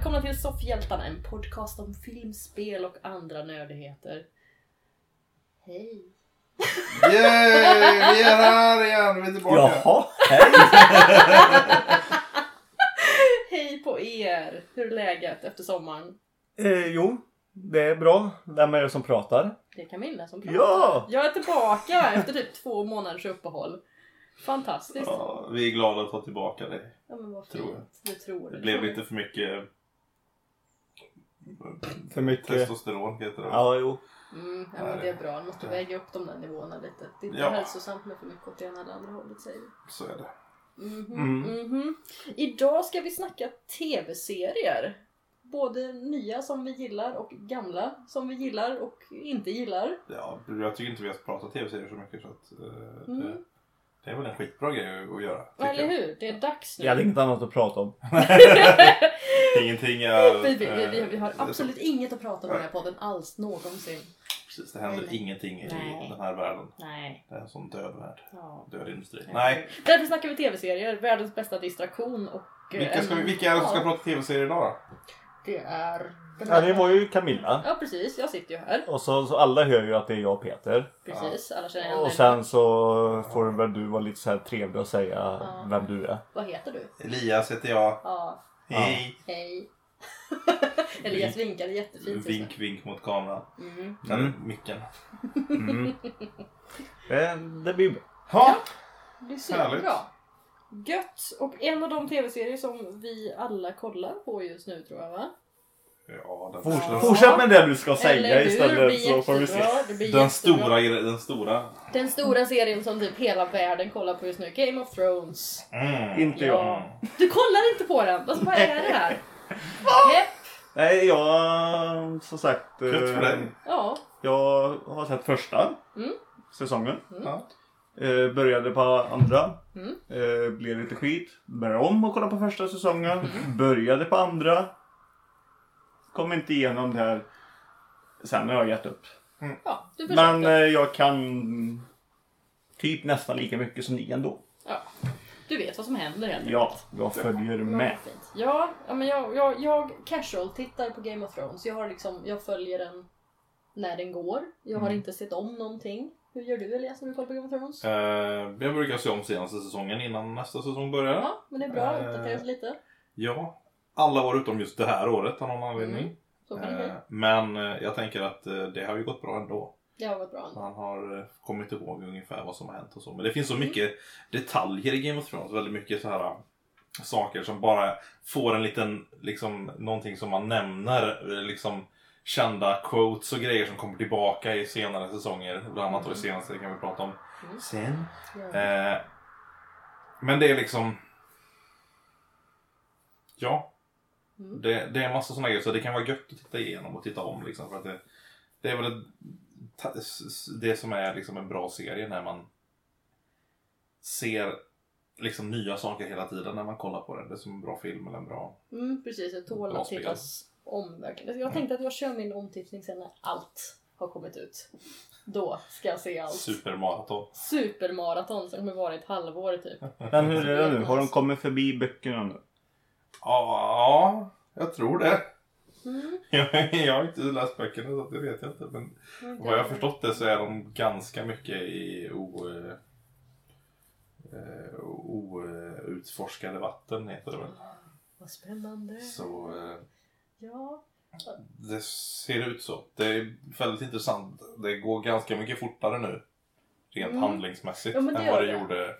välkomna till Soffhjältarna, en podcast om filmspel och andra nördigheter. Hej! Yay! Vi är här igen, vi är tillbaka. Jaha, hej! Hej på er! Hur är läget efter sommaren? Jo, det är bra. Vem är det som pratar? Det är Camilla som pratar. Ja! Jag är tillbaka efter typ 2 månaders uppehåll. Fantastiskt. Ja, vi är glada att ta tillbaka det. Ja, men vad Tror jag. fint. Du tror det. Det blev lite för mycket För mycket. testosteron heter det. Ja, jo. Ja, men det är bra. Du måste väga upp de där nivåerna lite. Det är inte hälsosamt med för mycket åt det ena eller andra hållet, säger vi. Så är det. Idag ska vi snacka tv-serier. Både nya som vi gillar och gamla som vi gillar och inte gillar. Ja, jag tycker inte vi har pratat tv-serier så mycket så att det är väl en skitbra grej att göra. Eller hur? Det är dags nu. Jag hade inget annat att prata om. Ingenting är... Vi har absolut inget att prata om i den här podden alls någonsin. Precis, det händer ingenting i den här världen. Nej. Det är en sån död värld. Ja. Död industri. Nej. Därför snackar vi tv-serier. Världens bästa distraktion och... Vilka är det som ska prata tv-serier idag då? Det är... Ja, det var ju Camilla. Ja, precis. Jag sitter ju här. Och så alla hör ju att det är jag och Peter. Precis. Alla känner igen Och dig. sen så får väl du vara lite så här trevlig och säga vem du är. Vad heter du? Elias heter jag. Ja. Hej. Hej. Elias vinkade jättefint. Vink mot kameran. Micken. Det blir bra. Ja. Det ser bra. Gött. Och en av de tv-serier som vi alla kollar på just nu, tror jag, va? Ja, Fortsätt med det du ska säga istället så får vi se. Den stora serien som typ hela världen kollar på just nu, Game of Thrones. Inte jag. Du kollar inte på den. Alltså, vad är det här? Nej, jag som sagt. Gött för dig. Ja. Jag har sett första säsongen. Ja. Började på andra. Blev lite skit. Började om och kolla på första säsongen. Började på andra. Kom inte igenom det här. Sen har jag gett upp. Ja, du försökte. Men jag kan typ nästan lika mycket som ni ändå. Ja. Du vet vad som händer helt enkelt. Ja, jag följer med. Fint. Ja, men jag casual tittar på Game of Thrones. Jag följer den när den går. Jag har inte sett om någonting. Hur gör du, Elias, när du kollar på Game of Thrones? Jag brukar se om senaste säsongen innan nästa säsong börjar. Ja, men det är bra att uppdatera sig lite. Ja, alla år utom just det här året av någon anledning. Så kan det bli. Men jag tänker att det har ju gått bra ändå. Det har gått bra ändå. Man har kommit ihåg ungefär vad som har hänt och så. Men det finns så mycket detaljer i Game of Thrones. Väldigt mycket så här saker som bara får en liten, liksom, någonting som man nämner, liksom kända quotes och grejer som kommer tillbaka i senare säsonger. Bland annat och i senaste, det kan vi prata om sen. Ja. Men det är liksom... Ja. Det är en massa sådana grejer, så det kan vara gött att titta igenom och titta om liksom, för att det är väl det som är liksom en bra serie, när man ser liksom nya saker hela tiden när man kollar på den. Det är som en bra film eller en bra... Precis, det tål att tittas om verkligen. Jag tänkte att jag kör min omtittning sen när allt har kommit ut. Då ska jag se allt. Supermaraton som kommer vara ett halvår typ. Men hur är det nu? Har de kommit förbi böckerna nu? Ja, jag tror det. Jag har inte läst böckerna så det vet jag inte. Men vad jag har förstått det så är de ganska mycket i outforskade vatten, heter det väl. Vad spännande. Så ja. det ser ut så. Det är väldigt intressant. Det går ganska mycket fortare nu. Rent handlingsmässigt än vad det gjorde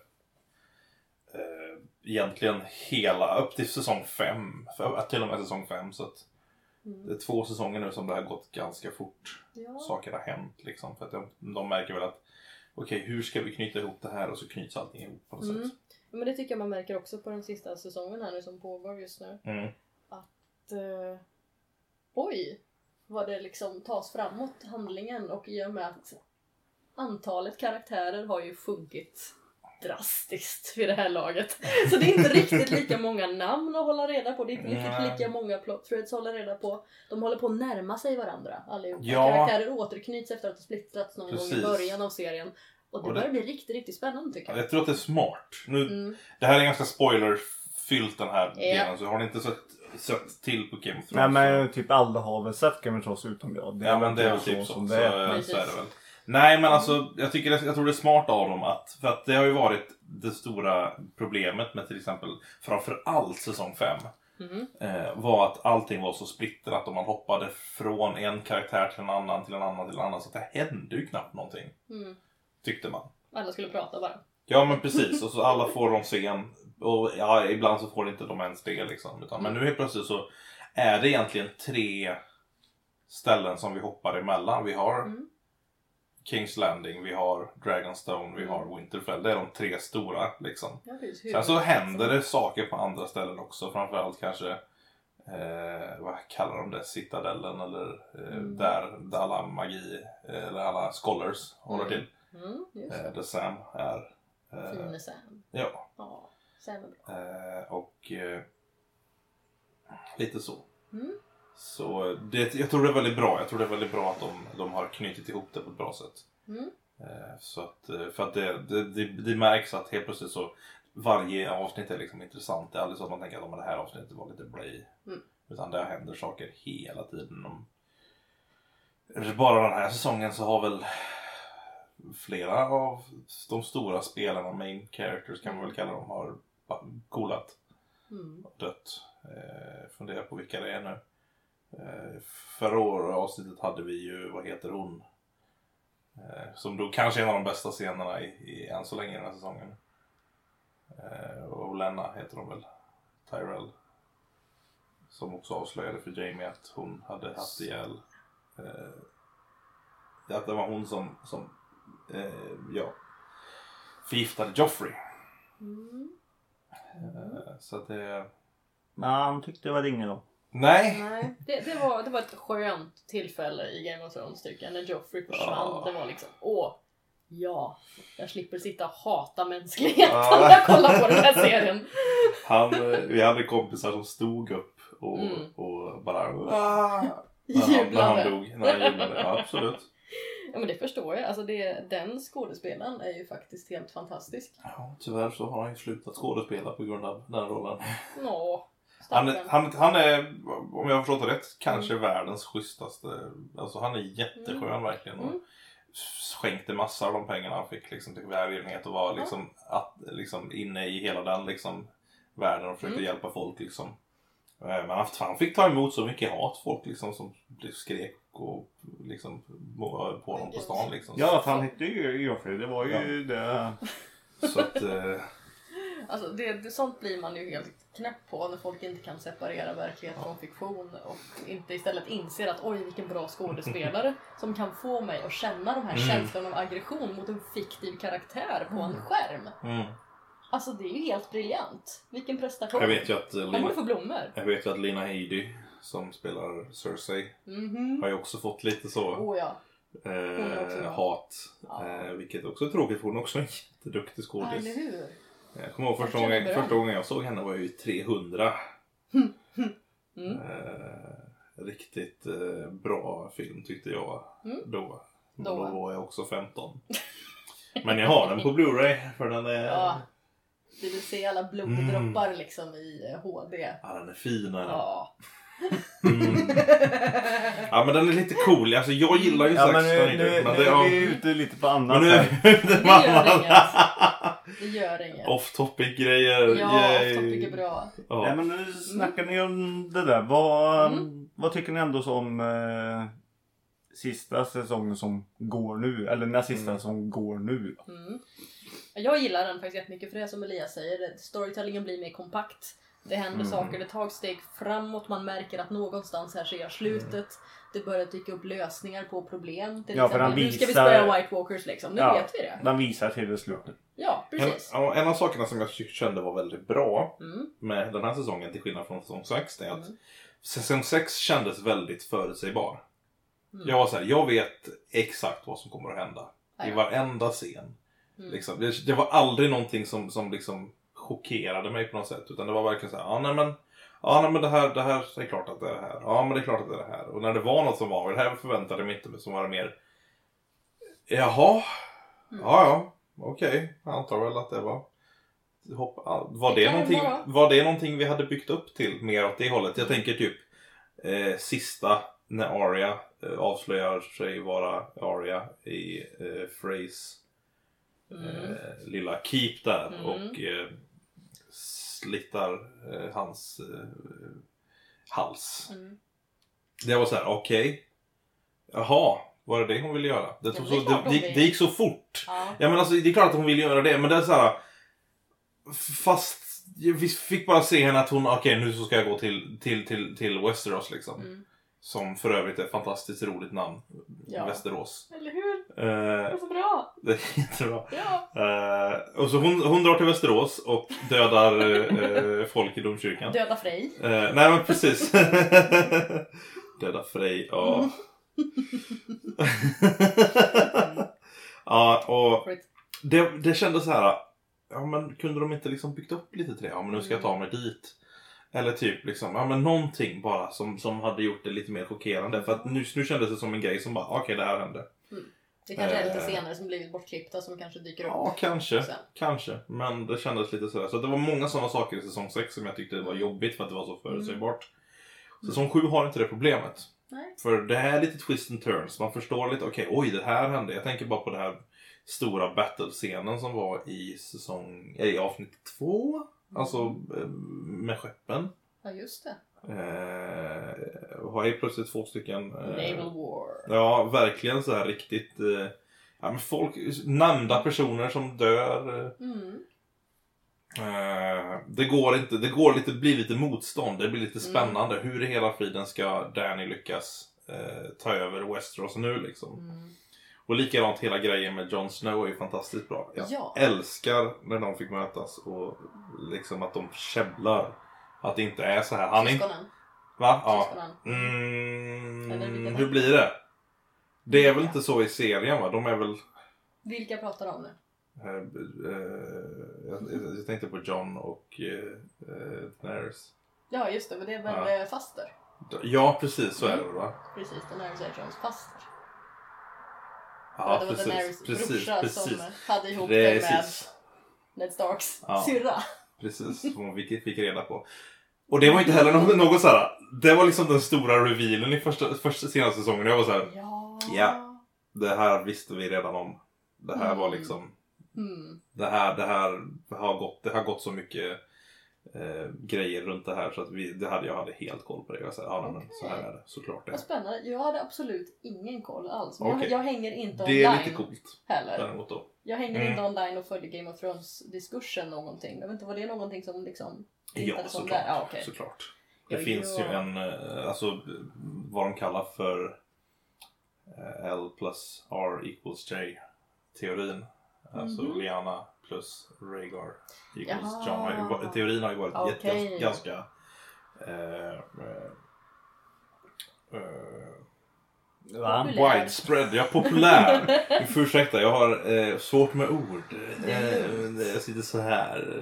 egentligen hela upp till säsong 5. Till och med säsong 5. Så att det är 2 säsonger nu som det har gått ganska fort. Ja. Saker har hänt liksom. För att de märker väl att okej, hur ska vi knyta ihop det här? Och så knyts allting ihop på något sätt. Men det tycker jag man märker också på den sista säsongen här nu som pågår just nu. Att oj, vad det liksom tas framåt handlingen, och i och med att antalet karaktärer har ju sjunkit drastiskt vid det här laget. Så det är inte riktigt lika många namn att hålla reda på. Det är inte riktigt lika många plot threads att hålla reda på. De håller på att närma sig varandra allihopa. Ja. Karaktärer återknyts efter att ha splittrats någon gång i början av serien. Och det börjar bli riktigt, riktigt spännande tycker jag. Jag tror att det är smart. Nu, det här är ganska spoilerfyllt den här delen. Så har ni inte sett sett till på Game of Thrones. Nej men typ alla har väl sett Game of Thrones utom jag. Ja men det är väl typ så. Som Så det är. är det väl. Nej men alltså jag tror det är smart av dem för att det har ju varit det stora problemet med till exempel framförallt säsong 5. Var att allting var så splittrat och man hoppade från en karaktär till en annan till en annan till en annan så att det hände ju knappt någonting. Tyckte man. Alla skulle prata bara. Ja men precis, och så alla får de scen och ja, ibland så får inte de ens det liksom. Men nu helt plötsligt så är det egentligen 3 ställen som vi hoppar emellan. Vi har King's Landing, vi har Dragonstone, vi har Winterfell. Det är de 3 stora liksom. Ja, sen så händer det saker på andra ställen också. Framförallt kanske vad kallar de det? Citadellen eller där alla magi eller alla scholars håller till. Där Sam är Fine Sam. Ja. Ja, Sam är bra. Och lite så. Så jag tror det är väldigt bra. Jag tror det är väldigt bra att de har knutit ihop det på ett bra sätt. Så att, för att det märks att helt plötsligt så varje avsnitt är liksom intressant. Det är aldrig så att man tänker att det här avsnittet var lite blöj. Utan det händer saker hela tiden. Bara den här säsongen så har väl flera av de stora spelarna, main characters kan man väl kalla dem, har coolat och dött. Funderar på vilka det är nu. Förra avsnittet hade vi ju, vad heter hon? Som då kanske är en av de bästa scenerna i än så länge i den här säsongen. Och Lena heter hon väl. Tyrell. Som också avslöjade för Jamie att hon hade haft ihjäl. Att det var hon som förgiftade Joffrey. Så att det... Nej, han tyckte det var ingen då. Nej. Det var ett skönt tillfälle i Game of Thrones tycker jag. När Joffrey försvann. Det var liksom, jag slipper sitta och hata mänskligheten när jag kollar på den här serien. Vi hade kompisar som stod upp och bara jublade. När han dog. När han jublade. Ja, absolut. Ja men det förstår jag. Alltså den skådespelaren är ju faktiskt helt fantastisk. Ja, tyvärr så har han ju slutat skådespela på grund av den rollen. Han är, om jag har förstått det rätt, kanske världens schysstaste. Alltså han är jätteskön verkligen. Och skänkte massor av de pengarna han fick liksom, till välgörenhet och var liksom inne i hela den liksom, världen och försökte hjälpa folk liksom. Men han fick ta emot så mycket hat, folk liksom som skrek och liksom på dem på stan liksom. Ja, för han hette ju Joffrey, det var ju det. Så att alltså sånt blir man ju helt knäpp på när folk inte kan separera verklighet från fiktion och inte istället inser att oj vilken bra skådespelare som kan få mig att känna de här känslorna av aggression mot en fiktiv karaktär på en skärm. Alltså det är ju helt briljant. Vilken prestation. Jag vet ju att Lena Headey som spelar Cersei har ju också fått lite så hat. Vilket också är tråkigt för hon är också en jätteduktig skådis. Eller hur? Jag kommer ihåg första gången jag såg henne var ju 300. Riktigt bra film tyckte jag då. Då var jag också 15. Men jag har den på Blu-ray för den är... Ja, du vill se alla bloddroppar liksom i HD. Ja, den är fin. Ja. Ja, men den är lite cool. Alltså jag gillar ju Zack Snyder. Nu är vi ute lite på annat. Det gör inget. Off-topic grejer. Ja, off-topic är bra. Ja. Nej, men nu snackar ni om det där. Vad tycker ni ändå om sista säsongen som går nu? Eller den sista som går nu? Jag gillar den faktiskt jättemycket för det som Elias säger. Storytellingen blir mer kompakt. Det händer saker, det tar steg framåt. Man märker att någonstans här ser slutet. Det börjar dyka upp lösningar på problem. Till exempel, nu ska vi spöa White Walkers liksom. Nu vet vi det. Den visar till det slutet. Ja, precis. En av sakerna som jag kände var väldigt bra med den här säsongen till skillnad från säsong 6 är att säsong 6 kändes väldigt förutsägbar. Jag var så här, jag vet exakt vad som kommer att hända. I varenda scen. Liksom. Det var aldrig någonting som liksom chockerade mig på något sätt. Utan det var verkligen så här, nej men det här är klart att det är det här. Ja men det är klart att det är det här. Och när det var något som var, det här förväntade jag mig inte, som var det mer, jaha, ja, okej. Jag antar väl att det var var det någonting vi hade byggt upp till mer åt det hållet? Jag tänker typ sista när Arya avslöjar sig vara Arya i Freys lilla keep där och slittar hans hals. Det var så här, okej. Jaha, var det hon ville göra? Det gick så fort. Ja, men alltså, det är klart att hon vill göra det, men det är så här. Fast vi fick bara se henne att hon, okej, nu så ska jag gå till Westeros liksom. Som för övrigt är ett fantastiskt roligt namn. Ja. Västerås. Eller hur? Det är så bra. Det är jättebra. Ja. Och så hon drar till Västerås och dödar folk i domkyrkan. Döda Frej. Nej, men precis. Döda Frej, ja. Ja, och det kändes så här. Ja, men kunde de inte liksom byggt upp lite till det? Ja, men nu ska jag ta mig dit. Eller typ liksom, ja men någonting bara som hade gjort det lite mer chockerande. För att nu kändes det som en grej som bara, okej, det här hände. Det kanske är lite senare som blivit bortklippta som kanske dyker upp. Ja, kanske. Men det kändes lite sådär. Så det var många sådana saker i säsong 6 som jag tyckte var jobbigt för att det var så förutsägbart. Säsong 7 har inte det problemet. Nej. För det här är lite twist and turns. Man förstår lite, okej, oj, det här hände. Jag tänker bara på det här stora battle-scenen som var i avsnitt 2. Alltså med skeppen. Ja, just det. Har ju plötsligt 2 stycken Naval War. Ja, verkligen så här riktigt ja, men folk, nämnda personer som dör. Det blir lite motstånd. Det blir lite spännande. Hur i hela friden ska Dany lyckas ta över Westeros nu liksom. Och likadant hela grejen med Jon Snow är ju fantastiskt bra. Jag älskar när de fick mötas och liksom att de käbblar. Att det inte är så här. Han inte... Va? Ja. Hur blir det? Det är väl inte så i serien, va? De är väl... Vilka pratar om nu? Jag tänkte på Jon och Daenerys. Ja, just det. Men det är väl faster? Ja, precis. Så är det, va? Precis, Daenerys är Jons faster. Ja, det var Daenerys brorsa som hade ihop det med Ned Starks syrra. Precis, som hon fick reda på. Och det var inte heller något såhär. Det var liksom den stora revealen i första senaste säsongen. Jag var såhär, ja, det här visste vi redan om. Det här var liksom det har gått så mycket grejer runt det här så att jag hade helt koll på det. Jag sa, men så här är det, såklart det. Vad spännande. Jag hade absolut ingen koll alls. Men jag hänger inte online. Det är lite coolt heller. Däremot då. Jag hänger inte online och följer Game of Thrones diskursen någonting. Jag vet inte, var det någonting som liksom såklart. Ja, okay. Såklart. Det finns ju en alltså vad de kallar för L plus R equals J teorin. Alltså Lyanna plus Rhaegar equals Jon. Teorin har ju varit ganska widespread. Jag är populär. Ursäkta, jag har svårt med ord. Jag sitter så här.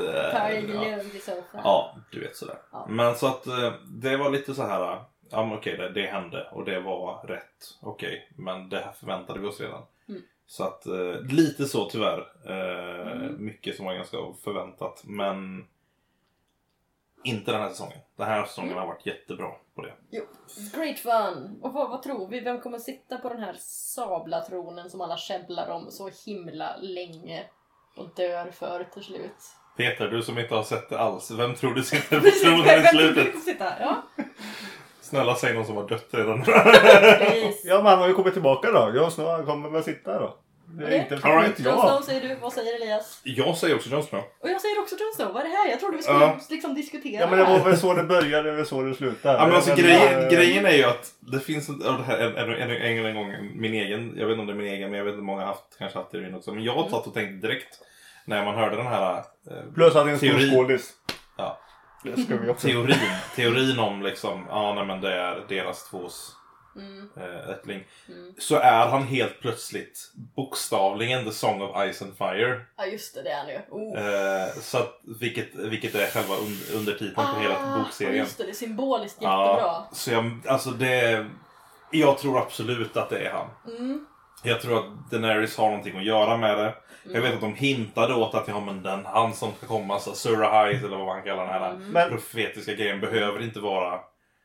Ja, du vet sådär. Ja. Men så att det var lite så här. Ja, men okej, det hände och det var rätt. Okej, men det här förväntade vi oss redan. Så att lite så tyvärr. Mycket som var ganska förväntat. Men inte den här säsongen. Den här säsongen har varit jättebra på det. Jo. Great fun! Och vad tror vi? Vem kommer sitta på den här sablatronen som alla käbblar om så himla länge och dör för till slut? Peter, du som inte har sett det alls. Vem tror du sitter på tronen i slutet? Ja. Snälla, säg någon som har dött redan. Ja, men han har ju kommit tillbaka då. Jon Snow kommer väl sitta då. Det är inte för Jon Snow säger du. Vad säger Elias? Jag säger också Jon Snow. Och jag säger också Jon Snow. Vad är det här? Jag trodde vi skulle liksom diskutera. Ja, men det var väl så det började, det var så det slutade. Ja, men alltså grejen är ju att det finns det här en gång min egen, jag vet inte om det är min egen, men jag vet inte många kanske haft teorin också. Men jag har tagit och tänkt direkt när man hörde den här plus att det är en stor skådis. Ja. Det ska vi också. Teorin om liksom, nej men det är deras tvås ättling. Så är han helt plötsligt bokstavligen The Song of Ice and Fire. Ja, just det är han ju. Så att, vilket är själva undertiteln på hela bokserien. Just det är symboliskt jättebra. Så jag tror absolut att det är han. Jag tror att Daenerys har någonting att göra med det. Jag vet att de hintade åt att han som ska komma, så Sir Ahais eller vad man kallar den här profetiska grejen, behöver inte vara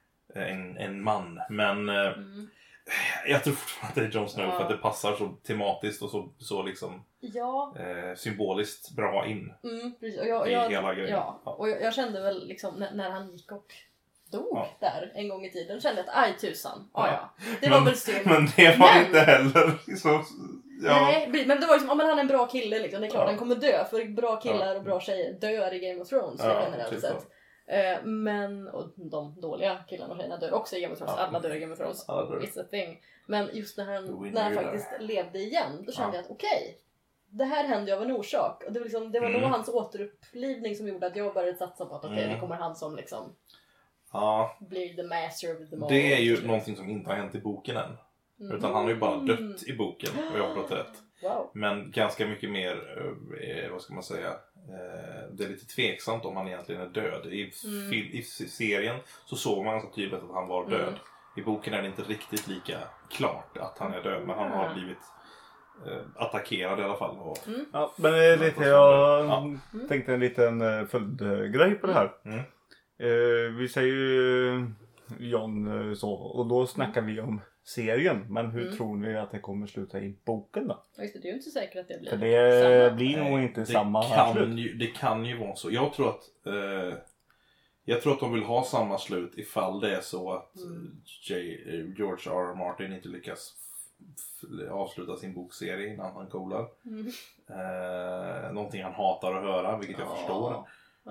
en man. Men jag tror fortfarande att det är Jon Snow för att det passar så tematiskt och så liksom symboliskt bra in precis. Och i hela grejen. Ja. Och jag kände väl liksom när han gick och dog där en gång i tiden, kände jag att aj tusan. Det var väl synd. Men det var inte heller så. Nej, men det var liksom, han är en bra kille liksom. Det är klart han kommer dö, för bra killar och bra tjejer dör i Game of Thrones generellt sett. Men, och de dåliga killarna och tjejerna dör också i Game of Thrones. Alla dör i Game of Thrones. It's a thing. Men just när han faktiskt levde igen, då kände jag att okej, det här hände ju av en orsak. Och det var nog hans återupplivning som gjorde att jag började satsa på att det kommer han som liksom blir the master of the moment. Det är ju någonting som inte har hänt i boken än. Utan han har ju bara dött i boken, och jag har fått rätt. Wow. Men ganska mycket mer, vad ska man säga, det är lite tveksamt om han egentligen är död. I serien så såg man så tydligt att han var död. I boken är det inte riktigt lika klart att han är död, men han har blivit attackerad i alla fall. Men det är lite, jag tänkte en liten följdgrej på det här. Vi säger ju Jon så, och då snackar vi om serien. Men hur tror ni att det kommer sluta i boken då? Just det är ju inte säkert att det blir för det samma. Blir nog inte samma slut. Det kan ju vara så. Jag tror att de vill ha samma slut ifall det är så att George R. Martin inte lyckas avsluta sin bokserie innan han coolar. Någonting han hatar att höra, vilket jag förstår.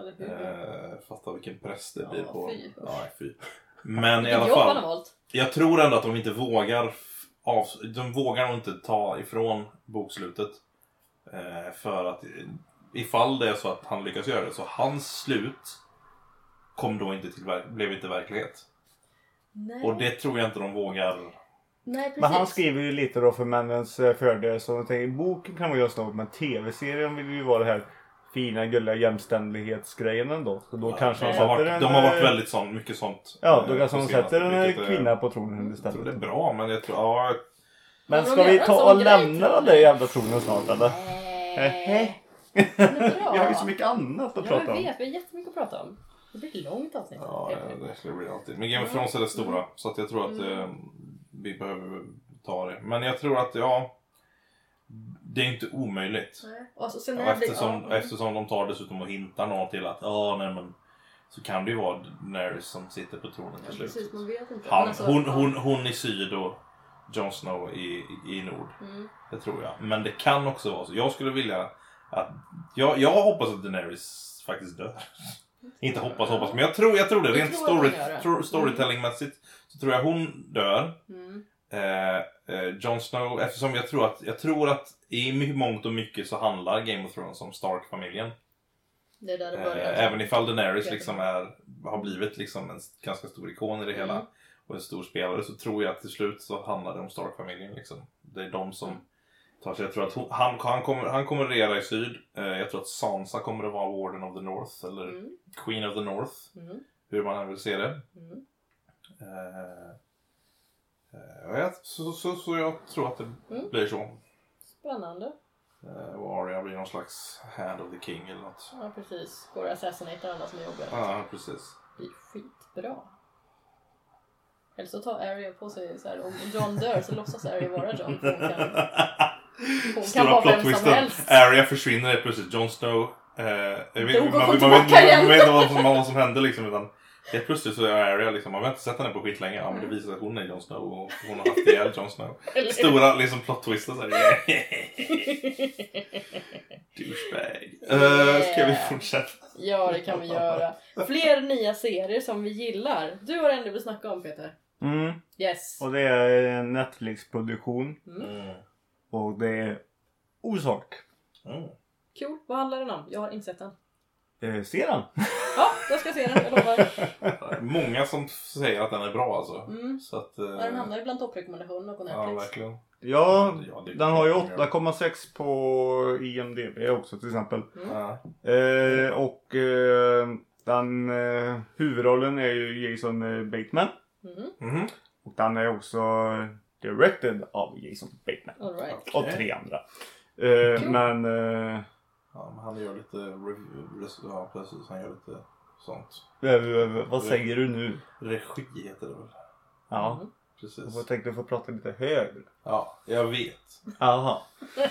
Fattar vilken press det blir på. Fy. Men i alla fall, jag tror ändå att de inte vågar de vågar nog inte ta ifrån bokslutet, för att ifall det är så att han lyckas göra det, så hans slut kom då inte blev inte verklighet. Nej. Och det tror jag inte de vågar. Nej, precis. Men han skriver ju lite då för männens fördel, så jag tänker, boken kan man ju snart, men tv-serien vill ju vara det här fina, gulliga jämställdhetsgrejen ändå. Så då kanske de har varit väldigt mycket sånt. Ja, då kanske de sätter en kvinna på tronen istället. Jag tror det är bra, men jag tror... Men ska vi ta och lämna den jävla tronen snart, eller? Vi har ju så mycket annat att prata om. Jag vet, vi har jättemycket att prata om. Det blir långt avsnitt. Ja, det skulle bli alltid. Men Game of Thrones är det stora, så att jag tror att vi behöver ta det. Men jag tror att, det är inte omöjligt. Eftersom de tar dessutom och hintar något till att så kan det ju vara Daenerys som sitter på tronen till slut. Precis, man vet inte. Hon i syd och Jon Snow i nord. Det tror jag. Men det kan också vara så. Jag skulle vilja att jag hoppas att Daenerys faktiskt dör. Inte hoppas, men jag tror det. Rent storytellingmässigt så tror jag hon dör. Jon Snow, eftersom jag tror att i mångt och mycket så handlar Game of Thrones om Stark-familjen. Det är där det börjar. Även ifall Daenerys liksom har blivit liksom en ganska stor ikon i det hela och en stor spelare, så tror jag att till slut så handlar det om Stark-familjen liksom. Det är de som tar sig. Jag tror att han kommer regera i syd. Jag tror att Sansa kommer att vara Warden of the North eller Queen of the North. Hur man vill se det. Så jag tror att det blir så. Spännande. Och Arya blir någon slags hand of the king eller något. Ja, precis. Går att assassinata alla som är jobbiga. Ja, precis. Det blir skitbra. Eller så tar Arya på sig så här, om Jon dör så låtsas Arya vara Jon. Hon kan vara vem som helst. Arya försvinner plötsligt. Jon Snow man vet inte vad som hände liksom, utan helt plötsligt så är Arya liksom, man har inte sett henne på skit länge. Ja, men det visar sig att hon är Jon Snow och hon har haft ihjäl Jon Snow. Stora liksom plot twister så här. Douchebag. Ska vi fortsätta? Ja, det kan vi göra. Fler nya serier som vi gillar. Du har ändå vill snacka om, Peter. Yes. Och det är en Netflix-produktion. Och det är Ozark. Cool, vad handlar den om? Jag har insett den. Ser den? Ja, jag ska se den, jag lovar. Många som säger att den är bra alltså. Så att, den hamnar ibland topprekommendationer på Netflix. Ja, verkligen. Ja, den har ju 8,6 på IMDb också till exempel. Och den huvudrollen är ju Jason Bateman. Och den är också directed av Jason Bateman. All right. Och 3 andra. Men... Ja, men han gör lite... Ja, precis. Han gör lite sånt. vad säger du nu? Regi heter det väl? Ja. Precis. Jag tänkte få prata lite högre. Ja, jag vet. Jaha.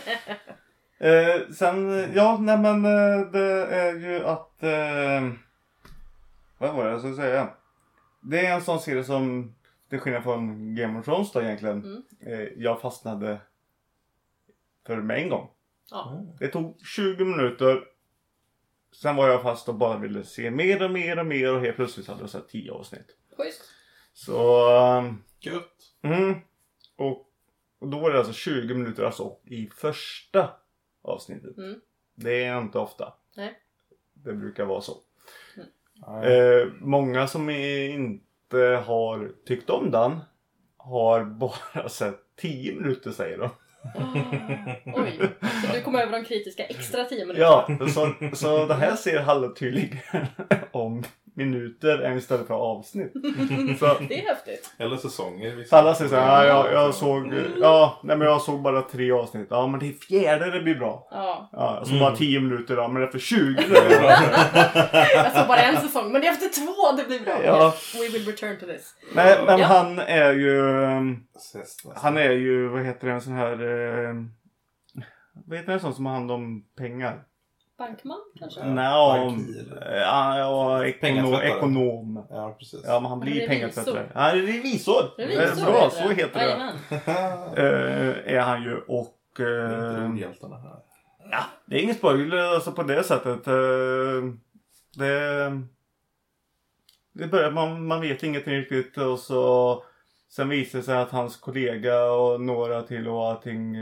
Sen, ja, nej men det är ju att... vad var det jag skulle säga? Det är en sån serie som, till skillnad från Game of Thrones då egentligen, jag fastnade för med en gång. Ja. Det tog 20 minuter. Sen var jag fast och bara ville se mer och mer och mer, och helt plötsligt hade jag sett 10 avsnitt. Schysst. Så... Gött. Och då var det alltså 20 minuter alltså i första avsnittet. Det är inte ofta. Nej. Det brukar vara så. Många som inte har tyckt om den har bara sett 10 minuter, säger de. Oj, så du kom över de kritiska extra 10 minuter. Ja, så det här ser halvtydligt om minuter än istället för avsnitt. Så, det är häftigt. Eller säsonger. alla säger såhär, jag såg bara 3 avsnitt. Ja, men det är 4:e det blir bra. Ja, så bara 10 minuter då, men efter 20 det blir bra. Jag såg bara en säsong, men det är efter 2 det blir bra. Ja. Yes, we will return to this. Nej, men han är ju, vad heter det, en sån här, vad heter det, en sån som har hand om pengar? Bankman kanske? Ekonom. Ja, precis. Ja, men han blir pengatvättare. Revisor. Ja, revisor. Bra, så heter det. Är han ju, och... ja, det är ingen spoiler alltså på det sättet. Det börjar, man vet ingenting riktigt, och så sen visar det sig att hans kollega och några till och allting,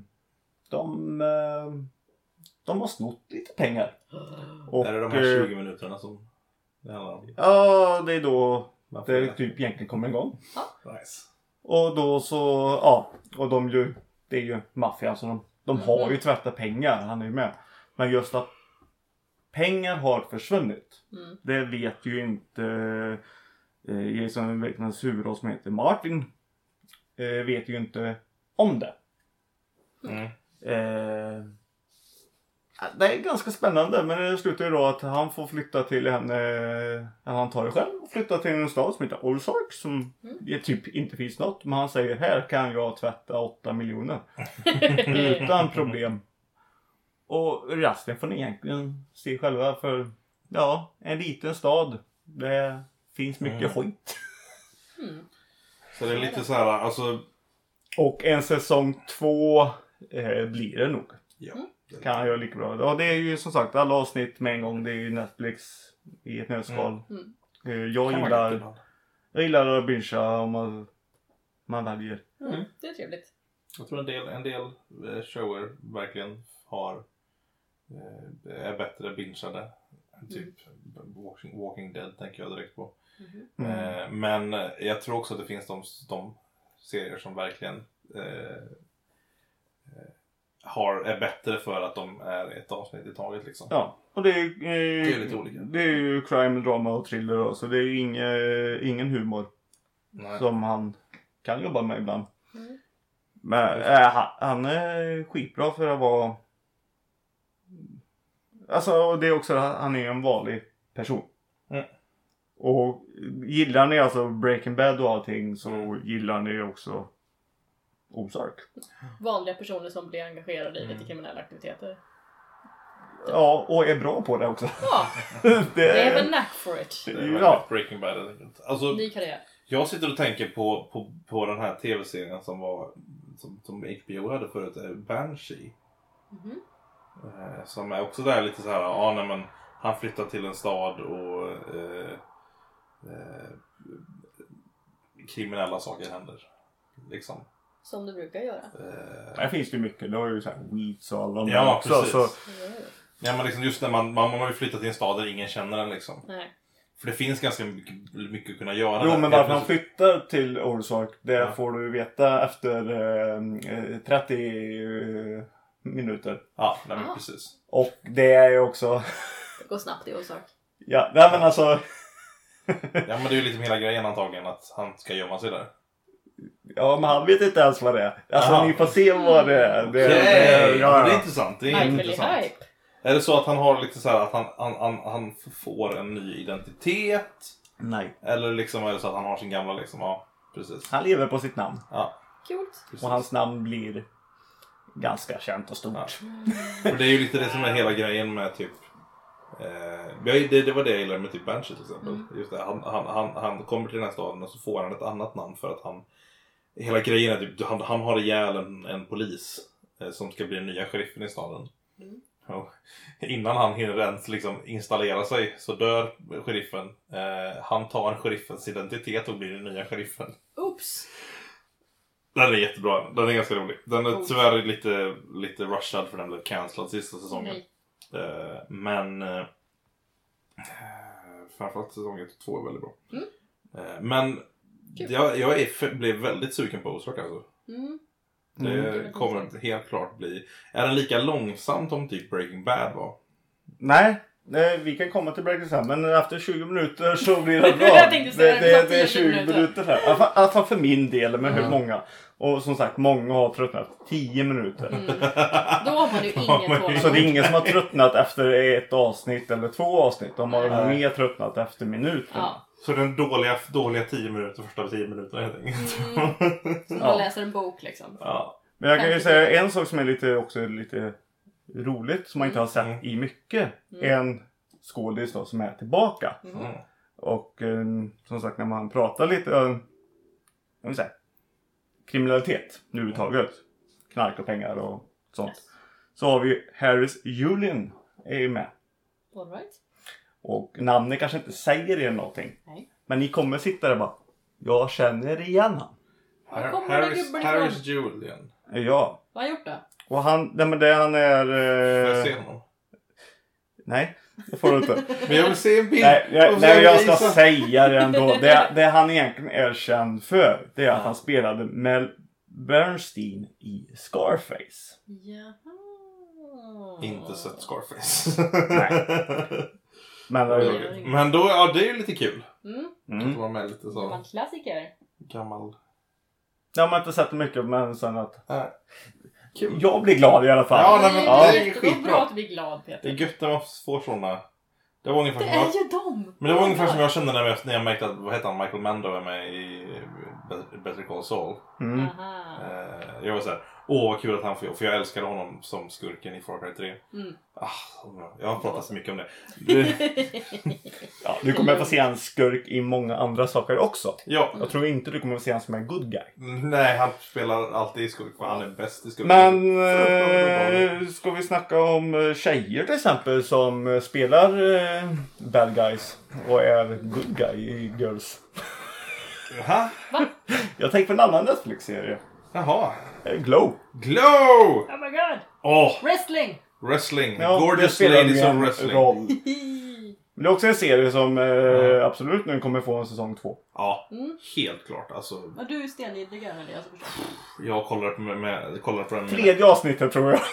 de har snott lite pengar. Och, är det de här 20 minuterna som det handlar om? Ja, det är då det typ egentligen kommer igång. Nice. Och då så, ja, och det är ju maffia, så de har ju tvättat pengar, han är ju med. Men just att pengar har försvunnit, det vet ju inte Jason Batemans huvudroll som heter Martin, vet ju inte om det. Det är ganska spännande, men det slutar ju då att han får flytta till han tar det själv och flyttar till en stad som heter Ozark, som typ inte finns något, men han säger, här kan jag tvätta 8 miljoner utan problem. Och resten får ni egentligen se själva, för ja, en liten stad, det finns mycket skit. Så det är lite så här, alltså... Och en säsong 2 blir det nog. Ja. Kan han göra lika bra. Ja, det är ju som sagt alla avsnitt med en gång. Det är ju Netflix i ett nötskal. Jag gillar att bingea om man väljer. Det är trevligt. Jag tror en del shower verkligen är bättre bingeade. Typ Walking Dead tänker jag direkt på. Men jag tror också att det finns de serier som verkligen är bättre för att de är ett avsnitt i taget liksom. Ja, och det är lite olika. Det är ju crime, drama och thriller då, så det är ju ingen humor. Nej. Som han kan jobba med ibland. Men han är skitbra för att vara, alltså det är också, han är en vanlig person. Och gillar ni alltså Breaking Bad och allting, så gillar ni också Ozark. Vanliga personer som blir engagerade i lite kriminella aktiviteter. Ja, och är bra på det också. Ja, det är väl knack for it. Ja. Breaking Bad. Alltså, ny karriär. Jag sitter och tänker på den här tv-serien som HBO hade förut, Banshee. Som är också där lite så här, men han flyttar till en stad och kriminella saker händer. Liksom. Som du brukar göra. Där finns det mycket. Det har ju så här Weeds och alla ja, också. Precis. Så... Ja, men liksom just när man har ju flyttat till en stad där ingen känner den liksom. Nej. För det finns ganska mycket att kunna göra. Jo, men varför han flyttar till Ozark, det får du veta efter 30 minuter. Ja, nej, men precis. Och det är ju också... Det går snabbt i Ozark. Ja, nej, men alltså... Ja, men det är ju lite hela grejen antagligen att han ska gömma sig där. Ja, men han vet inte ens vad det är. Alltså ni får se vad det är. Det är intressant. Det är intressant. Hype. Är det så att han har lite så här att han får en ny identitet? Nej. Eller liksom är det så att han har sin gamla liksom, ja, precis. Han lever på sitt namn. Ja. Coolt. Och hans namn blir ganska känt och stort. Ja. För det är ju lite det som är hela grejen med typ det var det jag gillade med typ Banshee till exempel. Just det, han kommer till den här staden och så får han ett annat namn för att han hela grejen är typ han har ihjäl en polis som ska bli den nya sheriffen i staden. Och innan han hinner ens liksom installera sig så dör sheriffen. Han tar sheriffens identitet och blir den nya sheriffen. Oops. Den är jättebra. Den är ganska rolig. Den är tyvärr lite rushad för den blev cancellad sista säsongen. Men framförallt säsong 1 och 2 är väldigt bra. Men jag blev väldigt sugen på Ozark alltså. Det kommer helt klart bli. Är den lika långsam som typ Breaking Bad var? Nej, vi kan komma till Breaking Bad, men efter 20 minuter så blir det bra. det är 20 minuter här. I alla fall för min del, med hur många. Och som sagt, många har tröttnat 10 minuter. Då har man ju inget tålamod. Så det är ingen som har tröttnat efter ett avsnitt eller 2 avsnitt. De har mer tröttnat efter minuten. Ja. Så den dåliga 10 minuter, första 10 minuterna helt enkelt. Som man läser en bok liksom. Ja. Men jag kan ju säga en sak som är lite roligt, som man inte har sett i mycket. En skådis då som är tillbaka. Och som sagt, när man pratar lite kriminalitet överhuvudtaget, knark och pengar och sånt, så har vi Harris Julian är ju med. All right. Och namnet kanske inte säger er någonting. Nej. Men ni kommer sitta där och bara, jag känner igen han. Harris Julian. Ja. Vad har han gjort då? Och han är... Får jag se honom? Nej, det får du inte. Men jag vill se en bild. Nej, jag ska säga det ändå. Det han egentligen är känd för, det är att han spelade Mel Bernstein i Scarface. Jaha. Inte sett Scarface. Nej. Men då, ja, det är ju lite kul. Mm. Att vara med lite så. Gammal klassiker. Gammal. Jag har inte sett mycket, men sen att... Kul. Jag blir glad i alla fall. Ja, nej, men det är Det är skitbra. bra att bli glad, Peter. Det är gött när man får såna. Det var ungefär Det är ju dem! Men det var ungefär som jag kände när jag märkte att, vad heter han, Michael Mando är med i Better Call Saul. Aha. Jag var såhär, vad kul att han får, för jag älskade honom som skurken i Far Cry 3. Jag har pratat så mycket om det. Du kommer att få se en skurk i många andra saker också. Ja. Jag tror inte du kommer att se en som är good guy. Nej, han spelar alltid i skurk, för han är bäst i skurk. Men ska vi snacka om tjejer till exempel som spelar bad guys och är good guy i Girls? Jaha? Jag tänker på en annan Netflix-serie. Jaha. Glow. Glow! Oh my god! Wrestling. Ja, Gorgeous Ladies of Wrestling. Roll. Men det är också en serie som absolut nu kommer få en säsong 2. Ja, helt klart. Alltså, Ja, du är stenidligare än det, jag förstår. jag kollar på den. 3:e avsnittet tror jag.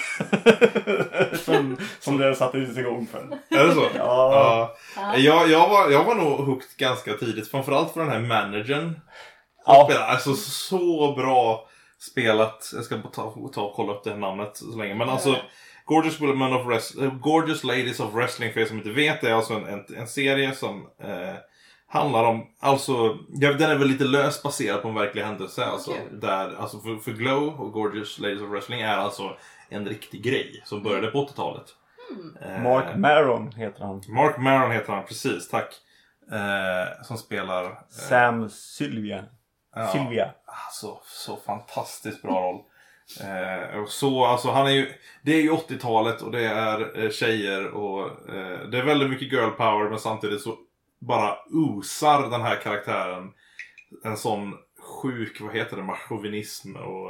som det sattes igång för. Är det så? Ja. Jag var nog hooked ganska tidigt. Framförallt för den här managern. Alltså så bra spelat. Jag ska ta och kolla upp det här namnet så länge. Men alltså Gorgeous Ladies of Wrestling, för er som inte vet, det är alltså en serie som handlar om, alltså den är väl lite löst baserad på en verklig händelse. Alltså, där, alltså för Glow och Gorgeous Ladies of Wrestling är alltså en riktig grej som började på 80-talet. Mark Maron heter han. Mark Maron heter han, precis, tack. Som spelar Sam Sylvia. Alltså, så fantastiskt bra roll. Och så, alltså det är ju 80-talet och det är tjejer och det är väldigt mycket girl power, men samtidigt så bara osar den här karaktären en sån sjuk, vad heter det, machovinism och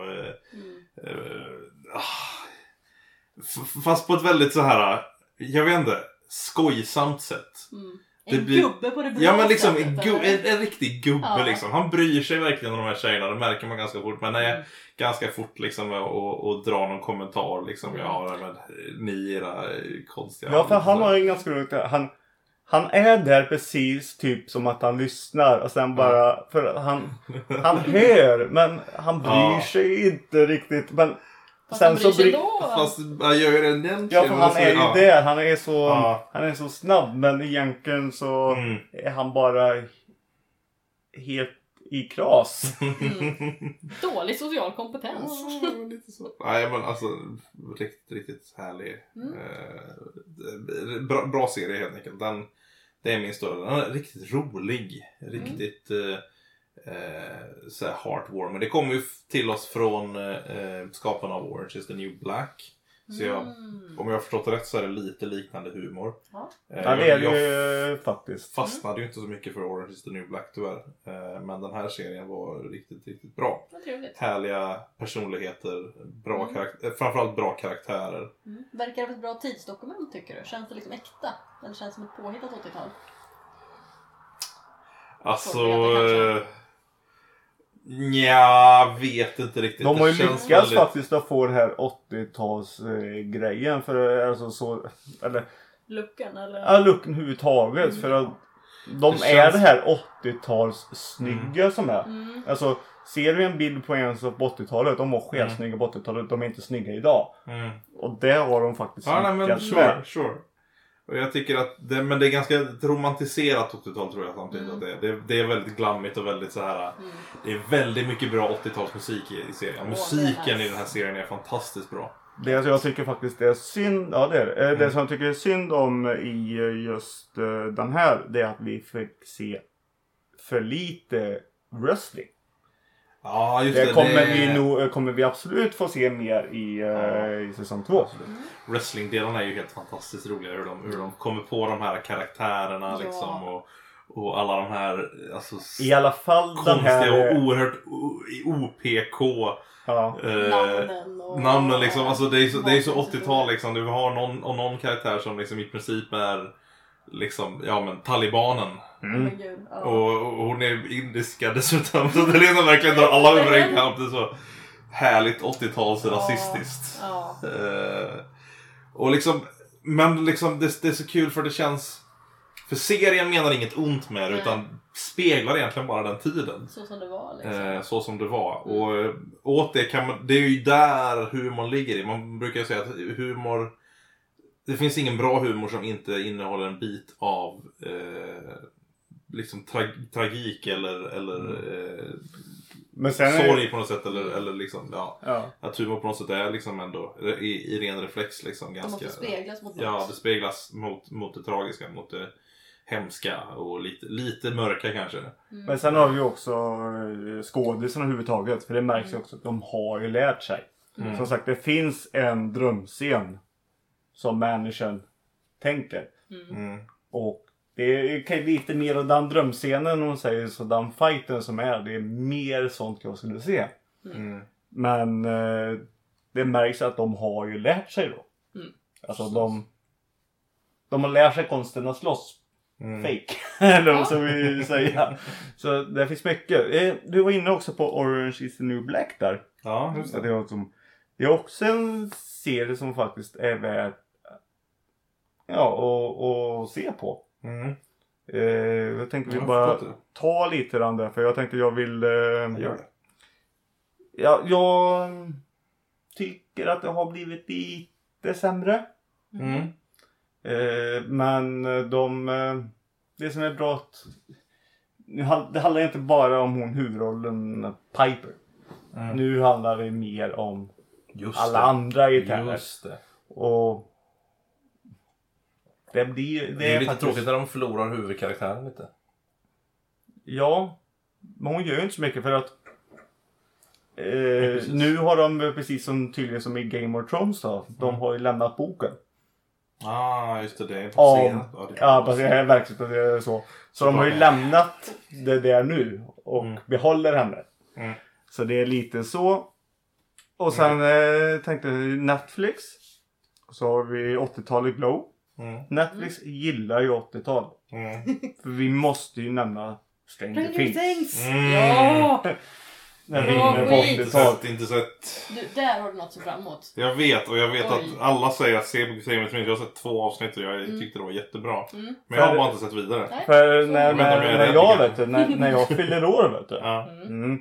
fast på ett väldigt så här, jag vet inte, skojsamt sätt. Gubbe på det bra. Ja, men liksom en riktig gubbe liksom. Han bryr sig verkligen om de här tjejerna. Det märker man ganska fort. Men nej, ganska fort liksom och dra någon kommentar liksom. Ja, men ni era konstiga. Ja, för han har en ganska roligt. Han är där precis typ som att han lyssnar och sen bara, för han hör men han bryr sig inte riktigt. Men fast sen han bryr sig Fast jag gör den ja, för han är ju där. Han är så snabb, men egentligen så är han bara helt i kras. Dålig social kompetens. Lite så. Nej, men alltså riktigt härlig. Bra serie helt enkelt. Det är min större. Den är riktigt rolig. Riktigt så här heartwarming. Det kommer ju till oss från skaparna av Orange is the New Black. Så om jag har förstått rätt så är det lite liknande humor. Ja, det är det ju faktiskt. Fastnade ju inte så mycket för Orange is the New Black tyvärr. Men den här serien var riktigt bra. vad trevligt. Härliga personligheter, framförallt bra karaktärer. Verkar det vara ett bra tidsdokument tycker du? Känns det liksom äkta? Eller känns det som ett påhittat 80-tal? Alltså... jag vet inte riktigt. De har ju lyckats faktiskt att få det här 80-talsgrejen för alltså så, eller Luckan eller? Ja, luckan överhuvudtaget för att de är det här 80-tals snygga som är. Alltså ser du en bild på en som på 80-talet, de var sketsnygga på 80-talet, de är inte snygga idag. Och det har de faktiskt lyckats med. Sure. Och jag tycker att det är ganska romantiserat 80-tal tror jag samtidigt att det är väldigt glammigt och väldigt så här. Det är väldigt mycket bra 80-talsmusik i serien. Musiken i den här serien är fantastiskt bra. Det jag tycker faktiskt är synd, ja det är det. Det som jag tycker är synd om i just den här, det är att vi fick se för lite wrestling. Ja, just det kommer vi absolut få se mer i säsong 2. Wrestling-delen är ju helt fantastiskt roliga hur de kommer på de här karaktärerna liksom och alla de här alltså, i alla fall konstiga den här och oerhört OPK namnen liksom, alltså det är så 80-tal liksom. Du har någon karaktär som liksom i princip är liksom, ja men talibanen. Och hon är indiska dessutom. Så det är liksom verkligen drar alla över en kamp. Det är så härligt 80-tals rasistiskt. Och liksom, men liksom det är så kul för det känns, för serien menar inget ont med det, utan speglar egentligen bara den tiden. Så som det var liksom. Så som det var. Och åt det kan man, det är ju där humorn ligger i. Man brukar ju säga att humor, det finns ingen bra humor som inte innehåller en bit av liksom tragik eller men sen sorg på något sätt eller liksom att humor på något sätt är liksom ändå i ren reflex liksom ganska. Det måste speglas mot något. Ja, det speglas mot det tragiska, mot det hemska och lite mörka kanske. Men sen har vi ju också skådisarna överhuvudtaget, för det märks ju också att de har ju lärt sig. Som sagt, det finns en drömscen som människan tänker. Och det är lite mer av den drömscenen, om man säger så, den fighten som är, det är mer sånt jag skulle se. Men det märks att de har ju lärt sig då. Alltså de har lärt sig konsten att slåss. Fake. Eller vad som vi säger. Så det finns mycket. Du var inne också på Orange is the New Black där. Ja, just det. Det är också en serie som faktiskt är värd att se på. Jag tänkte vi bara ta lite grann där, för jag tänkte jag vill jag tycker att det har blivit lite sämre. Men det som är bra att det handlar inte bara om hon huvudrollen Piper. Nu handlar det mer om alla andra gitarrer. Och det är lite tråkigt när de förlorar huvudkaraktären lite. Ja, men hon gör ju inte så mycket för att nu har de precis som tydligen som i Game of Thrones då, de har ju lämnat boken. Just det. Det är verkligen det är så. Så de har ju lämnat det där nu och behåller henne. Så det är lite så. Och sen tänkte Netflix. Så har vi 80-talet Glow. Netflix gillar ju 80-tal. För vi måste ju nämna Stranger Things. Ja! Den rinner på 80-talet. Inte sett. Där har du något så framåt. Jag vet att alla säger att se på Game of Thrones. Jag har sett 2 avsnitt och jag tyckte det var jättebra. Men jag har bara inte sett vidare. Nej. För när jag fyller år, vet du.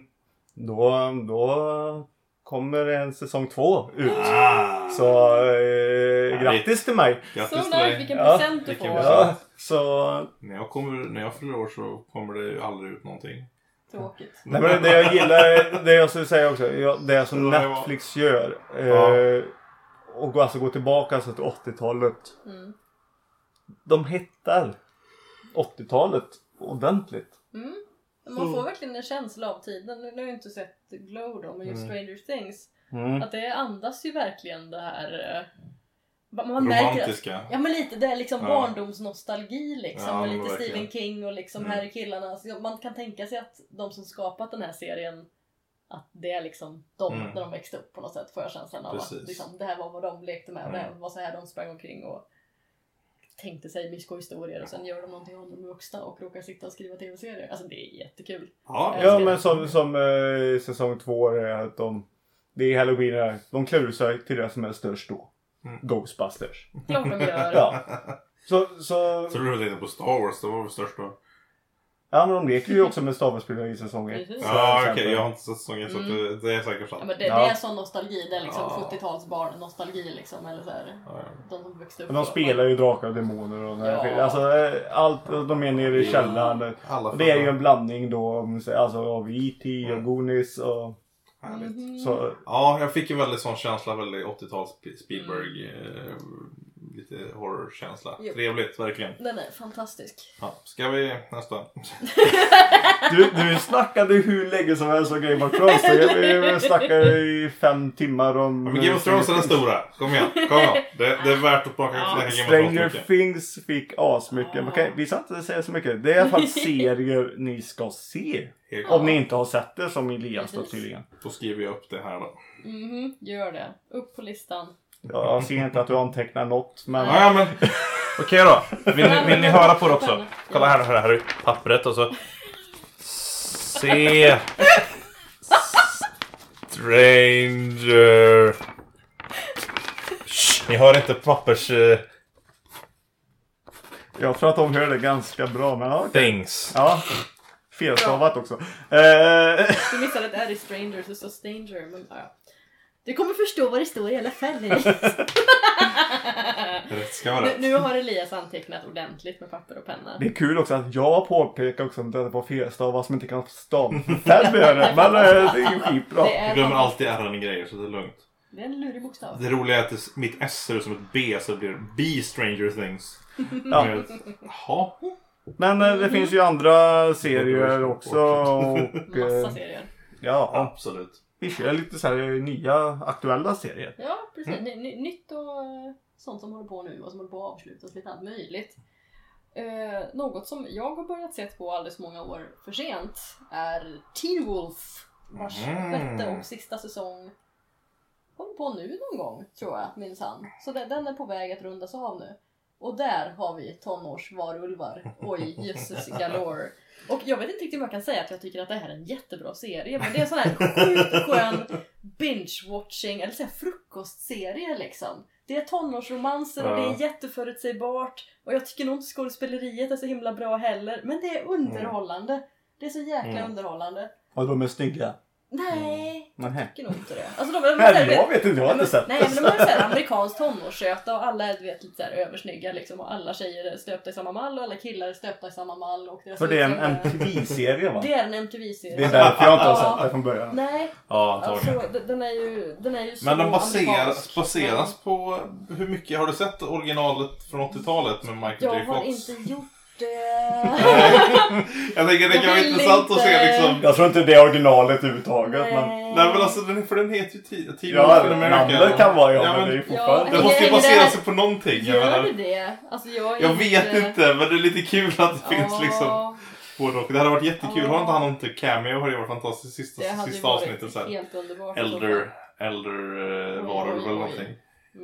Då kommer en säsong 2 ut. Så grattis till mig. Grattis så till dig. vilken present du får. Ja, så... När jag fyller år så kommer det aldrig ut någonting. Tråkigt. Nej, men det jag gillar, det jag skulle säga också, det som Netflix gör och alltså gå tillbaka till 80-talet. De hittar 80-talet ordentligt. Man får verkligen en känsla av tiden. Nu har jag inte sett Glow då, men just Stranger Things. Att det andas ju verkligen det här... Man romantiska. Ja, men lite, det är liksom barndomsnostalgi liksom. Ja, och lite verkligen. Stephen King och liksom här i killarna. Så man kan tänka sig att de som skapat den här serien, att det är liksom de när de växte upp på något sätt, får jag känslan av att liksom, det här var vad de lekte med och det var så här de sprang omkring och tänkte sig mysko historier och sen gör de någonting om de vuxna och råkar sitta och skriva tv-serier. Alltså det är jättekul. Ja, men som säsong 2 är att det är Halloween här. De klär sig till det som är störst då. Ghostbusters. Klart de gör. Ja. Så du var lite på Star Wars, det var väl störst då? Ja, men de leker ju också med Star Wars-spelare i säsongen. Ja, okej, jag har inte sett säsongen så det är säkert sant. Ja, men det är sån nostalgi, det är liksom 70-talsbarn nostalgi liksom, eller så här. De som växte upp. Men de spelar ju drakar och demoner och alltså allt, de är nere i källaren. Det är ju en blandning då alltså av E.T. och Goonies och så. Ja, jag fick en väldigt sån känsla, väldigt 80-tals Spielberg, lite horrorkänsla. Trevligt, verkligen. Den är fantastisk. Ja, ska vi nästa? Du snackade hur länge som helst om Game of Thrones. Vi snackade i 5 timmar om... Men Game of Thrones är den stora. Kom igen. Det är värt att plocka Game of Stranger Things fick asmycket. Okej, vi ska inte säga så mycket. Det är i alla fall serier ni ska se. Om ni inte har sett det, som Elias då tydligen. Då skriver jag upp det här då. Gör det. Upp på listan. Jag ser inte att du antecknar något, men... Ja, men... Okej då. Vill ni höra på det också? Kolla här är pappret och så... Se... Stranger... Ni hör inte pappers... Jag tror att de hör det ganska bra, men ja. Things. Ja. Felstavat också. Du missade att det är i Stranger så Stanger, men ja. Du kommer förstå vad det står i alla fall. Nu har Elias antecknat ordentligt med papper och penna. Det är kul också att jag påpekar också att det var felstavat som inte kan stava. Men det är ju skitbra. Jag glömmer alltid R i grejer så det är lugnt. Det är en lurig bokstav. Det roliga är att mitt S ser ut som ett B så det blir B Stranger Things. Ja. Men det finns ju andra serier också. Massa serier. Ja, absolut. Vi kör lite så här nya aktuella serier. Ja, precis. Nytt och sånt som håller på nu och som håller på att avslutas, lite allt möjligt. Något som jag har börjat se på alldeles många år för sent är Teen Wolf, vars 6:e och sista säsong håller på nu någon gång, tror jag, minsann. Så den är på väg att rundas av nu. Och där har vi tonårsvarulvar. Oj, jösses galore. Och jag vet inte riktigt om jag kan säga att jag tycker att det här är en jättebra serie. Men det är en sån här sjukt skön binge-watching, eller så här frukostserie liksom. Det är tonårsromanser och det är jätteförutsägbart. Och jag tycker nog inte skådespeleriet är så himla bra heller. Men det är underhållande. Det är så jäkla underhållande. Och de är snygga. Nej, jag tycker nog inte det. Alltså jag vet inte, jag har inte sett det. Nej, men de är så här amerikanskt tonårssöta och alla är lite så här översnygga liksom, och alla tjejer är stöpta i samma mall och alla killar är stöpta i samma mall och för det är en MTV-serie, va? Det är en MTV-serie. Det är därför jag inte har sett det från början. Nej. Ja, alltså, den är ju så. Men den baseras på hur mycket har du sett originalet från 80-talet med Michael J. Fox? Jag har inte gjort jag tänker det kan vara intressant att se liksom. Jag tror inte det är originalet överhuvudtaget. Nej men alltså för den heter ju Teen Wolf in America. Namnet kan vara men det är fortfarande. Det måste ju basera sig på någonting. Gör det? Alltså jag vet inte, men det är lite kul att det finns liksom. Det hade varit jättekul. Har inte han någon typ cameo? Har det varit fantastiskt sista avsnittet så här. Helt underbart. Elder varulv eller någonting.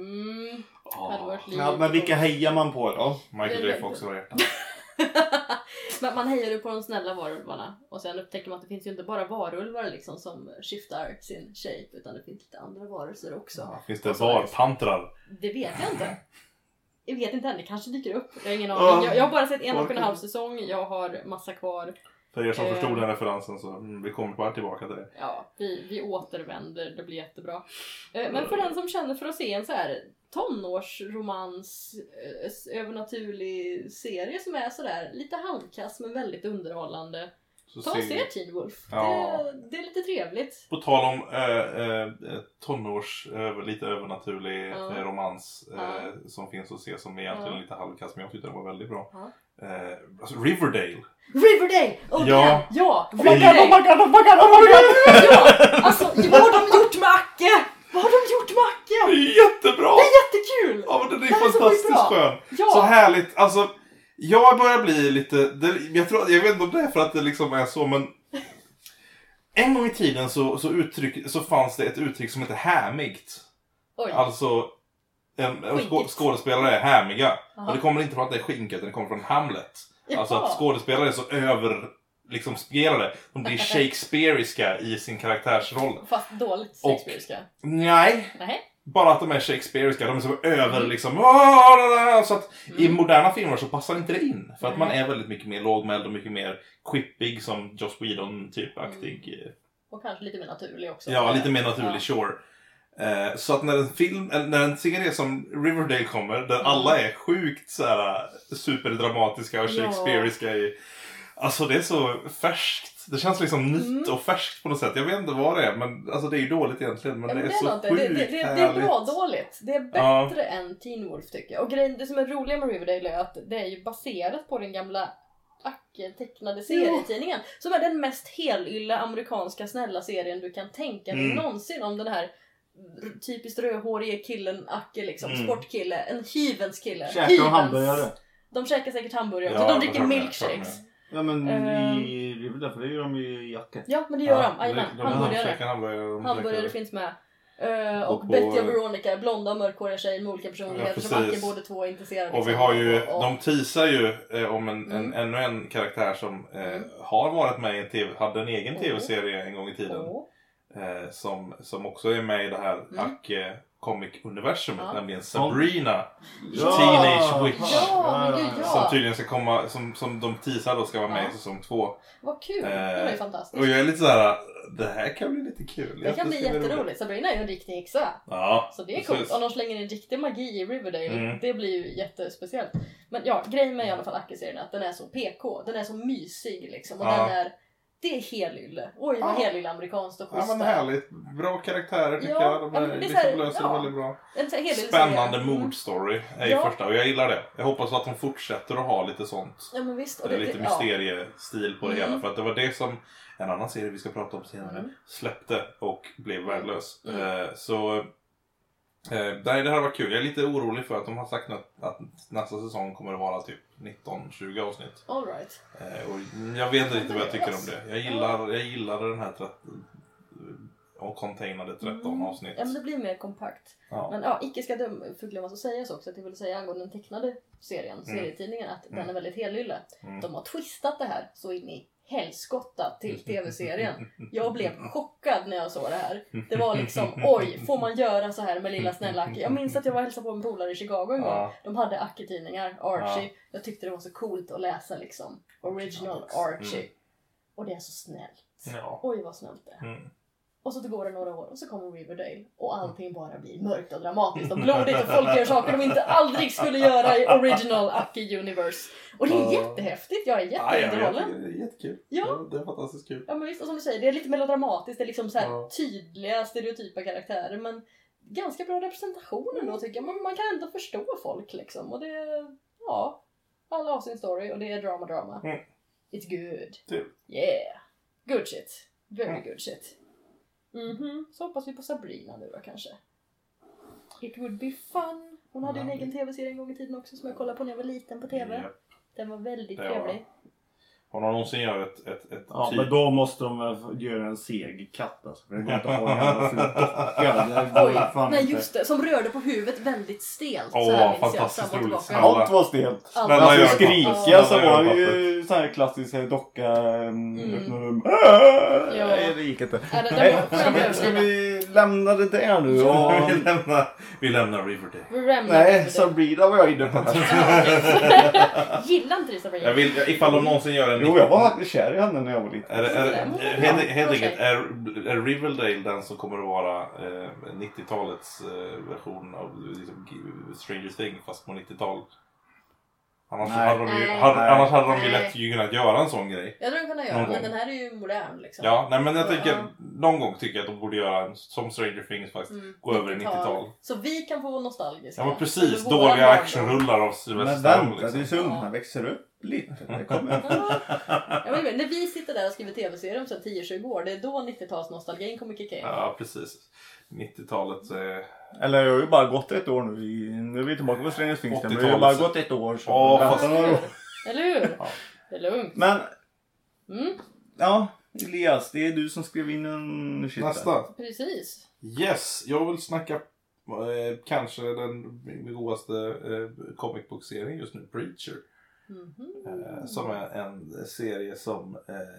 Men vilka hejar man på då? Michael J. Fox var hjärtan. Men man hejar ju på de snälla varulvarna. Och sen upptäcker man att det finns ju inte bara varulvar liksom som skiftar sin shape. Utan det finns lite andra varelser också. Ja, finns det varpantrar? Det vet jag inte. Jag vet inte än, det kanske dyker upp. Jag har ingen aning. Jag har bara sett 1,5 säsong. Jag har massa kvar. För er som förstod den referensen så vi kommer bara tillbaka till det. Ja, vi återvänder. Det blir jättebra. Men för den som känner för att se en så här tonårsromans övernaturlig serie som är sådär lite halvkass men väldigt underhållande. Ta och se Teen Wolf. Ja. Det är lite trevligt. På tal om lite övernaturlig romans som finns att se som är egentligen lite halvkass men jag tyckte det var väldigt bra. Alltså Riverdale! Oh, ja! Ja! Oh my god! Ja! Alltså, vad har de gjort med Acke? Vad har de gjort med Acke? Det är jättebra! Det är jättekul! Ja, men den är fantastiskt skön. Ja. Så härligt. Alltså, jag börjar bli lite... jag vet inte om det är för att det liksom är så, men... En gång i tiden så fanns det ett uttryck som heter hämigt. Oj. Alltså, skådespelare är hämiga. Och det kommer inte från att det är skinket, det kommer från Hamlet. Jaha. Alltså att skådespelare är så liksom spelare. De blir shakespeariska i sin karaktärsroll. Fast dåligt shakespeariska. Nej. Bara att de är shakespeariska. De är så över liksom. Så att i moderna filmer så passar inte det in. För att man är väldigt mycket mer lågmäld och mycket mer quippig som Joss Whedon typ-aktig. Och kanske lite mer naturlig också. Ja, lite mer naturlig, sure. Så att när en serie som Riverdale kommer, där alla är sjukt såhär superdramatiska och shakespeariska alltså det är så färskt. Det känns liksom nytt och färskt på något sätt. Jag vet inte vad det är, men alltså det är ju dåligt egentligen. Men det är så sjukt det är bra dåligt. Det är bättre än Teen Wolf tycker jag. Och det som är roliga med Riverdale är att det är ju baserat på den gamla Acke-tecknade serietidningen. Som är den mest helylla amerikanska snälla serien du kan tänka dig någonsin om den här typiskt rödhårige killen Acke liksom, sportkille, en hyvens kille. Käkar hamburgare. De käkar säkert hamburgare också. De dricker milkshakes. Ja men i Riverdale, för det gör de ju i Acke. Ja men det gör de. Hamburgare finns med. Och Betty och Veronica, blonda och mörkhåriga tjejer med olika personligheter som Acke båda två är intresserade. Och vi har ju, de teasar ju om ännu en karaktär som har varit med i en hade en egen tv-serie en gång i tiden. Som också är med i det här Acke comic-universumet, nämligen Sabrina, Teenage Witch, som tydligen ska komma, som de teasar då ska vara med i säsong 2. Vad kul, det är fantastiskt. Och jag är lite såhär, det här kan bli lite kul. Det kan bli jätteroligt. Sabrina är ju en riktig häxa. Ja, så det är coolt. Om de slänger in riktig magi i Riverdale, det blir ju jättespeciellt. Men ja, grejen med i alla fall Acke-serien är att den är så PK, den är så mysig liksom. Och den är... Det är helylle. Oj, vad helylle amerikanskt och schysst. Ja, men härligt. Bra karaktärer tycker jag. De är liksom löser det väldigt bra. Spännande mordstory är i första. Och jag gillar det. Jag hoppas att de fortsätter att ha lite sånt. Ja, men visst. Och det är lite mysteriestil på det hela. För att det var det som en annan serie vi ska prata om senare släppte och blev värdelös. Så... Nej, det här var kul. Jag är lite orolig för att de har sagt att nästa säsong kommer att vara typ 19-20 avsnitt. All right. Och jag vet inte riktigt vad jag tycker om det. Jag gillar den här containade 13 avsnitt. Ja, men det blir mer kompakt. Ja. Men ja, icke ska förglömmas att sägas också att jag vill säga angående den tecknade serietidningen att den är väldigt helylle. De har twistat det här så in i helskotta till tv-serien. Jag blev chockad när jag såg det här. Det var liksom, oj, får man göra så här med lilla snälla Acke? Jag minns att jag var hälsade på en polare i Chicago en gång. De hade Acke-tidningar, Archie. Jag tyckte det var så coolt att läsa liksom Original Archie. Och det är så snällt. Oj, vad snällt det är. Och så går det några år och så kommer Riverdale och allting bara blir mörkt och dramatiskt och blodigt och folk gör saker de inte aldrig skulle göra i Original Acke Universe. Och det är jättehäftigt, jag är jätteunderhållen. Det är jättekul. Ja. Det är fantastiskt kul. Ja men visst, och som du säger, det är lite melodramatiskt, det är liksom så här tydliga stereotypa karaktärer men ganska bra representation ändå tycker jag. Man kan ändå förstå folk liksom och det alla har sin story och det är drama. It's good. Yeah. Good shit. Very good shit. Så hoppas vi på Sabrina nu då kanske. It would be fun. Hon hade en egen tv-serie en gång i tiden också som jag kollade på när jag var liten på tv. Den var väldigt trevlig. Om de någonsin gör ett ja, men då måste de göra en seg katt alltså. För det går inte att ha en jävla ful docka. Oj, nej just det. Som rörde på huvudet väldigt stelt. Åh, så här minns jag, fantastiskt fram och roligt. tillbaka. Allt var stelt. Allt. Men alltså skrika så Ja. var det ju sån här klassisk docka. Ja. Nej, det gick inte. Ja, det Nej, var ska vi lämna det där nu? Och... Vi lämnar Riverdale. Nej, Sabrina var jag inne på. Gillar inte det Sabrina? Jag vill, ifall de någonsin gör en... Jo, jag var faktiskt kär i henne när jag var liten. Helt enkelt, är Riverdale den som kommer att vara 90-talets version av liksom, Stranger Things fast på 90-tal? Annars hade de ju lätt kunnat göra en sån grej. Jag tror de kan göra, men den här är ju modern liksom. Ja, nej men jag tänker, någon gång tycker jag att de borde göra en som Stranger Things faktiskt. Gå över i 90-tal. Så vi kan få nostalgiska. Ja men precis, dåliga actionrullar av Sylvester Stallone. liksom. Det är så unga växer upp lite. Det kommer. Ja, men när vi sitter där och skriver tv-serier om så 10-20 år, det är då 90-talsnostalgin kommer kicka in. Ja, precis. 90-talet. Eller jag har ju bara gått ett år nu. Nu är vi tillbaka på Stranger Things. Men jag har bara gått ett år. Så Eller hur? Ja. Det är lugnt. Men, ja, Elias, det är du som skrev in en shit. Nästa. Precis. Yes, jag vill snacka kanske den godaste comic book-serien just nu, Preacher. Som är en serie som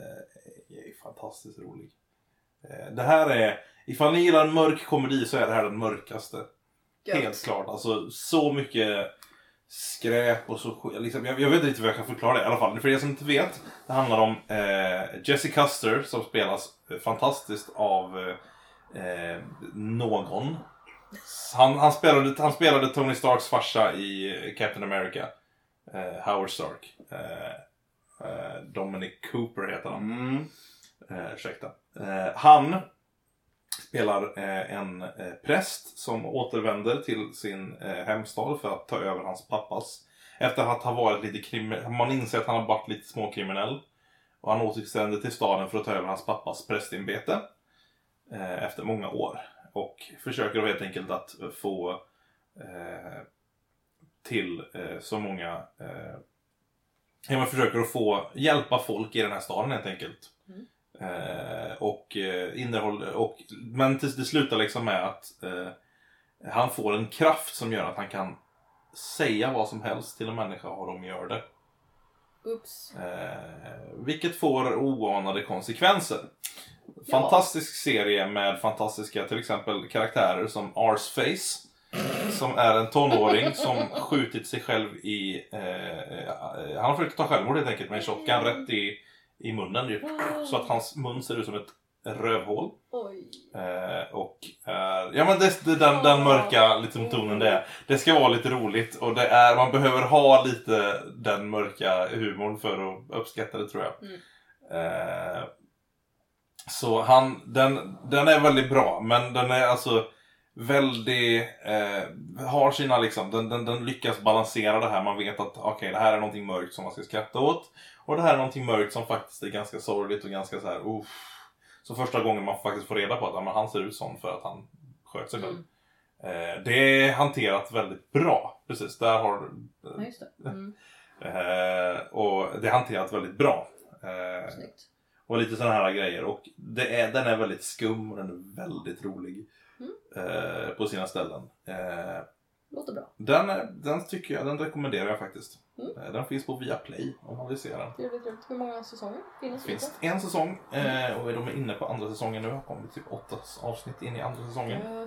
är fantastiskt rolig. Det här är, ifall ni gillar en mörk komedi så är det här den mörkaste. Gött. Helt klart, alltså så mycket skräp och så liksom, jag vet inte riktigt vad jag kan förklara det i alla fall. För er som inte vet, det handlar om Jesse Custer som spelas fantastiskt av någon. Han spelade Tony Starks farsa i Captain America, Howard Stark. Dominic Cooper heter han. Ursäkta. Han spelar en präst som återvänder till sin hemstad för att ta över hans pappas. Efter att ha varit lite man inser att han har varit lite småkriminell. Och han återvänder till staden för att ta över hans pappas prästämbete. Efter många år. Och försöker då helt enkelt att få till så många... man försöker att få hjälpa folk i den här staden helt enkelt. Men det slutar liksom med att han får en kraft som gör att han kan säga vad som helst till en människa och de gör det. Oops. Vilket får oanade konsekvenser. Fantastisk serie med fantastiska till exempel karaktärer som Arseface, som är en tonåring som skjutit sig själv i han har försökt ta självmord helt enkelt med en shotgun rätt i munnen ju. Så att hans mun ser ut som ett rövhål. Oj. Ja men den mörka liksom tonen det är. Det ska vara lite roligt och man behöver ha lite den mörka humorn för att uppskatta det tror jag. Så den är väldigt bra, men den är alltså väldigt har sina liksom den lyckas balansera det här. Man vet att okej, det här är någonting mörkt som man ska skratta åt och det här är någonting mörkt som faktiskt är ganska sorgligt och ganska så här så första gången man faktiskt får reda på att han ser ut sån för att han sköt sig själv. Det är hanterat väldigt bra. Precis, där har just det. och det är hanterat väldigt bra. Snyggt. Och lite sådana här grejer. Och den är väldigt skum och den är väldigt rolig på sina ställen. Låter bra. Den tycker jag, den rekommenderar jag faktiskt. Den finns på Viaplay om man vill se den. Hur många säsonger finns en säsong och de är inne på andra säsongen nu. Har kommit typ 8 avsnitt in i andra säsongen.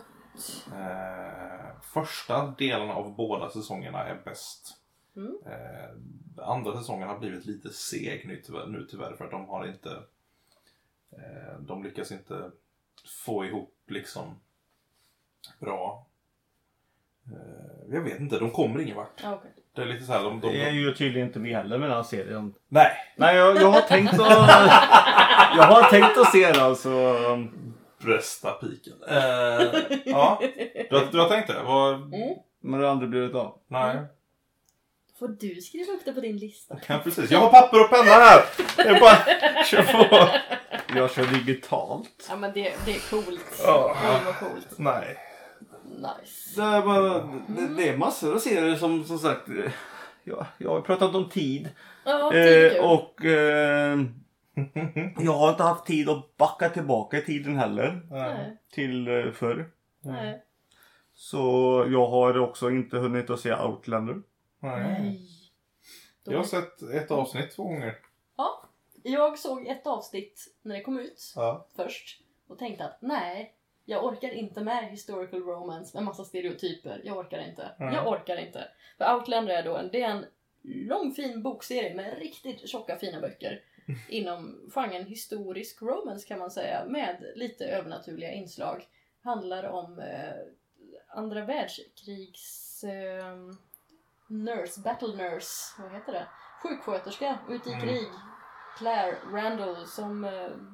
Första delen av båda säsongerna är bäst. Andra säsongen har blivit lite seg nu tyvärr för att de har inte de lyckas inte få ihop liksom bra. Jag vet inte, de kommer ingen vart. Okay. Det är lite så här, det är ju tydligen inte vi heller med den här serien. Nej, jag har tänkt att jag har tänkt att se det alltså. Brösta piken. Ja. Du har tänkt det? Men det aldrig blivit av. Nej. Får du skriva upp det på din lista? Ja, precis. Jag har papper och penna här. Jag bara kör på. Jag kör digitalt. Ja, men det är coolt. Ja. Det var coolt. Nej. Nice. Det är massor av serier som sagt. jag har pratat om tid. Ja, tid är kul. Och jag har inte haft tid att backa tillbaka i tiden heller. Nej. Till förr. Nej. Så jag har också inte hunnit att se Outlander. Nej. Jag har sett ett avsnitt 2 gånger. Ja, jag såg ett avsnitt när det kom ut Ja. först. Och tänkte att nej, jag orkar inte med historical romance med massa stereotyper. Jag orkar inte. Jag orkar inte. För Outlander är då det är en lång fin bokserie med riktigt tjocka fina böcker. Inom genren historisk romance kan man säga. Med lite övernaturliga inslag. Handlar om andra världskrigs battle nurse, vad heter det? Sjuksköterska ute i krig. Claire Randall som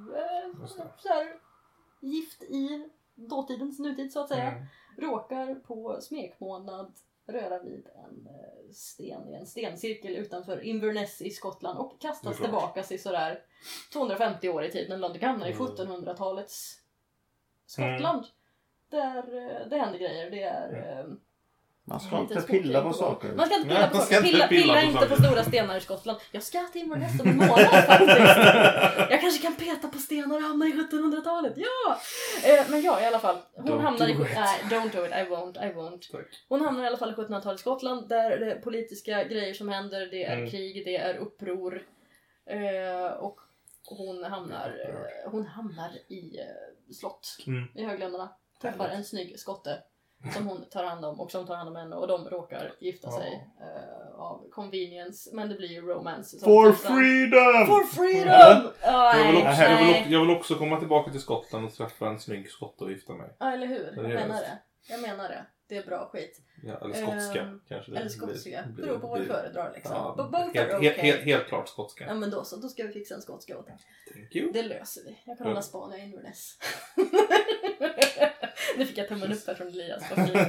så här, gift i dåtidens nutid så att säga. Råkar på smekmånad röra vid en sten i en stencirkel utanför Inverness i Skottland och kastas tillbaka sig sådär 250 år i tiden. London hamnar i 1700-talets Skottland. Där det händer grejer. Det är man ska inte pilla på saker. Man ska inte pilla på saker. Pilla inte på stora stenar i Skottland. Jag ska till Inverness om en månad faktiskt. Jag kanske kan peta på stenar och hamna i 1700-talet. Ja! Men ja, i alla fall. Hon hamnar i... Nej, don't do it. I won't. Tack. Hon hamnar i alla fall i 1700-talet i Skottland. Där det är politiska grejer som händer. Det är krig, det är uppror. Och hon hamnar i slott i Högländerna. Träffar en snygg skotte. Som hon tar hand om och som tar hand om henne. Och de råkar gifta sig av convenience. Men det blir ju romance. For freedom! For freedom! Jag vill också komma tillbaka till Skottland och träffa en snygg skotte och gifta mig. Ja, eller hur? Jag menar det. Det är bra skit. Ja, eller skotska kanske. Eller skotska. Beror på vad du föredrar liksom. Helt klart skotska. Ja, men då ska vi fixa en skotska åt dig. Thank you. Det löser vi. Jag kan hålla span i Inverness. Nu fick jag tummen upp här från Elias.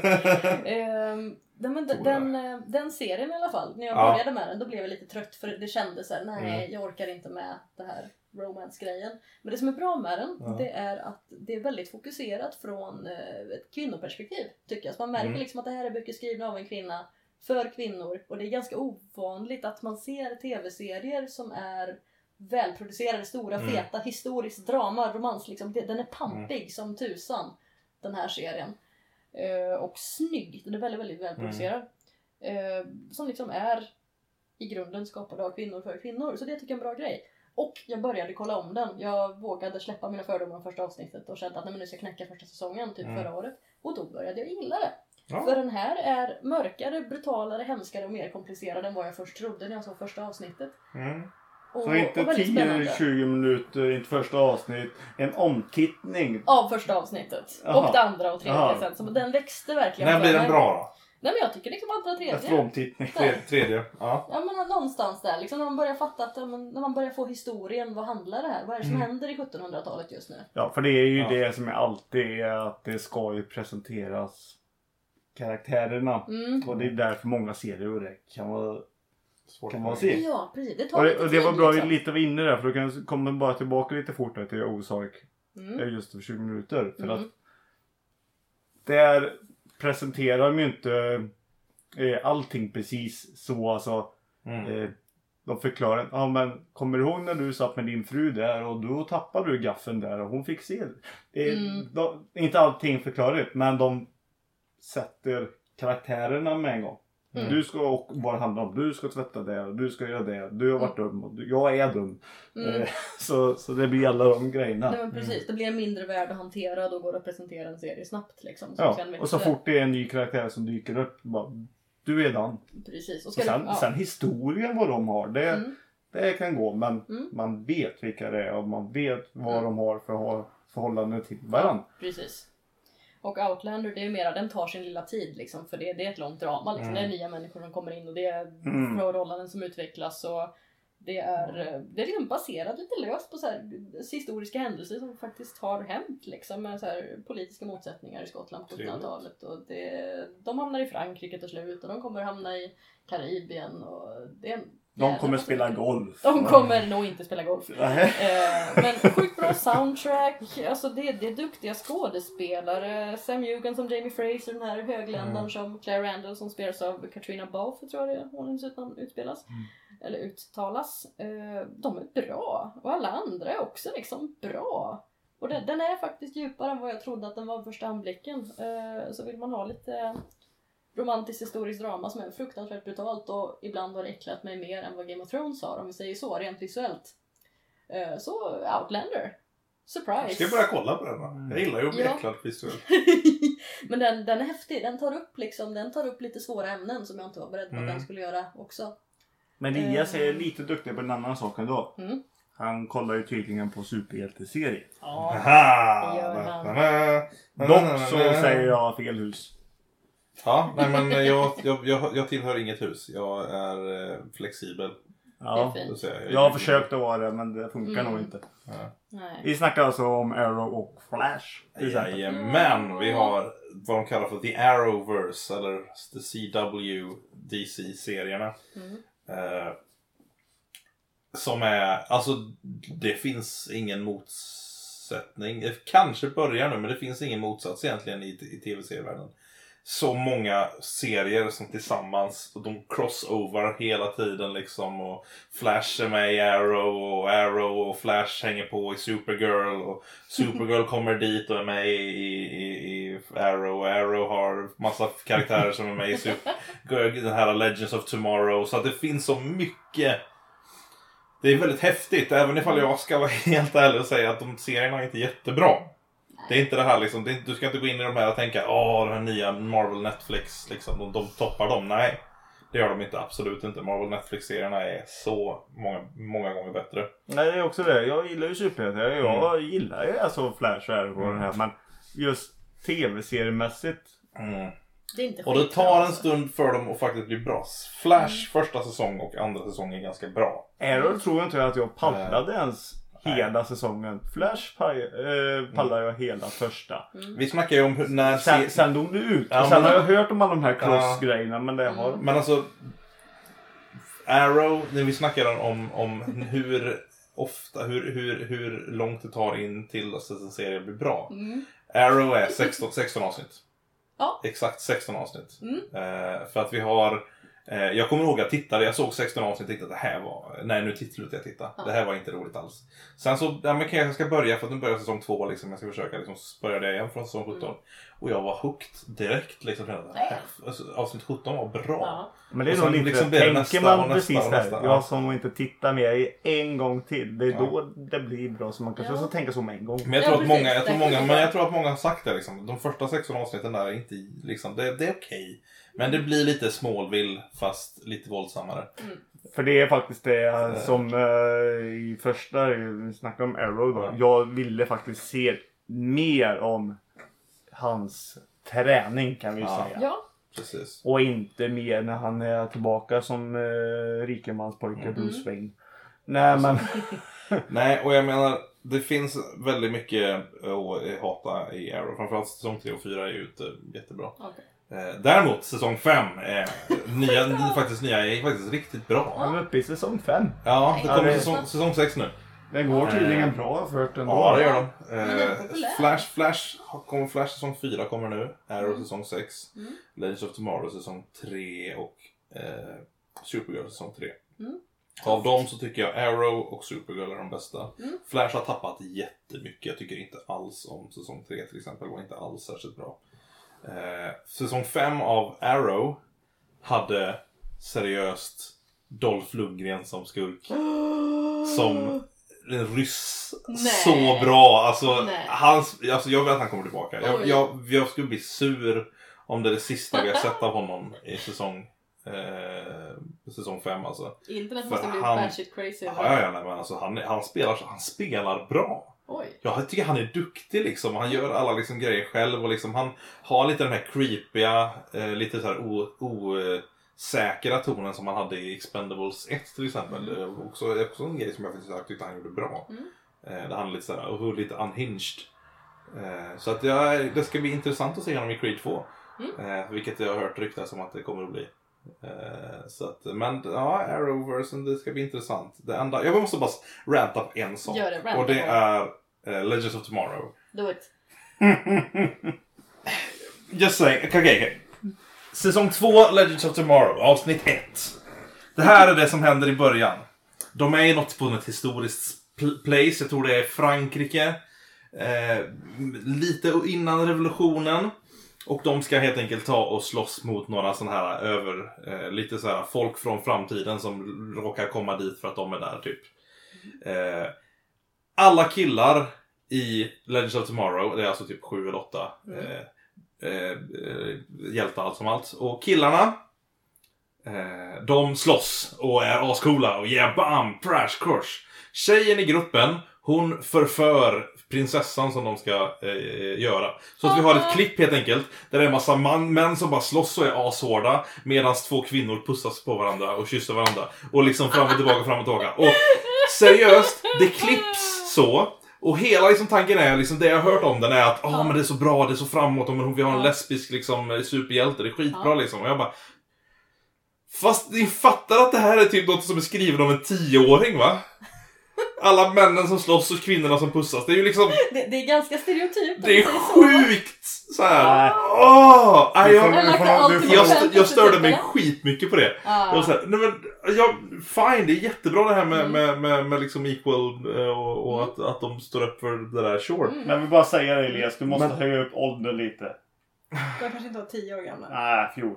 Den serien i alla fall. När jag började med den, då blev jag lite trött. För det kändes så här, nej, jag orkar inte med det här romance-grejen. Men det som är bra med den, det är att det är väldigt fokuserat från ett kvinnoperspektiv, tycker jag. Så man märker liksom att det här är böcker skrivna av en kvinna för kvinnor. Och det är ganska ovanligt att man ser tv-serier som är välproducerade, stora, feta, historiskt drama, romans. Liksom. Den är pampig som tusan, den här serien. Och snygg. Den är väldigt, väldigt välproducerad. Som liksom är i grunden skapad av kvinnor för kvinnor. Så det tycker jag är en bra grej. Och jag började kolla om den. Jag vågade släppa mina fördomar om första avsnittet och kände att nu ska jag knäcka första säsongen typ förra året. Och då började jag gilla det. Ja. För den här är mörkare, brutalare, hemskare och mer komplicerad än vad jag först trodde när jag såg första avsnittet. Så inte 10-20 minuter, inte första avsnitt, en omtittning av första avsnittet. Aha. Och det andra och tredje sen. Så den växte verkligen. När blir den bra då? Nej, men jag tycker liksom andra, tredje. Efter omtittning. Tredje, ja. Ja, men någonstans där. Liksom när man börjar fatta att när man börjar få historien, vad handlar det här? Vad är det som händer i 1700-talet just nu? Ja, för det är ju det som alltid är att det ska ju presenteras karaktärerna. Och det är därför många serier och det kan vara svårt att se. Ja, precis. Det tar lite tid, och det var bra liksom. Lite var inne där, för då kan jag komma bara tillbaka lite fortare till Ozark. Just för 20 minuter. För att där presenterar de ju inte allting precis så. Alltså, de förklarar, men kommer du ihåg när du satt med din fru där och då tappade du gaffeln där och hon fick se det. Inte allting förklarat, men de sätter karaktärerna med en gång. Du ska, och vad det handlar om, du ska tvätta det, du ska göra det, du har varit dum och jag är dum. Så det blir alla de grejerna. Nej, men precis, det blir en mindre värld att hantera och då går det att presentera en serie snabbt liksom. Ja, och så fort det är en ny karaktär som dyker upp, bara, du är den. Precis. Och sen historien vad de har, det kan gå, men man vet vilka det är och man vet vad de har för förhållande till varandra. Ja, precis. Och Outlander, det är ju mera, den tar sin lilla tid liksom, för det är ett långt drama liksom. Det är nya människor som kommer in och det är förhållanden som utvecklas och det är liksom baserat lite löst på så här historiska händelser som faktiskt har hänt liksom, med så här politiska motsättningar i Skottland på 1700-talet och de hamnar i Frankrike till slut och de kommer hamna i Karibien och det De kommer spela golf. De kommer nog inte spela golf. Men sjukt bra soundtrack. Alltså det är duktiga skådespelare. Sam Ewan som Jamie Fraser, den här högländaren som Claire Randall som spelas av Katrina Balfe, tror jag det är. Hon utspelas. Eller uttalas. De är bra. Och alla andra är också liksom bra. Och den är faktiskt djupare än vad jag trodde att den var första anblicken. Så vill man ha lite romantiskt historiskt drama som är fruktansvärt brutalt och ibland har äcklat mig mer än vad Game of Thrones har, om vi säger så, rent visuellt. Så Outlander. Surprise. Ska jag börja kolla på den då? Jag gillar ju att bli äcklad visuellt. Men den är häftig. Den tar upp lite svåra ämnen som jag inte var beredd på att den skulle göra också. Men Elias är lite duktig på en annan sak ändå. Han kollar ju tydligen på superhjälteserier. Dock så säger jag fel hus. Ja, nej men jag tillhör inget hus. Jag är flexibel. Ja, jag har försökt att vara det, men det funkar nog inte. Nej. Vi snackar alltså om Arrow och Flash. Men vi har vad de kallar för The Arrowverse, eller The CW DC-serierna. Som är, alltså det finns ingen motsättning. Det kanske börjar nu, men det finns ingen motsats egentligen i tv-serievärlden. Så många serier som tillsammans, och de crossover hela tiden liksom, och Flash är med i Arrow och Flash hänger på i Supergirl, och Supergirl kommer dit och är med i Arrow, och Arrow har massa karaktärer som är med i den här Legends of Tomorrow, så att det finns så mycket. Det är väldigt häftigt, även ifall jag ska vara helt ärlig och säga att de serierna är inte jättebra. Det är inte det här liksom, du ska inte gå in i de här och tänka de här nya Marvel Netflix liksom, de toppar dem. Nej, det gör de inte, absolut inte. Marvel Netflix-serierna är så många gånger bättre. Nej, det är också det. Jag gillar ju superhjältar. Jag gillar ju alltså Flash och Arrow och det här, men just tv-seriemässigt. Det är inte och det tar en stund för dem att faktiskt bli bra. Flash första säsong och andra säsong är ganska bra. Arrow tror jag inte att jag pallade ens hela säsongen. Flash pallar jag hela första. Vi snackar ju om när sen dog det ut. Ja, sen har jag hört om alla de här cross-grejerna, men det har... Men alltså Arrow, när vi snackar om hur ofta, hur långt det tar in till att en serie blir bra. Arrow är 16 avsnitt. Ja. Exakt 16 avsnitt. För att vi har... jag kommer ihåg att jag såg 16 avsnitt och tänkte att det här var... Nej, nu slutade jag titta. Det här var inte roligt alls. Sen så, jag ska börja, för att nu börjar säsong 2 liksom. Jag ska försöka liksom börja det igen från säsong 17. Och jag var hooked direkt liksom. Avsnitt 17 var bra. Ja. Men det är nog lite, liksom tänker man precis där. Jag som inte tittar med en gång till. Det är då det blir bra, så man kanske så tänka så med en gång. Men jag tror att många har sagt det liksom. De första 16 avsnitten där är inte liksom, det är okej. Men det blir lite Smallville fast lite våldsammare. För det är faktiskt det som i första, vi snackade om Arrow då. Jag ville faktiskt se mer om hans träning, kan vi säga. Ja. Precis. Och inte mer när han är tillbaka som rikemanspojke Bruce Wayne. Nej, men... Nej, och jag menar, det finns väldigt mycket att hata i Arrow. Framförallt säsong 3 och 4 är ju jättebra. Okay. Däremot säsong 5 nya är faktiskt riktigt bra. Han är uppe i säsong 5. Ja, det kommer säsong 6 nu. Det går tydligen bra för den. Ja, det gör de. Flash säsong 4 kommer nu. Arrow säsong 6. Legends of Tomorrow säsong 3 och Supergirl säsong 3. Av dem så tycker jag Arrow och Supergirl är de bästa. Flash har tappat jättemycket. Jag tycker inte alls om säsong 3 till exempel. Det var inte alls särskilt bra. Säsong 5 av Arrow hade seriöst Dolph Lundgren som skurk. Som en ryss. Så bra. Alltså jag vill att han kommer tillbaka. Jag skulle bli sur om det är det sista vi har sett av honom i säsong 5 alltså. Internet måste bli batshit crazy. Ja, men alltså han spelar bra. Oj. Jag tycker han är duktig liksom. Han gör alla liksom grejer själv och liksom han har lite den här creepiga, lite så här osäkra tonen som han hade i Expendables 1 till exempel. Också en grej som jag faktiskt tyckte han gjorde bra. Det handlar lite så här och lite unhinged. Så att det ska bli intressant att se honom i Creed 2. Vilket jag har hört ryktas om att det kommer att bli. Så att, men ja, Arrowversen, det ska bli intressant. Det enda, jag måste bara ranta på en sak. Och det är Legends of Tomorrow. Do it. Just saying, okay. Säsong 2, Legends of Tomorrow, avsnitt 1. Det här är det som händer i början. De är i något på ett historiskt place, jag tror det är Frankrike. Lite innan revolutionen. Och de ska helt enkelt ta och slåss mot några sådana här lite så här folk från framtiden som råkar komma dit för att de är där typ. Alla killar i Legends of Tomorrow, det är alltså typ 7 eller 8 hjältar allt som allt. Och killarna, de slåss och är ascoola och bam, crash, crush. Tjejen i gruppen, hon förför prinsessan som de ska göra. Så att vi har ett klipp helt enkelt där det är en massa män som bara slåss och är ashårda medan 2 kvinnor pussas på varandra och kysser varandra. Och liksom fram och tillbaka. Och seriöst, det klipps så. Och hela liksom tanken är liksom, det jag har hört om den är att men det är så bra, det är så framåt, men vi har en lesbisk liksom superhjälte, det är skitbra liksom. Och jag bara, fast ni fattar att det här är typ något som är skriven av en 10-åring, va? Alla männen som slåss och kvinnorna som pussas. Det är ju liksom... Det är ganska stereotypt. Det är sjukt! Så här. Jag störde mig skitmycket på det. Jag var så här, nej men, fine, det är jättebra det här med liksom equal och att de står upp för det där, sure. Men jag vill bara säga det, Elias, du måste höja upp åldern lite. Jag kanske inte var 10 år gammal. Nej, 14.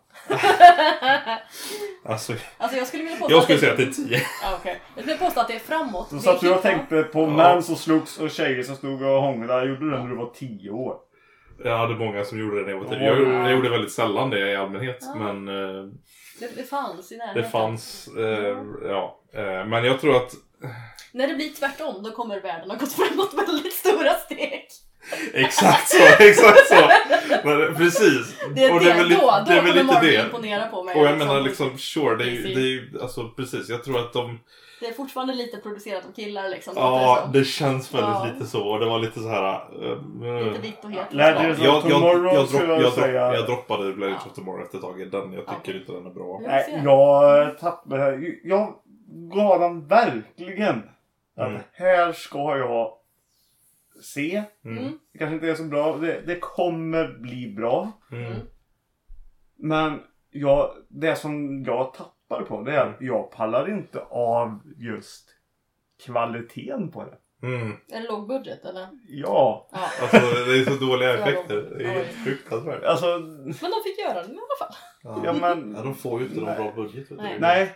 Alltså jag skulle vilja påstå säga att det är 10. Okay. Jag skulle påstå att det är framåt. Så att du tänkte på män som slogs och tjejer som stod och hånglade. Gjorde du det när du var 10 år? Jag hade många som gjorde det när jag var 10. Jag gjorde väldigt sällan det i allmänhet. Men det fanns i närheten. Det fanns, men jag tror att... När det blir tvärtom, då kommer världen ha gått framåt väldigt stora steg. Exakt så. Men, precis. Det är väl lite det. Imponera på mig. Och jag menar liksom, sure, det är ju, alltså precis, jag tror att de... Det är fortfarande lite producerat av killar liksom. Ja, det känns väldigt lite så. Och det var lite så här... lite vitt och het. Jag droppade Legends of Tomorrow efter ett tag. Jag tycker inte den är bra. Nej, jag tappade här. Jag gav den verkligen. Att här ska jag se. Det kanske inte är så bra. Det kommer bli bra. Men det som jag tappar på, det är att jag pallar inte av just kvaliteten på det. Är det låg budget eller? Ja. Alltså det är så dåliga effekter. Det är fruktansvärt. Alltså, men de fick göra det i alla fall. Ja, men de får ju inte någon bra budget. Nej.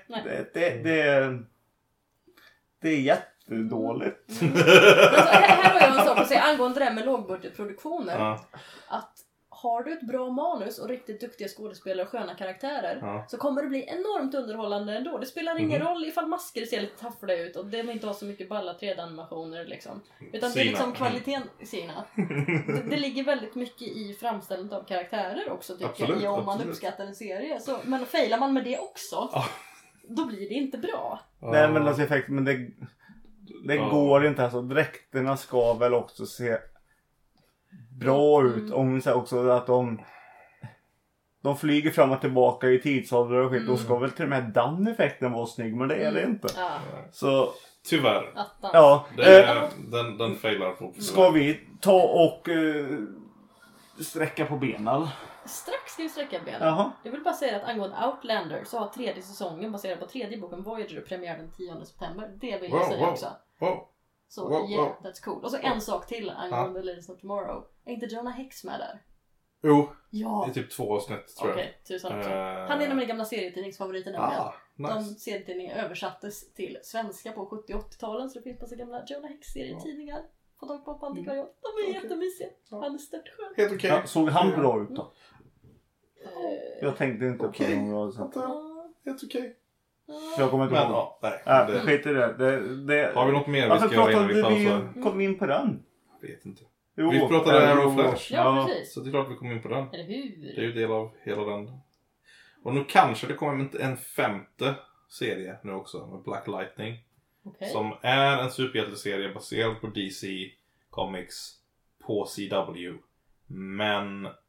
Det är jättedåligt. Här har jag en sak att säga angående det här med lågbudgetproduktioner. Att har du ett bra manus och riktigt duktiga skådespelare och sköna karaktärer så kommer det bli enormt underhållande ändå. Det spelar ingen roll ifall masker ser lite taffliga ut och det inte har så mycket balla 3D-animationer liksom. Utan det är liksom kvaliteten det ligger väldigt mycket i framställandet av karaktärer också tycker jag, om man uppskattar en serie. Så, men failar man med det också då blir det inte bra. Nej, men alltså effekten, men det går inte. Alltså dräkterna ska väl också se bra ut. Om vi säger också att de flyger fram och tillbaka i tidsåldrar och skit. Då ska väl till och med den effekten vara snygg, men det är det inte. Så tyvärr. Ja. Den failar på. Ska vi ta och sträcka på benen? Strax ska vi sträcka benen. Jaha. Jag vill bara säga att angående Outlander så har 3:e säsongen baserad på 3:e boken Voyager premiär den 10 september. Det vill jag säga också. Så that's cool. Och så en sak till angående Legends of Tomorrow. Är inte Jonah Hex med där? Jo, ja. Det är typ 2 avsnitt tror jag. Okej, tusan också. Han är en av mina gamla serietidningsfavoriter nämligen. Nice. De serietidningar översattes till svenska på 70- och 80-talen så det finns massa gamla Jonah Hex serietidningar. På tag på antikvariat. De är jättemysiga. Han är stört skön. Helt okej. Ja, såg han bra ut då? Jag tänkte inte på något sånt. Helt okej. Jag kommer inte ihåg. Skit i det. Har vi något mer vi ska göra innan vi pausar? Kom in på den. Jag vet inte. Jo, vi pratade här om Flash. Ja, precis. Så det är klart vi kommer in på den. Eller hur? Det är ju del av hela den. Och nu kanske det kommer en 5:e serie nu också med Black Lightning. Som är en superhjälteserie baserad på DC Comics på CW. Men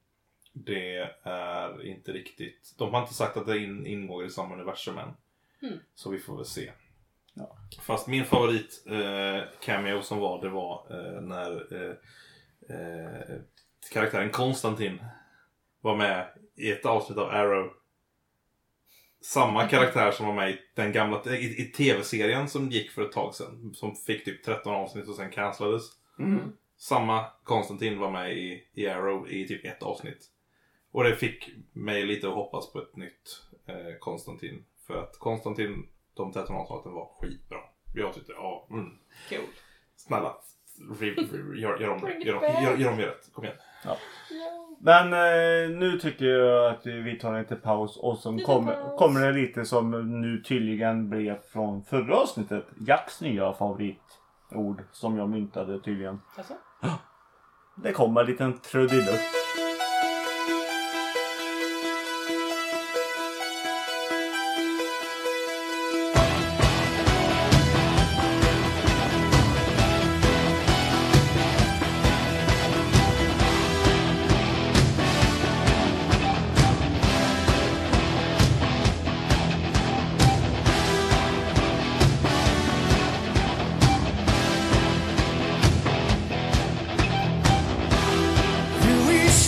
det är inte riktigt... De har inte sagt att det ingår i samma universum än. Så vi får väl se. Ja. Fast min favorit cameo som var, det var när karaktären Konstantin var med i ett avsnitt av Arrow. Samma karaktär som var med i den gamla i tv-serien som gick för ett tag sedan. Som fick typ 13 avsnitt och sen cancellades. Samma Konstantin var med i Arrow i typ ett avsnitt. Och det fick mig lite att hoppas på ett nytt Konstantin. För att Konstantin, de 13 avsnitten var skitbra. Jag tyckte, Cool. Snälla, gör om rätt. Kom igen. Ja. Men nu tycker jag att vi tar en lite paus. Och så kommer det lite som nu tydligen blev från förra avsnittet. Jacks nya favoritord som jag myntade tydligen. Alltså? Det kommer en liten trudelutt. We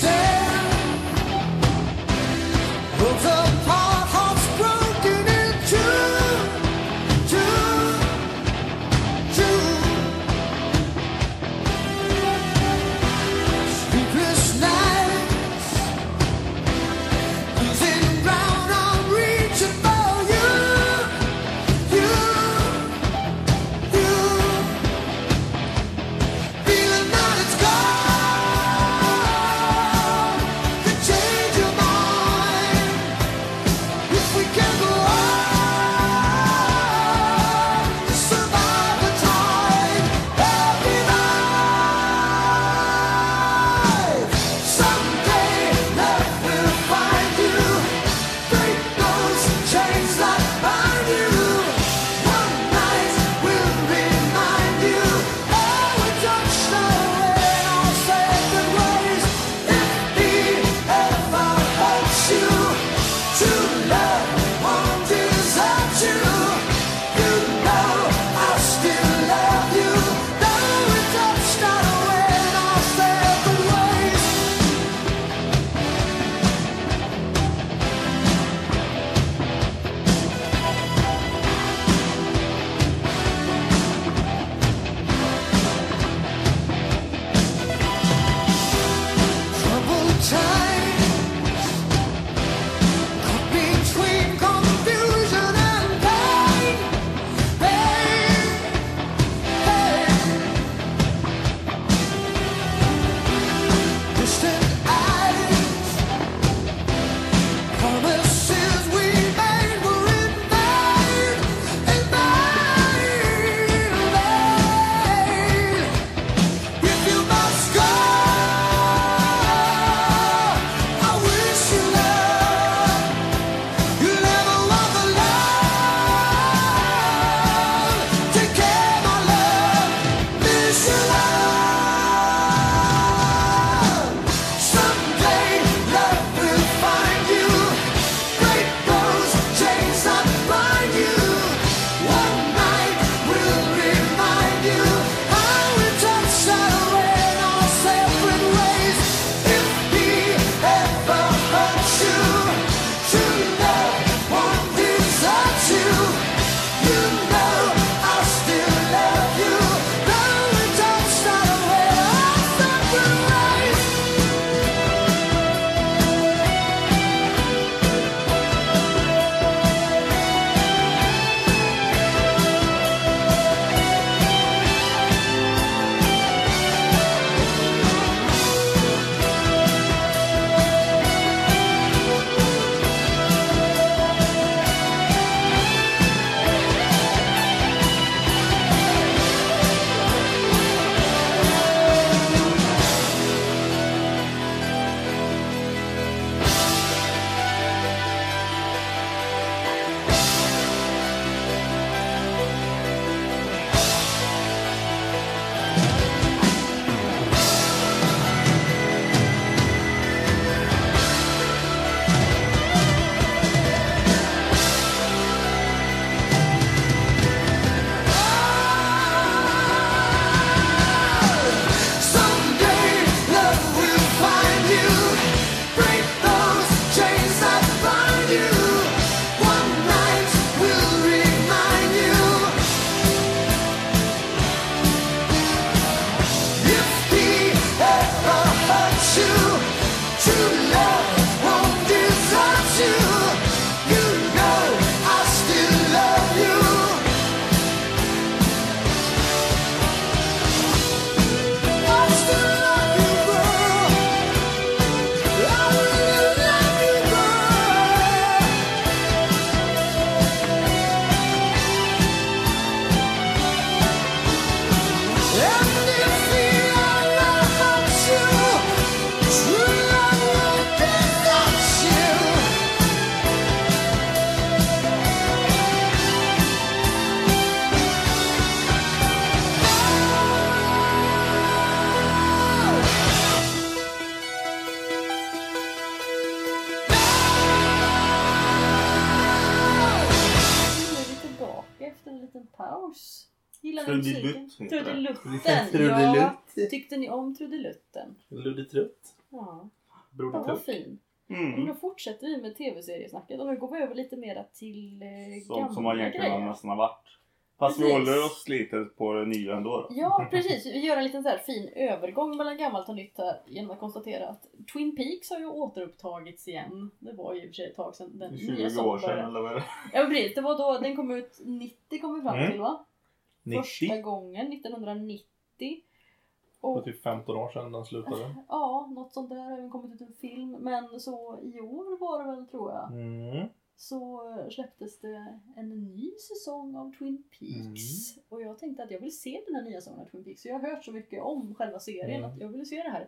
den musiken. Trudelutten. Trudelutt. Ja, tyckte ni om Trudelutten? Luditrutt. Ja. Broder Den var Tuck. fin. Men då fortsätter vi med tv-seriesnacket och nu går vi över lite mer till Sånt som man gamla egentligen grejer. nästan har varit. Fast vi Precis. håller oss lite på det nya ändå då. Ja, precis. Vi gör en liten så här fin övergång mellan gammalt och nytt här genom att konstatera att Twin Peaks har ju återupptagits igen. Det var ju i och för sig ett tag sedan den 20 år sedan eller vad är det? Ja, precis. Det var då den kom ut 90 kom vi fram till, va? 90. Första gången 1990. Det var Och typ 15 år sedan den slutade. ja, något sånt där har även kommit ut en film. Men så i år var det väl, tror jag. Så släpptes det en ny säsong av Twin Peaks. Och jag tänkte att jag vill se den här nya säsongen av Twin Peaks. Så jag har hört så mycket om själva serien att jag vill se det här.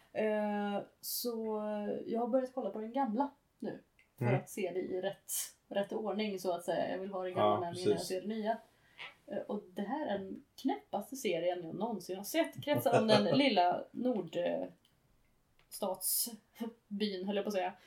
Så jag har börjat kolla på den gamla nu. För att se det i rätt ordning, så att säga. Jag vill ha det gamla med mig när jag ser det nya. Och det här är den knäppaste serien jag någonsin har sett. Kretsar om den lilla nordstatsbyn, höll jag på att säga.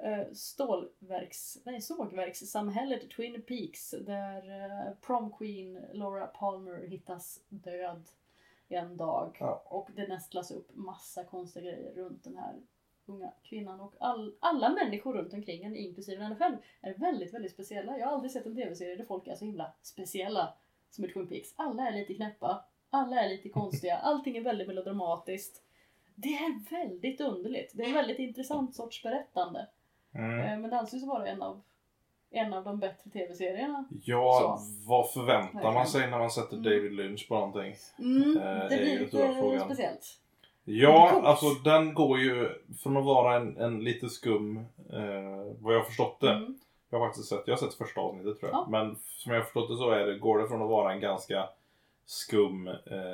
Sågverkssamhället Twin Peaks, där prom queen Laura Palmer hittas död en dag. Och det nästlas upp massa konstiga grejer runt den här unga kvinnan. Och alla människor runt omkring henne, inklusive henne själv, är väldigt, väldigt speciella. Jag har aldrig sett en tv-serie där folk är så himla speciella som i Twin Peaks. Alla är lite knäppa, alla är lite konstiga, allting är väldigt melodramatiskt. Det är väldigt underligt. Det är en väldigt intressant sorts berättande. Men det anses vara en av de bättre tv-serierna. Ja, vad förväntar man sig när man sätter David Lynch på någonting? Det blir lite speciellt. Ja, alltså den går ju från att vara en lite skum, vad jag har förstått det. Jag har faktiskt sett första avsnittet, tror jag. Ja. Men som jag har förstått det så går det från att vara en ganska skum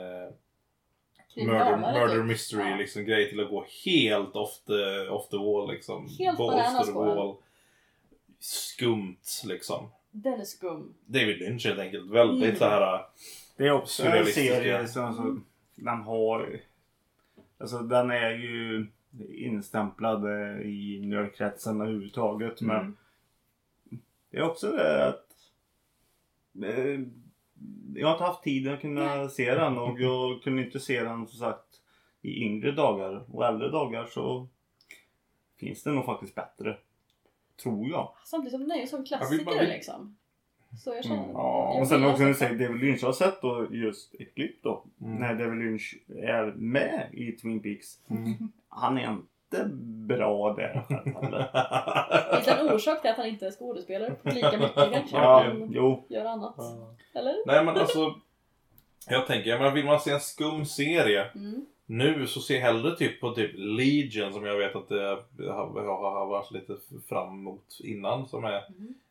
murder mystery liksom grej till att gå helt off the wall liksom. Helt balls to the bananas wall. Skumt liksom. Den är skum. David Lynch helt enkelt. Väldigt så här. Det är också en serie som alltså, den har... Alltså den är ju instämplad i nördkretsen överhuvudtaget. Men det är också det att... Jag har inte haft tid att kunna se den. Och jag kunde inte se den, som sagt, i yngre dagar. Och äldre dagar så finns det nog faktiskt bättre. Tror jag. Samtidigt som den är ju som klassiker liksom. Så jag känner... Ja, och sen också när du säger David Lynch har sett då just ett klipp då. När David Lynch är med i Twin Peaks. Han är inte bra där heller. Finns det en orsak till att han inte är skådespelare lika mycket kanske? Gör annat. Eller? Nej, men alltså... Jag tänker, vill man se en skum serie nu, så se hellre typ på typ Legion, som jag vet att jag har varit lite fram emot innan, som är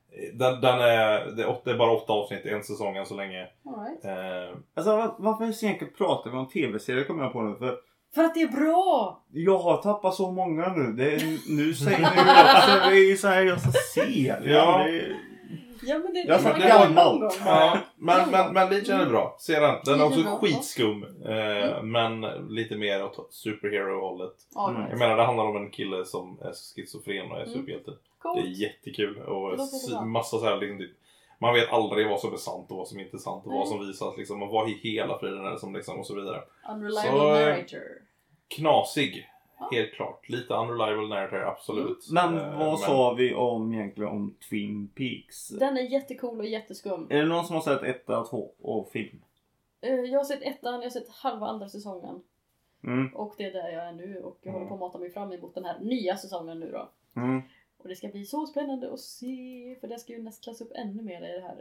det är bara 8 avsnitt i en säsong än så länge. Alltså varför så enkelt pratar vi om tv-serier, kommer jag på nu? För att det är bra! Jag har tappat så många nu. Nu säger ni också, det är så här jag ska se. Ja, men det jag sa gammal. Ja, men Legion är bra. Se den. Den är också skitskum. Men lite mer åt superhero-hållet. Jag menar, det handlar om en kille som är schizofren och är superhjälte. Det är jättekul. Och massa så här liksom, man vet aldrig vad som är sant och vad som inte är sant. Och vad som visas liksom. Och vad i hela friden är det som liksom, och så vidare. Unreliable narrator. Knasig. Helt klart. Lite unreliable narrator, absolut. Men vad sa vi egentligen om Twin Peaks? Den är jättecool och jätteskum. Är det någon som har sett 1, 2 och film? Jag har sett 1, jag har sett halva andra säsongen. Och det är där jag är nu. Och jag håller på att mata mig fram emot den här nya säsongen nu då. Och det ska bli så spännande att se. För det ska ju nästlas upp ännu mer i det här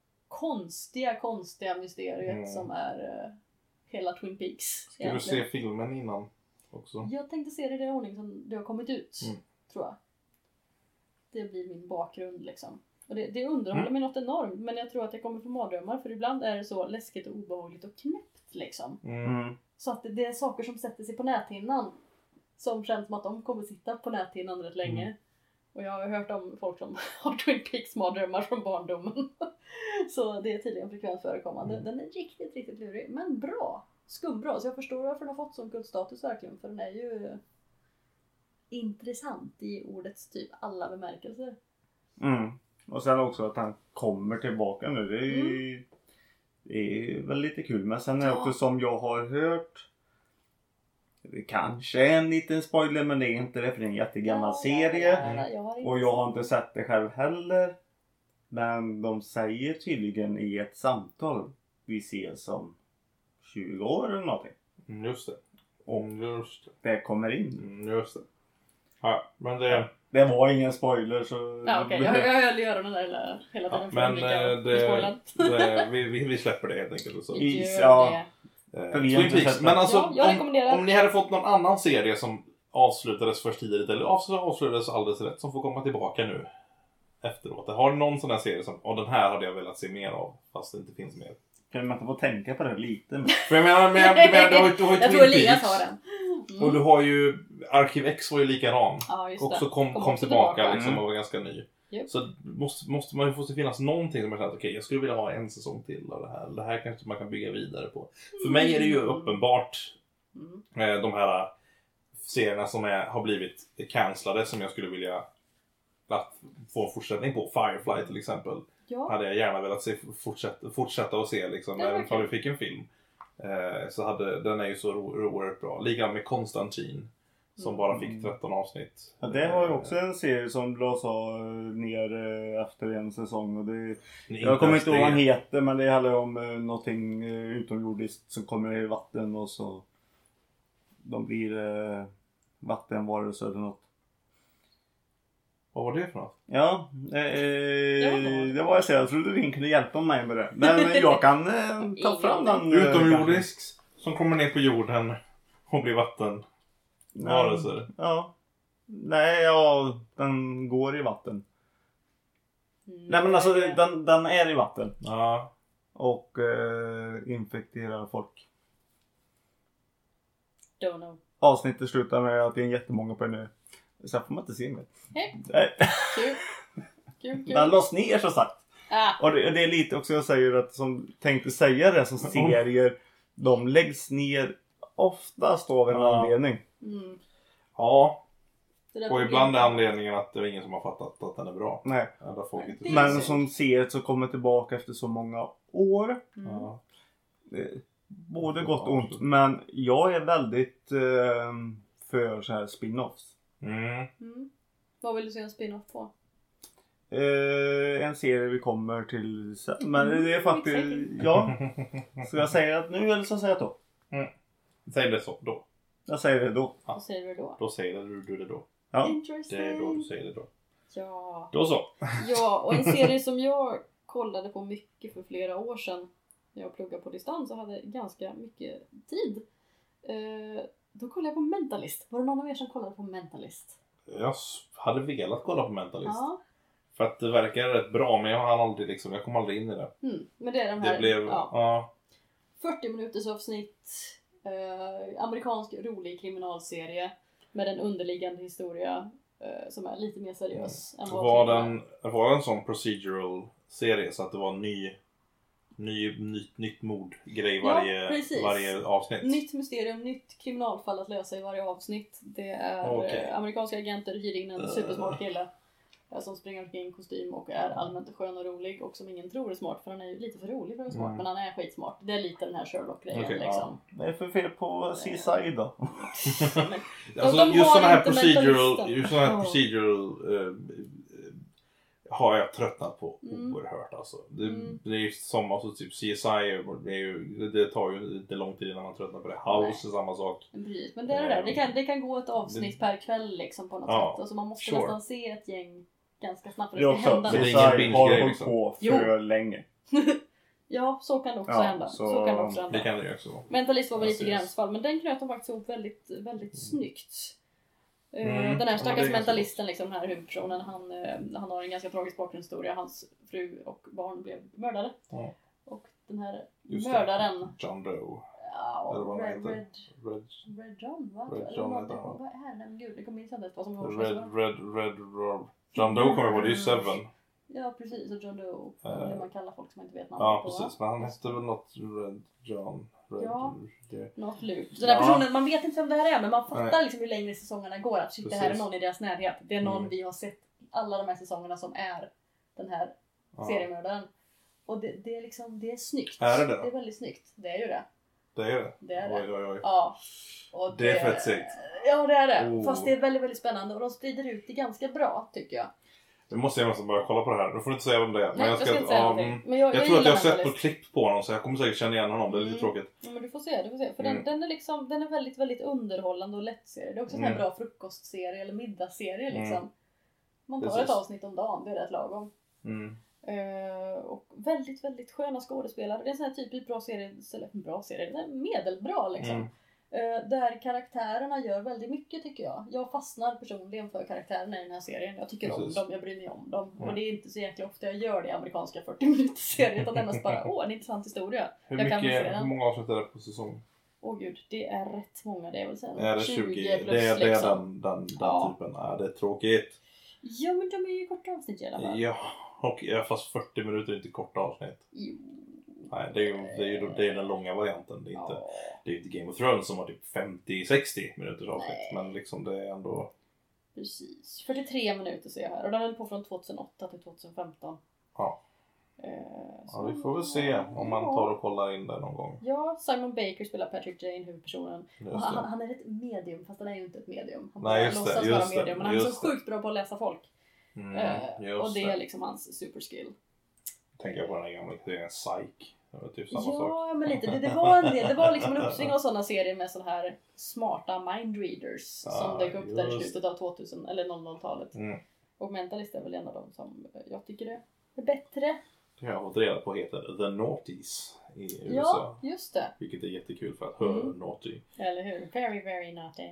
konstiga mysteriet som är hela Twin Peaks. Ska egentligen. Du se filmen innan också? Jag tänkte se det i den ordning som det har kommit ut, tror jag. Det blir min bakgrund liksom. Och det underhåller mig något enormt. Men jag tror att jag kommer få mardrömmar. För ibland är det så läskigt och obehagligt och knäppt liksom. Så att det är saker som sätter sig på näthinnan. Som känns som att de kommer sitta på näthinnan rätt länge. Och jag har hört om folk som har Twin Peaks mardrömmar från barndomen. Så det är tydligen frekvent förekommande. Den är riktigt, riktigt lurig. Men bra. Skumbra. Så jag förstår varför den har fått sån kultstatus verkligen. För den är ju intressant i ordets typ alla bemärkelser. Och sen också att han kommer tillbaka nu. Det är ju Det är väl lite kul. Men sen är det också som jag har hört. Det kanske är en liten spoiler, men det är inte det, för det är en jättegammal serie. Och jag har inte sett det själv heller. Men de säger tydligen i ett samtal vi ses om 20 år eller någonting. Just det. Just det. Det kommer in. Just det. Ja, men det... Det var ingen spoiler så... Ja, okej. Jag höll öronen där hela tiden. Men vi släpper det helt enkelt. Så. Ja. Twin Peaks. Men alltså, jag om ni hade fått någon annan serie som avslutades först tidigt eller avslutades alldeles rätt som får komma tillbaka nu efteråt. Har du någon sån här serie som, den här hade jag velat se mer av fast det inte finns mer? Kan man inte få tänka på det lite mer? För jag menar du har ju jag tror Elias har den. Och du har ju Arkiv X var ju likadan. Ja, just det. Också kom tillbaka liksom, och var ganska ny. Yep. Så måste man ju få finnas någonting som jag känner att okej, jag skulle vilja ha en säsong till av det här. Det här kanske man kan bygga vidare på. För mig är det ju uppenbart de här serierna som har blivit cancellade som jag skulle vilja få en fortsättning på. Firefly till exempel. Ja. Hade jag gärna velat se fortsätta att se liksom, även om vi fick en film. Så den är ju så oerhört bra. Lika med Konstantin som bara fick 13 avsnitt. Ja, det var ju också en serie som lades ner efter en säsong. Och jag kommer inte ihåg vad han heter, men det handlar om någonting utomjordiskt som kommer i vatten och så de blir vattenvarelser eller något. Vad var det för något? Ja, det var jag säger. Jag trodde du kunde hjälpa mig med det. Men jag kan ta fram den. Utomjordisk som kommer ner på jorden och blir vattenvarelser. Ja. Nej, den går i vatten. Nej, men alltså den är i vatten. Ja. Och infekterar folk. Don't know. Avsnittet slutar med att det är jättemånga på en ö. Sen får man inte se mer. Nej. Kul. Den lades ner så sagt. Och det är lite också jag säger att som tänkte säga det som serier. De läggs ner oftast av en anledning. Ja. Och ibland är anledningen att det är ingen som har fattat att den är bra. Nej. Inte men som ser så kommer tillbaka efter så många år. Ja. Både gott och ont. Men jag är väldigt för så här spin-offs. Vad vill du se en spin-off på? En serie vi kommer till sen. Men det är faktiskt... Ja. Så jag säger att nu eller så säger jag då. Säg det så då. Jag säger det då. Vad säger du då? Då säger du det då. Ja. Interesting. Det är då du säger det då. Ja. Då så. Ja, och en serie som jag kollade på mycket för flera år sedan. När jag pluggade på distans och hade ganska mycket tid. Då kollade jag på Mentalist. Var det någon av er som kollade på Mentalist? Jag hade velat kolla på Mentalist. Ja. För att det verkar rätt bra, men jag kom aldrig in i det. Men det är den här... Det blev... 40 minuters avsnitt. Amerikansk rolig kriminalserie. Med en underliggande historia som är lite mer seriös. Än vad var det en sån procedural serie så att det var nytt mordgrej varje avsnitt? Nytt mysterium, nytt kriminalfall att lösa i varje avsnitt. Det är amerikanska agenter hyr in en supersmart kille som springer omkring i kostym och är allmänt skön och rolig och som ingen tror är smart, för han är ju lite för rolig för att vara smart, men han är skitsmart. Det är lite den här Sherlock-grejen liksom. Det är för fel på CSI då. Alltså, just sådana här procedural har jag tröttnat på oerhört alltså. Det är ju som alltså, typ CSI, det tar ju lite lång tid innan man tröttnar på det. House är samma sak. Precis, men det är det kan gå ett avsnitt per kväll liksom på något sätt. Alltså man måste nästan se ett gäng ganska snabbt för att det ska hända. Det är ingen binge-grej liksom. På för länge. Ja, så kan det också hända. Så kan det också hända. Det kan det ju också vara. Mentalist var väl lite gränsfall, men den knöt de faktiskt ihop väldigt, väldigt snyggt. Den här stackars mentalisten, liksom, den här huvudpersonen, han har en ganska tragisk bakgrundshistoria. Hans fru och barn blev mördade. Och den här mördaren... John Doe. Ja, Red John, va? Red John, vad är det? Gud, det kommer inte ihåg vad som var. Red John Doe kommer på, det är ju Seven. Ja, precis. Och John Doe. Det man kallar folk som man inte vet namnet på. Ja, precis. Men han hette väl något Red John. Något lut. Så den här personen, man vet inte vem det här är, men man fattar liksom hur längre säsongerna går. Att shit, det här är någon i deras närhet. Det är någon vi har sett alla de här säsongerna som är den här seriemördaren. Och det är liksom, det är snyggt. Är det? Det är väldigt snyggt. Det är ju det. Det är det? Det är det. Oj. Ja. Och det är fett segt. Ja, det är det. Oh. Fast det är väldigt, väldigt spännande. Och de sprider ut det ganska bra, tycker jag. Nu måste jag nästan börja kolla på det här. Du får inte säga om det är. Nej, jag ska inte säga någonting. Men jag tror att jag har sett på klipp på honom, så jag kommer säkert känna igen honom. Det är lite tråkigt. Ja, men du får se. För den är liksom, den är väldigt, väldigt underhållande och lättserie. Det är också en här bra frukostserie eller middagsserie liksom. Man tar ett avsnitt om dagen, det är rätt lagom. Och väldigt, väldigt sköna skådespelare. Det är en sån här typiskt bra serie, det är medelbra liksom. Där karaktärerna gör väldigt mycket, tycker jag. Jag fastnar personligen för karaktärerna i den här serien. Jag tycker om dem, jag bryr mig om dem. Och det är inte så jäkla ofta jag gör det i amerikanska 40-minuters-serier. Utan det är mest bara, en intressant historia. Hur många avsnitt är det på säsongen? Gud, det är rätt många. Det är väl sen är det 20 plus det är liksom. den typen. Det är tråkigt. Ja, men de är ju korta avsnitt i alla fall. Ja, och fast 40 minuter är inte korta avsnitt. Jo. Nej, det är den långa varianten. Det är inte Game of Thrones som har typ 50-60 minuters avsnitt. Men liksom det är ändå... Precis. 43 minuter ser jag här. Och den höll på från 2008 till 2015. Ja. Vi får väl se om man tar och kollar in det någon gång. Ja, Simon Baker spelar Patrick Jane, huvudpersonen. Och han är ett medium, fast han är ju inte ett medium. Han låtsas vara medium, men han är så sjukt bra på att läsa folk. Och det är liksom hans superskill. Tänker jag på den här gamla serien Psych. Det var typ samma sak. Ja, men lite. Det var en del. Det var liksom en uppsving av sådana serier med sådana här smarta mindreaders som dök upp där i slutet av 2000 eller 00-talet. Och Mentalist är väl en av dem som jag tycker är bättre. Det har jag fått reda på heter The Naughties i USA. Ja, just det. Vilket är jättekul för att naughty. Eller hur? Very, very naughty.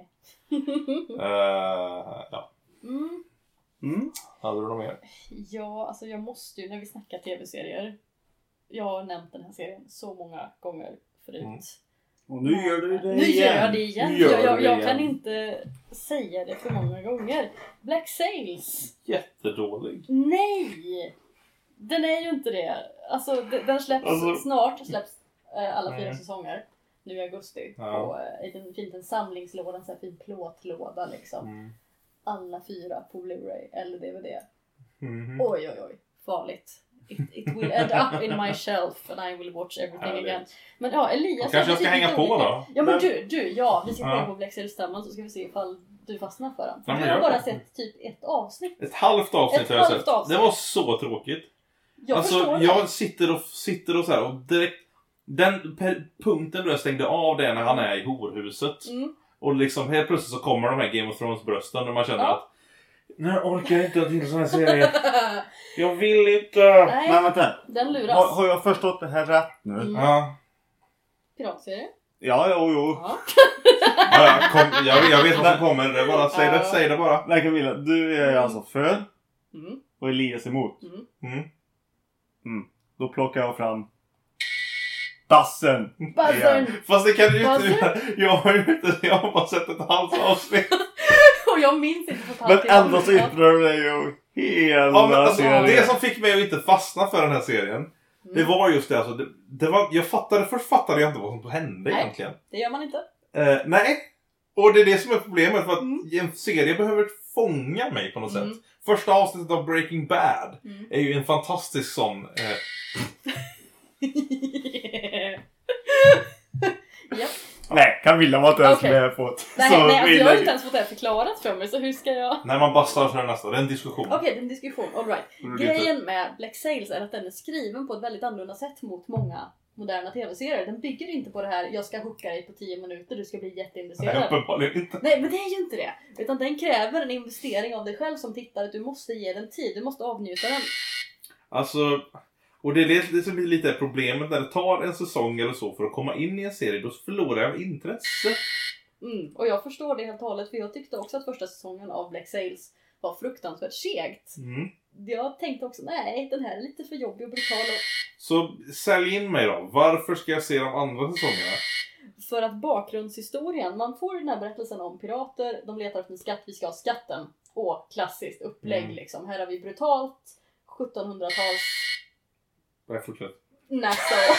Ja. Mm. Hade du något mer? Ja, alltså jag måste ju, när vi snackar tv-serier. Jag har nämnt den här serien så många gånger förut. Och nu gör du det igen. Nu gör jag det igen. Jag kan inte säga det för många gånger. Black Sails. Jättedålig. Nej! Den är ju inte det. Alltså den släpps snart. Släpps alla 4 säsonger. Nu i augusti. Och en samlingslåda, en sån här fin plåtlåda liksom. Alla 4 på Blu-ray eller DVD. Oj. Farligt. It will end up in my shelf and I will watch everything again. Men ja, Elias... Kanske jag ska hänga på då? Ja, men vi ska kolla på Black Sails tillsammans så ska vi se ifall du fastnar för den. Jag har bara sett typ ett avsnitt. Ett halvt avsnitt har jag sett. Det var så tråkigt. Jag sitter och så här och direkt... Den punkten då jag stängde av det när han är i horhuset. Och liksom helt plötsligt så kommer de här Game of Thrones brösten och man känner att nej, jag orkar inte till sån här serie. Jag vill inte. Nej, men vänta. Den luras. Har jag förstått det här rätt nu? Ja. Piratserie? Ja. Jag vet vad som kommer. Det bara, säg det bara. Nej, Camilla, du är alltså för och Elias emot. Då plockar jag fram Bassen. Fast det kan du ju inte. Jag har bara sett ett halvt avsnitt. Och jag minns inte på men ändå så yttrar du dig ju hela serien. Det som fick mig att inte fastna för den här serien. Det var just det. Alltså, först fattade jag inte vad som hände egentligen. Det gör man inte. Nej. Och det är det som är problemet. För att en serie behöver fånga mig på något sätt. Första avsnittet av Breaking Bad är ju en fantastisk sån... Yep. Nej, Camilla var inte ens med på det. Nej, alltså jag har inte ens fått det förklarat för mig, så hur ska jag... Nej, man bastar för nästa. Det är en diskussion. Okej, det är en diskussion. All right. Grejen med Black Sails är att den är skriven på ett väldigt annorlunda sätt mot många moderna tv-serier. Den bygger inte på det här, jag ska hooka dig på 10 minuter, du ska bli jätteintresserad. Nej, uppenbarligen inte. Nej, men det är ju inte det. Utan den kräver en investering av dig själv som tittare. Du måste ge den tid, du måste avnjuta den. Alltså... Och det är det som blir lite problemet när det tar en säsong eller så för att komma in i en serie. Då förlorar jag intresse. Och jag förstår det helt och hållet. För jag tyckte också att första säsongen av Black Sails var fruktansvärt segt. Jag tänkte också, nej, den här är lite för jobbig och brutal. Så sälj in mig då. Varför ska jag se de andra säsongerna? För att bakgrundshistorien, man får den här berättelsen om pirater. De letar efter en skatt, vi ska ha skatten. Klassiskt upplägg liksom. Här har vi brutalt 1700-tals... Fortsätt. Nassau.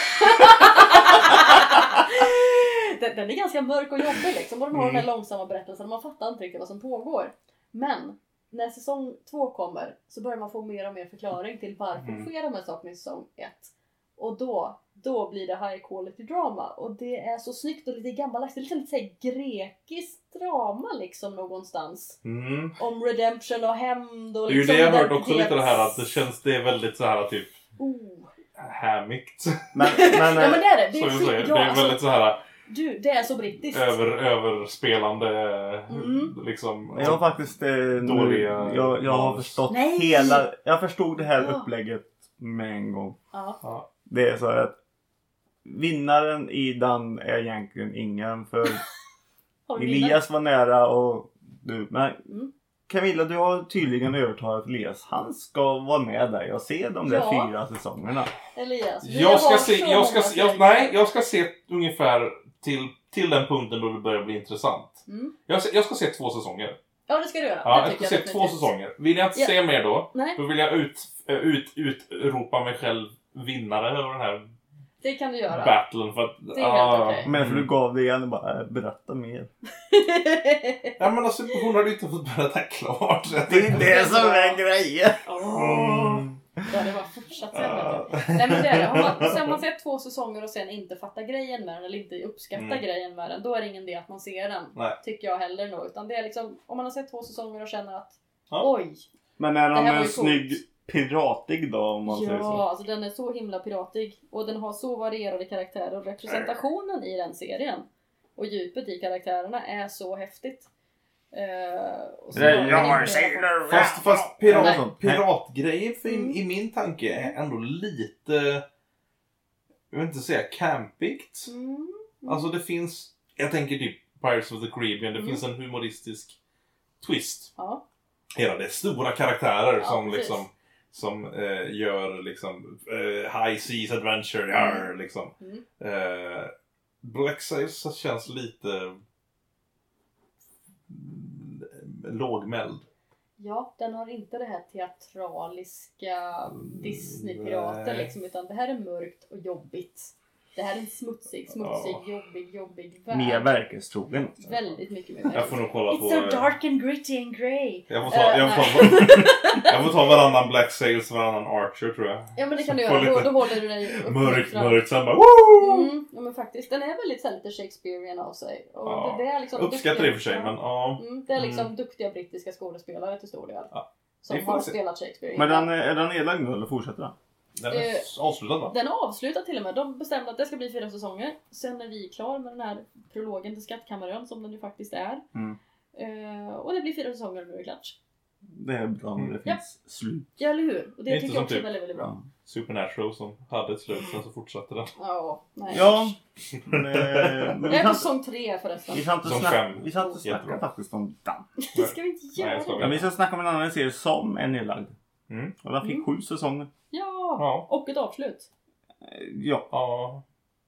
Den är ganska mörk och jobbig liksom. Och de har den här långsamma berättelsen. Man fattar inte riktigt vad som pågår. Men när säsong 2 kommer så börjar man få mer och mer förklaring till varför sker de här sakerna i säsong 1. Och då blir det high quality drama. Och det är så snyggt och lite gammaldags. Det är liksom lite såhär grekiskt drama liksom någonstans. Om redemption och hämnd och det är ju det jag hört också lite det här att det är väldigt så här typ hämigt. Men ja men det är det. Det är väldigt så här. Du, det är så brittiskt. Överspelande liksom. Jag har faktiskt dåliga. Jag har förstått jag förstod det här upplägget med en gång. Ja. Det är så att vinnaren i den är egentligen ingen, för Elias var nära och du. Men Camilla, du har tydligen övertalat Elias. Han ska vara med där. Jag ser de där 4 säsongerna. Elias, jag ska se ungefär till den punkten då det börjar bli intressant. Jag ska se 2 säsonger. Ja, det ska du göra. Ja, jag ska se 2 säsonger. Vill jag inte se mer då? Nej. Då vill jag utropa mig själv vinnare över den här det kan du göra. battlen. För att, det är helt okej. Men för du gav det igen och bara berätta mer. Ja, men alltså hon hade inte fått berätta klart. Det är det som är grejen. Ja, det var fortsatt sen. Nej, men det är det. Sen man sett 2 säsonger och sen inte fattar grejen med den eller inte uppskattar grejen med den, då är det ingen idé att man ser den. Nej. Tycker jag heller nog. Utan det är liksom, om man har sett 2 säsonger och känner att oj. Men är den en snygg piratig då, om man säger så? Ja, alltså den är så himla piratig. Och den har så varierade karaktärer. Och representationen i den serien och djupet i karaktärerna är så häftigt. Fast piratgrejen i min tanke är ändå lite, jag vill inte säga campigt. Alltså det finns, jag tänker typ Pirates of the Caribbean, det finns en humoristisk twist. Ja. Hela det är stora karaktärer som precis. Liksom som gör liksom high seas adventure liksom. Black Sails känns lite lågmäld. Ja, den har inte det här teatraliska Disney-pirater liksom, utan det här är mörkt och jobbigt. Det här är en smutsig, jobbig värld. Mer verklighetstrogen. Väldigt mycket mer. Jag får nog kolla på... It's so dark and gritty and grey. Jag får ta varannan Black Sails, varannan Archer tror jag. Ja, men det kan du göra. Då håller du dig upp. Mörkt sen bara woo! Ja, men faktiskt. Den är väldigt så lite Shakespearean av sig. Och ja. det är liksom uppskattar det för sig, men ja. Det är liksom duktiga brittiska skådespelare till stor del. Ja. Som har spelat Shakespeare. Men är den nedlagd nu eller fortsätter den? Den är avslutad va? Den är avslutad till och med. De bestämde att det ska bli 4 säsonger. Sen är vi klar med den här prologen till Skattkammaren som den ju faktiskt är. Och det blir 4 säsonger och nu är det klart. Det är bra när det finns slut. Ja, eller hur? Och det tycker jag också typ är väldigt, väldigt bra. Supernatural som hade ett slut, sen så fortsatte den. Ja, nej. Ja. Jag är på säsong 3 förresten. Vi ska inte snacka faktiskt om den. Det ska vi inte göra. Men vi ska snacka om en annan serie som är nedlagd. Och den fick 7 säsonger. Ja, och ett avslut. Ja.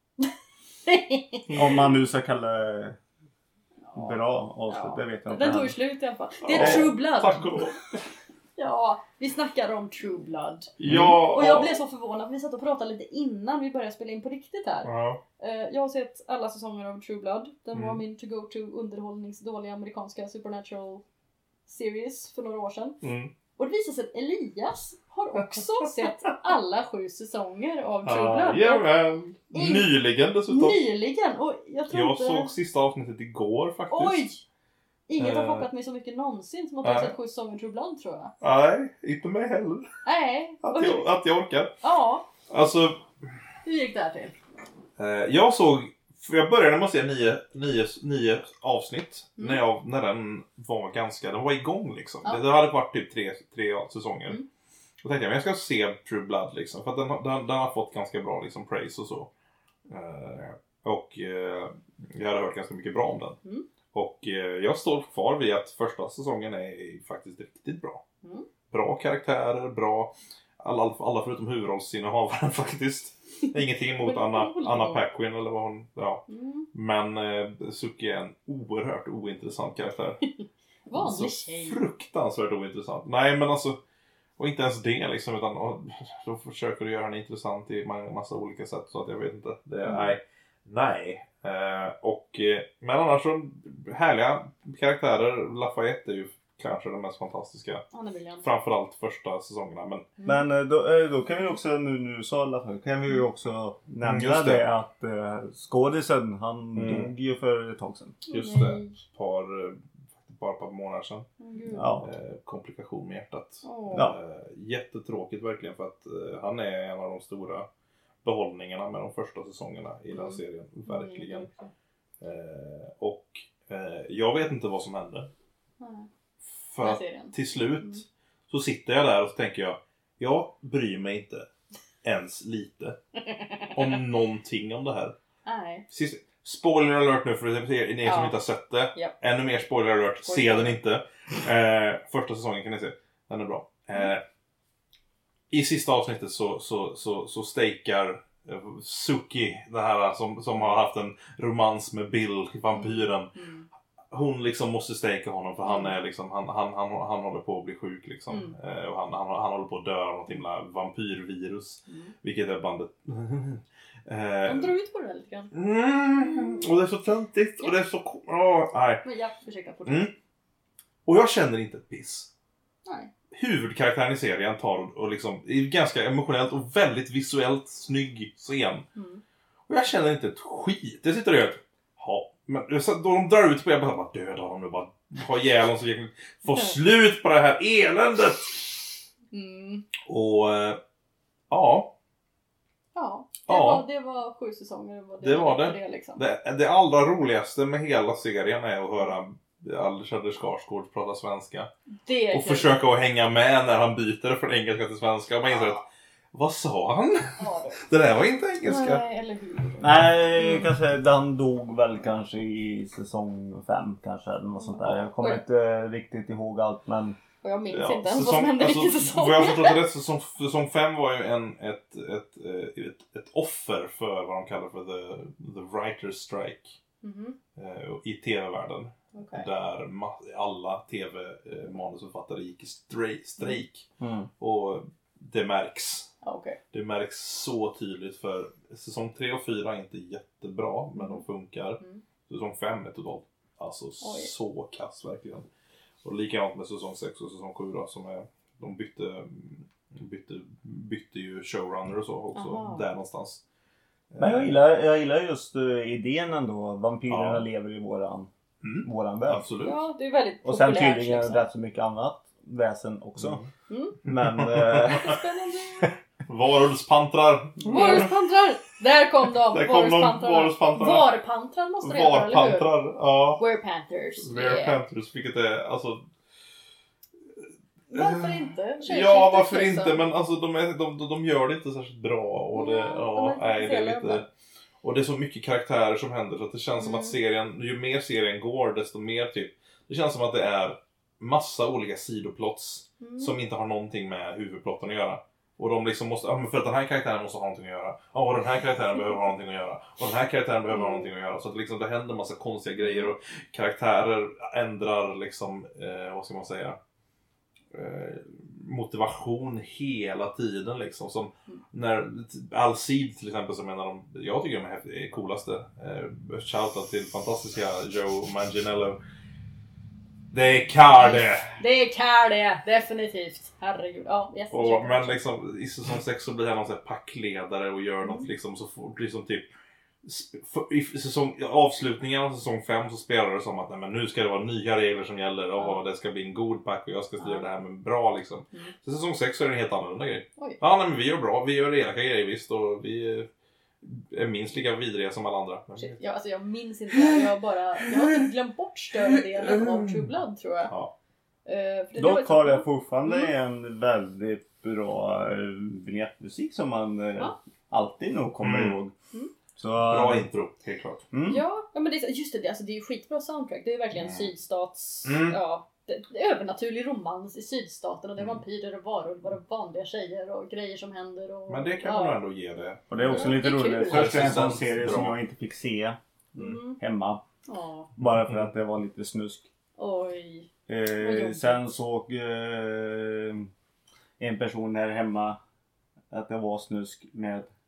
Om man nu ska kalla det bra avslut, det vet jag inte. Den tog ju slut i alla fall. Det är True Blood. Tack och lov. Ja, vi snackar om True Blood. Ja. Och jag blev så förvånad. Vi satt och pratade lite innan vi började spela in på riktigt här. Ja. Jag har sett alla säsonger av True Blood. Den var min to-go-to underhållningsdåliga amerikanska Supernatural series för några år sedan. Och det visar sig att Elias har också sett alla 7 säsonger av True Blood. Jajamän. Nyligen dessutom. Nyligen. Och jag såg sista avsnittet igår faktiskt. Oj! Inget har chockat mig så mycket någonsin som att jag har sett 7 säsonger True Blood, tror jag. Nej, inte mig heller. Nej. Att jag orkar. Ja. Alltså... Hur gick det här till? Jag började med att se 9 avsnitt när den var den var igång liksom. Ja. Det hade varit typ 3 säsonger. Då tänkte jag ska se True Blood liksom, för att den har fått ganska bra liksom praise och så. Och jag hade hört ganska mycket bra om den. Och jag står kvar vid att första säsongen är faktiskt riktigt bra. Bra karaktärer, bra alla förutom huvudrollsinnehavaren faktiskt. Ingenting emot Anna Paquin eller vad hon... Ja. Men Suki är en oerhört ointressant karaktär. Vanlig tjej. Fruktansvärt ointressant. Nej, men alltså... Och inte ens det liksom, utan då försöker du göra henne intressant i massa olika sätt. Så att jag vet inte. Men annars så härliga karaktärer. Lafayette är ju kanske den mest fantastiska. Han är briljant. Framförallt första säsongerna. Men då kan vi också, nu sa alla, kan vi ju också nämna det att skådisen, han dog ju för ett tag sedan. Just det, bara ett par månader sedan. Ja. Komplikation med hjärtat. Ja. Jättetråkigt verkligen, för att han är en av de stora behållningarna med de första säsongerna i den serien. Verkligen. Och jag vet inte vad som hände. För att till slut så sitter jag där och så tänker jag bryr mig inte ens lite om någonting om det här. Nej. Spoiler alert nu för ni som inte har sett det. Yep. Ännu mer spoiler alert. Se den inte. Första säsongen kan ni se. Den är bra. I sista avsnittet så stakar Suki, det här som har haft en romans med Bill, vampyren. Hon liksom måste staka honom för han är liksom han håller på att bli sjuk liksom. Och han håller på att dö av något himla vampyrvirus. Vilket är bandet. De drar ut på det lite grann. Och det är så töntigt och det är så nej. Men jag försöker fortsätta. Och jag känner inte ett piss. Nej. Huvudkaraktären i serien tar och liksom är ganska emotionellt och väldigt visuellt snygg scen. Och jag känner inte ett skit. Jag sitter och gör men då de drar ut på jag bara döda honom och bara ha ihjäl honom så vi kan få slut på det här eländet. Och det var 7 säsonger. Det var det. Det, liksom. Det allra roligaste med hela serien är att höra Alexander Skarsgård prata svenska. Och försöka att hänga med när han byter från engelska till svenska. Och man inser att, vad sa han? Det där var inte engelska. Nej, eller hur? Nej, kanske han dog väl kanske i säsong 5 kanske. Eller något sånt där. Jag kommer inte riktigt ihåg allt, men... Och jag minns inte ens vad som hände riktigt i säsongen. Vad jag förstått rätt, säsong 5 var ju ett offer för vad de kallar för the writer's strike. I tv-världen. Okay. Där alla tv-manusförfattare gick i strejk. Och det märks. Okay. Det märks så tydligt, för säsong 3 och 4 är inte jättebra, men de funkar. Säsong 5 är totalt så kass verkligen. Och likadant med säsong 6 och säsong 7 då, som är, de bytte ju showrunner och så också. Där någonstans. Men jag gillar just idén ändå. Vampyrerna lever i våran värld. Absolut. Ja, det är väldigt populärt. Och sen tydligen liksom. Rätt så mycket annat väsen också. Men... Varulvspantrar! Där kom de! Varulvspantrar! Varpantrar måste det heta, eller hur? Ja. Werepanthers. Werepanthers, vilket är alltså... Varför inte? Varför inte? Men alltså de gör det inte särskilt bra. Och det är lite... Och det är så mycket karaktärer som händer, så att det känns som att serien, ju mer serien går, desto mer typ... Det känns som att det är massa olika sidoplots som inte har någonting med huvudplotten att göra. Och de liksom måste, för att den här karaktären måste ha någonting att göra. Och den här karaktären behöver ha någonting att göra. Och den här karaktären behöver ha någonting att göra. Så att liksom det händer massa konstiga grejer och karaktärer ändrar liksom, vad ska man säga, motivation hela tiden liksom. Som när Alcide till exempel, som en av de, jag tycker de är coolaste. Shoutout till fantastiska Joe Manganiello. Det är Carde! Det är Carde, definitivt. Herregud. Ja, men liksom i säsong 6 så blir han någon sån här packledare och gör något liksom, så fort liksom typ i avslutningen av säsong 5 så spelar det som att nej, men nu ska det vara nya regler som gäller och det ska bli en god pack och jag ska styra det här med bra liksom. Så säsong 6 så är det en helt annorlunda grej. Ja, nej, men vi gör bra, vi gör elaka grejer visst, och vi är minst lika vidriga som alla andra. Ja, alltså jag minns inte. Jag har glömt bort större delen av True Blood, tror jag. Ja. Dock har jag fortfarande en väldigt bra vignettmusik som man alltid nog kommer ihåg. Så, bra intro, helt klart. Ja, men det är, just det, alltså det är ju skitbra soundtrack. Det är verkligen sydstats... Det är övernaturlig romans i sydstaten. Och det är vampyrer och varulvar och vanliga tjejer och grejer som händer. Och, men det kan man ändå ge det. Och det är också lite roligt. Först en sån serie som jag inte fick se hemma. Bara för att det var lite snusk. Oj. Sen såg en person här hemma att det var snusk med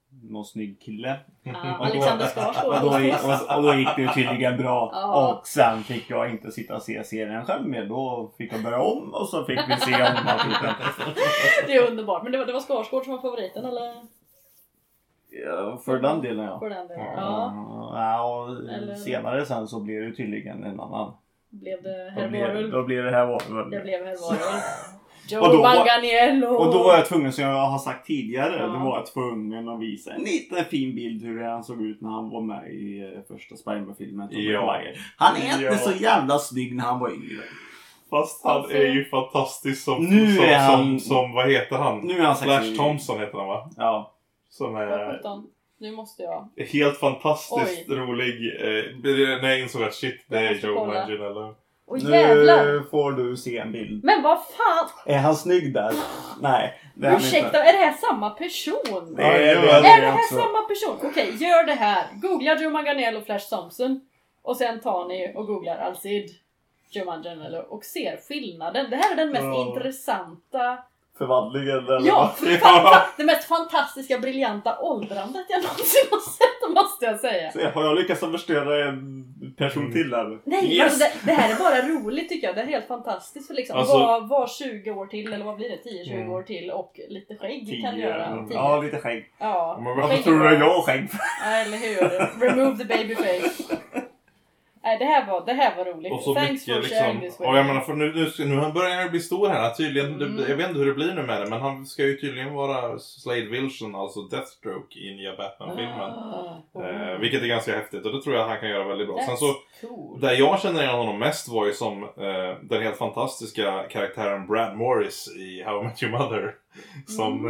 någon snygg kille. Alexander Skarsgård. Och då gick det ju tydligen bra. Ja. Och sen fick jag inte sitta och se serien själv med. Då fick jag börja om och så fick vi se om den här tiden. Det är underbart. Men det var Skarsgård som var favoriten, eller? Ja, för den delen, ja. För den delen, och eller... senare sen så blev det tydligen en annan. Blev det Herr Då blev det här varulv. Det blev Herr Varulv. Joe Manganiello. Och då var jag tvungen, som jag har sagt tidigare, då var jag tvungen att visa en liten fin bild hur han såg ut när han var med i första Spider-Man-filmen. Ja. Han är inte så jävla snygg när han var yngre. Fast han är ju fantastisk som vad heter han? Nu är han Flash Thompson heter han, va? Ja. Som är... Nu måste jag... Helt fantastiskt rolig. När jag insåg att shit, det är Joe Manganiello. Nu får du se en bild. Men vad fan? Är han snygg där? Nej. Ursäkta, är det här samma person? Är det här samma person? Okej, gör det här. Googla Joe Manganiello och Flash Thompson. Och sen tar ni och googlar Alcid Joe Manganiello och ser skillnaden. Det här är den mest intressanta förvandlingen, eller? Ja, det mest fantastiska, briljanta åldrandet jag någonsin har sett, måste jag säga. Så har jag lyckats förstöra en person till här? Nej, yes. Alltså det här är bara roligt tycker jag. Det är helt fantastiskt. För liksom, alltså, var 20 år till, eller vad blir det? 10-20 år till och lite skägg 10, kan göra. 10. Ja, lite skägg. Ja. Men varför tror du jag har skägg? Eller hur? Remove the baby face. Nej, det här var roligt. Och så Thanks mycket for sharing liksom, this och jag menar, för nu börjar han bli stor här tydligen, jag vet inte hur det blir nu med det, men han ska ju tydligen vara Slade Wilson, alltså Deathstroke i nya Batman-filmen. Vilket är ganska häftigt, och det tror jag att han kan göra väldigt bra. Sen så, cool. där jag känner igen honom mest var ju som den helt fantastiska karaktären Brad Morris i How I Met Your Mother. Som,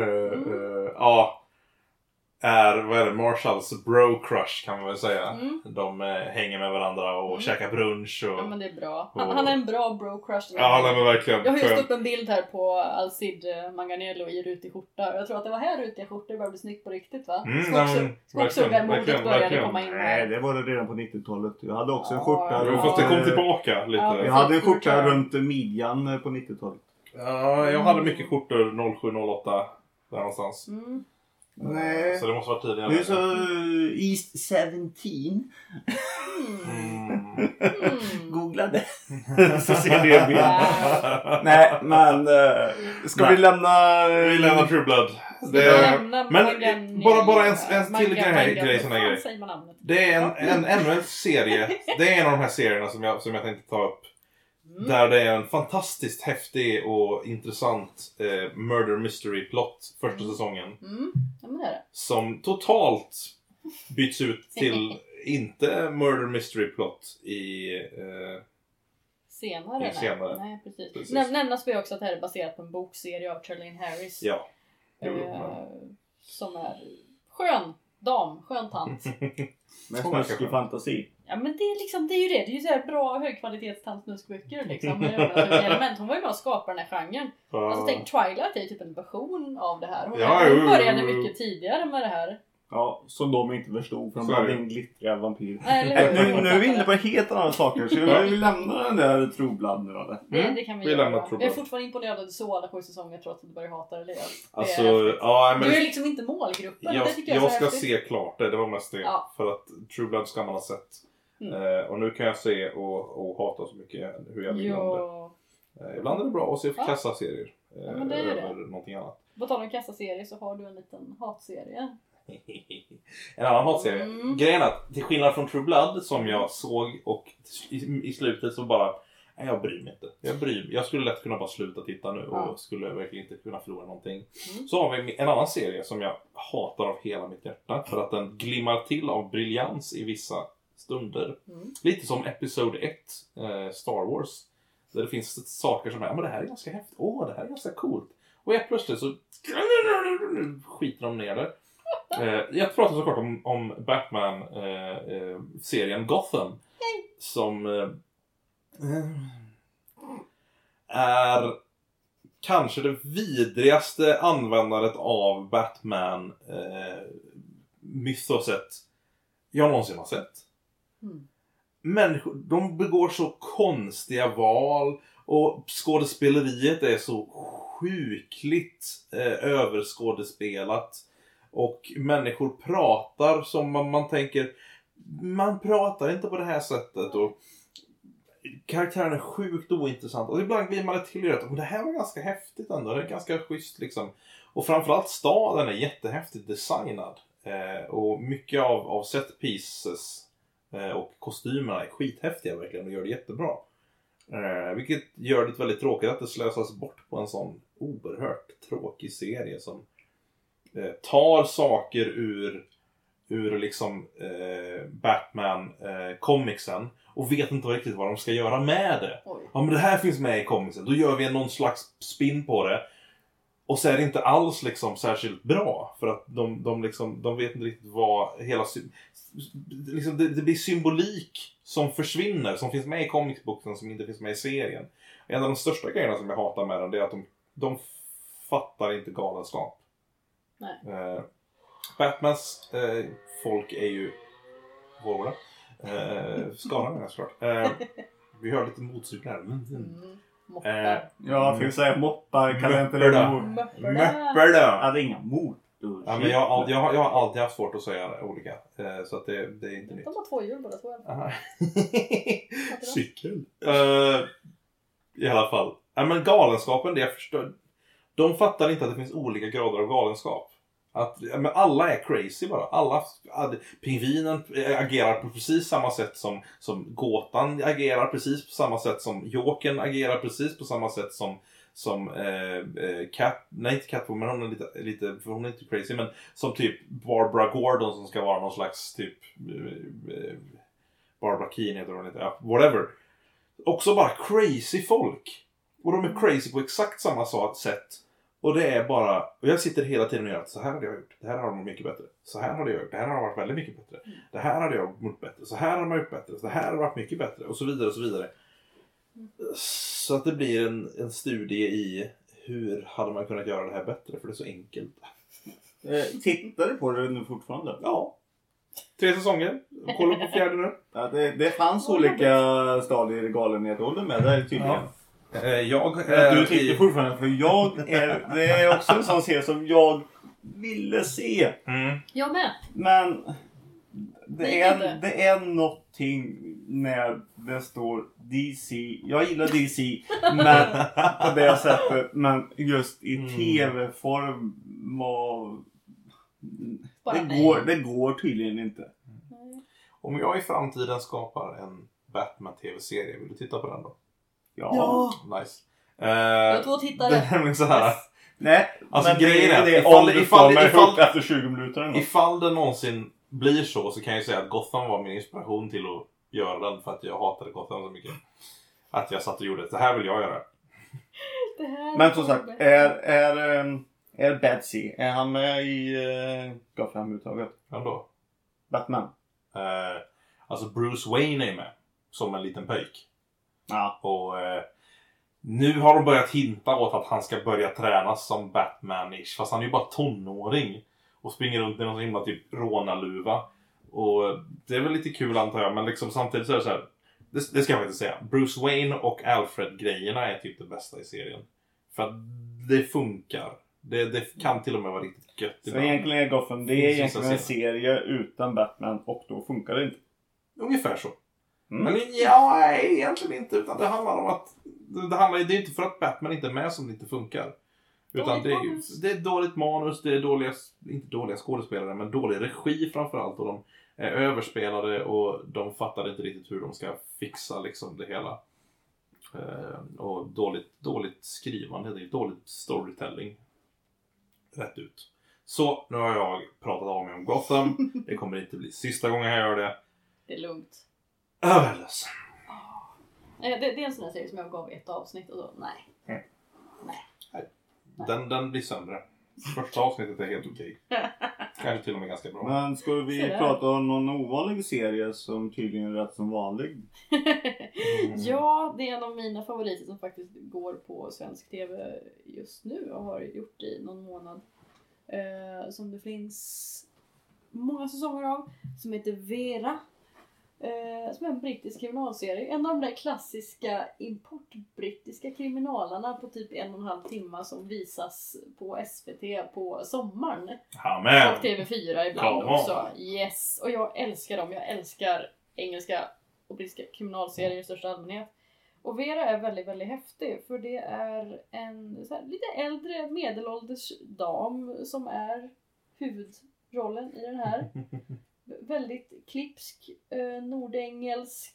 är, vad är det, Marshalls bro-crush kan man väl säga. De hänger med varandra och käkar brunch. Och, ja, men det är bra. Han är en bra bro-crush. Ja, nej, men verkligen. Jag har just upp en bild här på Alcid Manganiello i rutig skjorta. Jag tror att det var här rutiga skjortor började bli snyggt på riktigt, va? Skogshuggarmodet började komma in. Nej, det var det redan på 90-talet. Jag hade också en skjorta. Jo, fast det kom tillbaka lite. Ja, jag hade en skjorta runt midjan på 90-talet. Ja, jag hade mycket skjortor 07-08 där någonstans. Nej. Så det måste vara tidigare. Nu så East 17. Googla det. Så ser det en bild. Nej, men ska vi lämna... Vi lämnar True Blood. Men bara en till grej sån här grej. Det är ännu en serie. Det är en av de här serierna som jag tänkte ta upp. Där det är en fantastiskt häftig och intressant murder mystery plot första säsongen. Ja, men det är det. Som totalt byts ut till inte murder mystery plot senare. Nej, precis. Nämnas vi också att det här är baserat på en bokserie av Charlene Harris. Ja. Som är skön tant. Med snuskig fantasi. Ja, men det är liksom, det är ju det. Det är ju så här bra högkvalitetstantsnuskböcker liksom. Hon var ju med att skapa den här genren. Alltså tänk, Twilight är ju typ en version av det här. Hon började mycket tidigare med det här. Ja, som de inte förstod för de hade en glittriga vampyr. Nu är vi inne på helt andra saker, så vi lämnar den där True Blood nu, eller? Det kan vi göra. Jag är fortfarande imponerad av att du såg alla 7 säsonger trots att du börjar hata det. Alltså, du är liksom inte målgruppen. Jag ska se klart det var mest det. Ja. För att True Blood ska man ha sett. Och nu kan jag se och hata så mycket hur jag vill om det. Ibland är det bra att se kassa serier. Men det är över någonting annat. På tal om kassa serier så har du en liten hatserie. En annan hatserie. Grejen är att till skillnad från True Blood som jag såg och i slutet så bara jag bryr mig inte. Jag skulle lätt kunna bara sluta titta nu och skulle verkligen inte kunna förlora någonting. Så har vi en annan serie som jag hatar av hela mitt hjärta för att den glimmar till av briljans i vissa stunder. Lite som Episode 1 Star Wars. Där det finns saker som är, men det här är ganska häftigt. Det här är ganska coolt. Och jag plötsligt så skiter de ner det. Jag pratar såklart om Batman-serien Gotham. Som är kanske det vidrigaste användandet av Batman-mytoset jag någonsin har sett. Människor, de begår så konstiga val och skådespeleriet är så sjukligt överskådespelat. Och människor pratar som man tänker, man pratar inte på det här sättet. Och karaktären är sjukt ointressant. Och ibland blir man ett tillrätt. Och det här var ganska häftigt ändå. Det är ganska schysst liksom. Och framförallt staden är jättehäftigt designad. Och mycket av set pieces och kostymerna är skithäftiga verkligen. Och gör det jättebra. Vilket gör det väldigt tråkigt att det slösas bort på en sån oerhört tråkig serie som tar saker ur liksom Batman comicsen och vet inte riktigt vad de ska göra med det. Oj. Ja, men det här finns med i comicsen. Då gör vi någon slags spin på det. Och så är det inte alls liksom särskilt bra. För att de vet inte riktigt vad hela... Liksom det blir symbolik som försvinner. Som finns med i comicsboken som inte finns med i serien. En av de största grejerna som jag hatar med den är att de fattar inte galenskap. Nej. Batmans folk är ju hårda. Skaran är såklart. Vi hör lite motsug här. Moppar. Ja, för att säga moppar kan jag inte Möppar då. Hade inga motor. Ja, men jag har alltid haft svårt att säga olika. Så att det är inte nytt. De har 2 hjul båda två. Cykel. I alla fall. Ja, men galenskapen, det jag förstår. De fattar inte att det finns olika grader av galenskap. Men alla är crazy bara. Pingvinen agerar på precis samma sätt som Gåtan agerar precis på samma sätt som Jokern agerar precis på samma sätt som inte Catwoman, hon är lite för hon är inte crazy, men som typ Barbara Gordon som ska vara någon slags typ Barbara Keane heter hon inte, whatever. Också bara crazy folk. Och de är crazy på exakt samma sätt. Och det är bara, och jag sitter hela tiden och gör att så här hade jag gjort, det här har de mycket bättre. Så här hade jag gjort, det här har varit väldigt mycket bättre. Det här hade jag gjort bättre, så här har man gjort bättre, så här har varit mycket bättre och så vidare och så vidare. Så att det blir en studie i hur hade man kunnat göra det här bättre, för det är så enkelt. Tittar du på det nu fortfarande? Ja. 3 säsonger, kolla på 4:e nu. Ja, det fanns olika stadier i galenhetsåldern med där tydligen. Ja. Du tycker fortfarande, för det är också en sån serie som jag ville se. Jag med. Men det är någonting när det står DC. Jag gillar DC, men på det sättet, men just i tv-form det går tydligen inte. Om jag i framtiden skapar en Batman tv-serie, vill du titta på den då? Ja. Nice. Jag tror tittare. Det är så här. Nej, alltså men grejen är ifall efter 20 minuter. Ifall det någonsin blir så kan jag säga att Gotham var min inspiration till att göra den, för att jag hatade Gotham så mycket. Att jag satt och gjorde det. här vill jag göra. Men som sagt, är Betsy, är han med i Gotham överhuvudtaget? Ja då. Batman. Alltså Bruce Wayne är med som en liten pöjk. Ja. Och nu har de börjat hinta åt att han ska börja tränas som Batman-ish. Fast han är ju bara tonåring. Och springer runt med någon himla typ rånaluva. Och det är väl lite kul antar jag. Men liksom samtidigt så är det så här. Det ska jag faktiskt säga. Bruce Wayne och Alfred-grejerna är typ det bästa i serien. För att det funkar. Det kan till och med vara riktigt gött. Så egentligen är Gotham, det är egentligen en serie utan Batman. Och då funkar det inte. Ungefär så. Men ja, egentligen inte. Utan det handlar om att det är inte för att Batman inte är med som det inte funkar. Utan det är dåligt manus, det är inte dåliga skådespelare, men dålig regi framförallt. Och de är överspelade och de fattar inte riktigt hur de ska fixa liksom det hela. Och dåligt skrivande, det är dåligt storytelling. Rätt ut. Så, nu har jag pratat av mig om Gotham. Det kommer inte bli sista gången jag gör det. Det är lugnt. Överlös. Det är en sån här serie som jag gav 1 avsnitt och då, nej. Den blir sämre. Första avsnittet är helt okej. Kanske till och med ganska bra. Men ska vi prata om någon ovanlig serie som tydligen är rätt som vanlig? Ja, det är en av mina favoriter som faktiskt går på svensk tv just nu och har gjort i någon månad. Som det finns många säsonger av. Som heter Vera. Som är en brittisk kriminalserie. En av de där klassiska importbrittiska kriminalarna på typ 1,5 timmar som visas på SVT på sommaren. Amen. Och TV4 ibland också. Yes. Och jag älskar dem. Jag älskar engelska och brittiska kriminalserier i största allmänhet. Och Vera är väldigt, väldigt häftig. För det är en så här, lite äldre medelålders dam som är huvudrollen i den här. Väldigt klipsk, nordengelsk,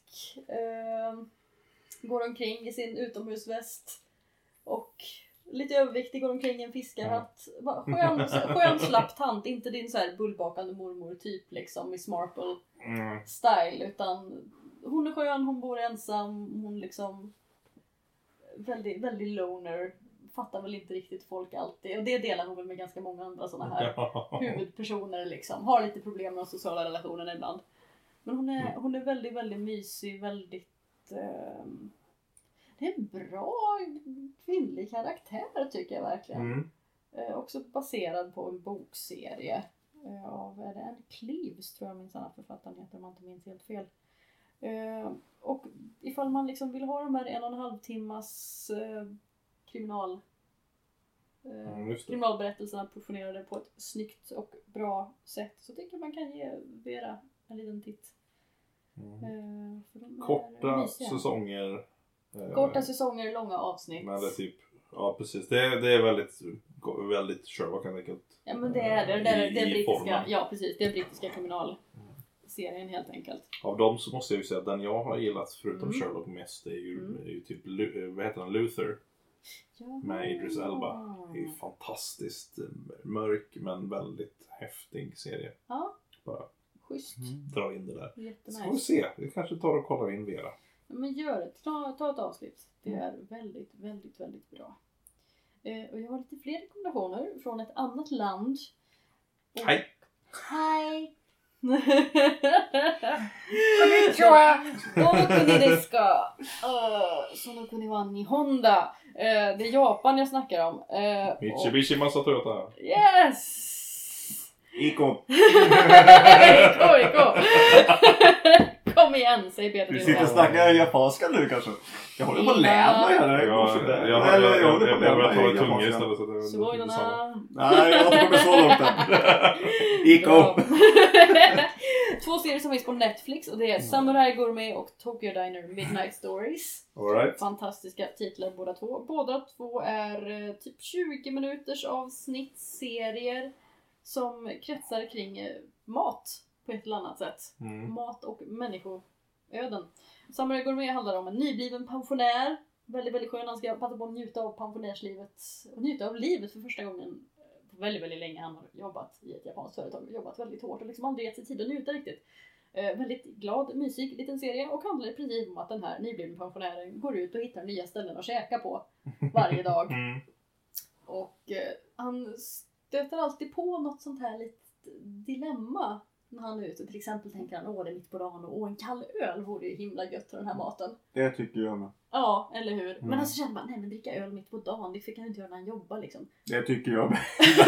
går omkring i sin utomhusväst och lite överviktig, går omkring i en fiskarhatt. Skön slapp tant, inte din så här bullbakande mormor typ liksom Miss Marple style, utan hon är skön, hon bor ensam, hon liksom väldigt, väldigt loner. Fattar väl inte riktigt folk alltid. Och det delar hon väl med ganska många andra sådana här huvudpersoner liksom. Har lite problem med de sociala relationerna ibland. Men hon är väldigt, väldigt mysig. Väldigt... det är en bra kvinnlig karaktär tycker jag verkligen. Också baserad på en bokserie. Av Anne Cleeves tror jag minns att författaren heter, om man inte minns helt fel. Och ifall man liksom vill ha de här 1,5 timmars... kriminalberättelserna portionerade på ett snyggt och bra sätt, så tycker man kan ge Vera en liten titt. Korta säsonger. Korta säsonger, långa avsnitt. Men det är typ, ja precis. Det är väldigt, väldigt Sherlock enkelt. Ja men det är det brittiska, formen. Ja precis, det är brittiska kriminalserien helt enkelt. Av dem så måste jag ju säga att den jag har gillat förutom Sherlock mest är ju typ, vad heter den, Luther? Ja. Med Idris Elba. Det är fantastiskt mörk men väldigt häftig serie. Ja. Bara schysst. Dra in det där. Jättenice. Så får vi se. Vi kanske tar och kollar in Vera. Ja, men gör det. Ta ett avsnitt. Det är väldigt, väldigt, väldigt bra. Och jag har lite fler rekommendationer från ett annat land. Hej! Hej! Konnichiwa! Dono desu ka? Sono kuni wa Nihon da. Det är Japan jag snackar om. Mitsubishi Masa Toyota. Yes! Iko. Iko. Kom igen, säger Peter. Du sitter och snackar japanska nu kanske. Jag håller på att lära mig här. Jag börjar ta det tunga istället. Så var det nej, jag har inte kommit så långt än. Iko. 2 serier som finns på Netflix och det är Samurai Gourmet och Tokyo Diner Midnight Stories. All right. Fantastiska titlar båda två. Båda två är typ 20 minuters avsnittsserier som kretsar kring mat på ett eller annat sätt. Mat och människoöden. Samurai Gourmet handlar om en nybliven pensionär. Väldigt, väldigt skön. Han ska passa på att njuta av pensionärslivet. Och njuta av livet för första gången på väldigt, väldigt länge. Han har jobbat i ett japanskt företag och jobbat väldigt hårt och liksom aldrig gett sig tid att njuta riktigt. Väldigt glad, mysig liten serie och handlar i princip om att den här nyblivna pensionären går ut och hittar nya ställen att käka på varje dag. Och han stöter alltid på något sånt här litet dilemma när han är ute. Till exempel tänker han, det är mitt på dagen och en kall öl vore ju himla gött för den här maten. Det tycker jag med. Ja, eller hur? Men alltså känner man, nej men dricka öl mitt på dagen, det fick han inte göra när han jobbar liksom. Det tycker jag med.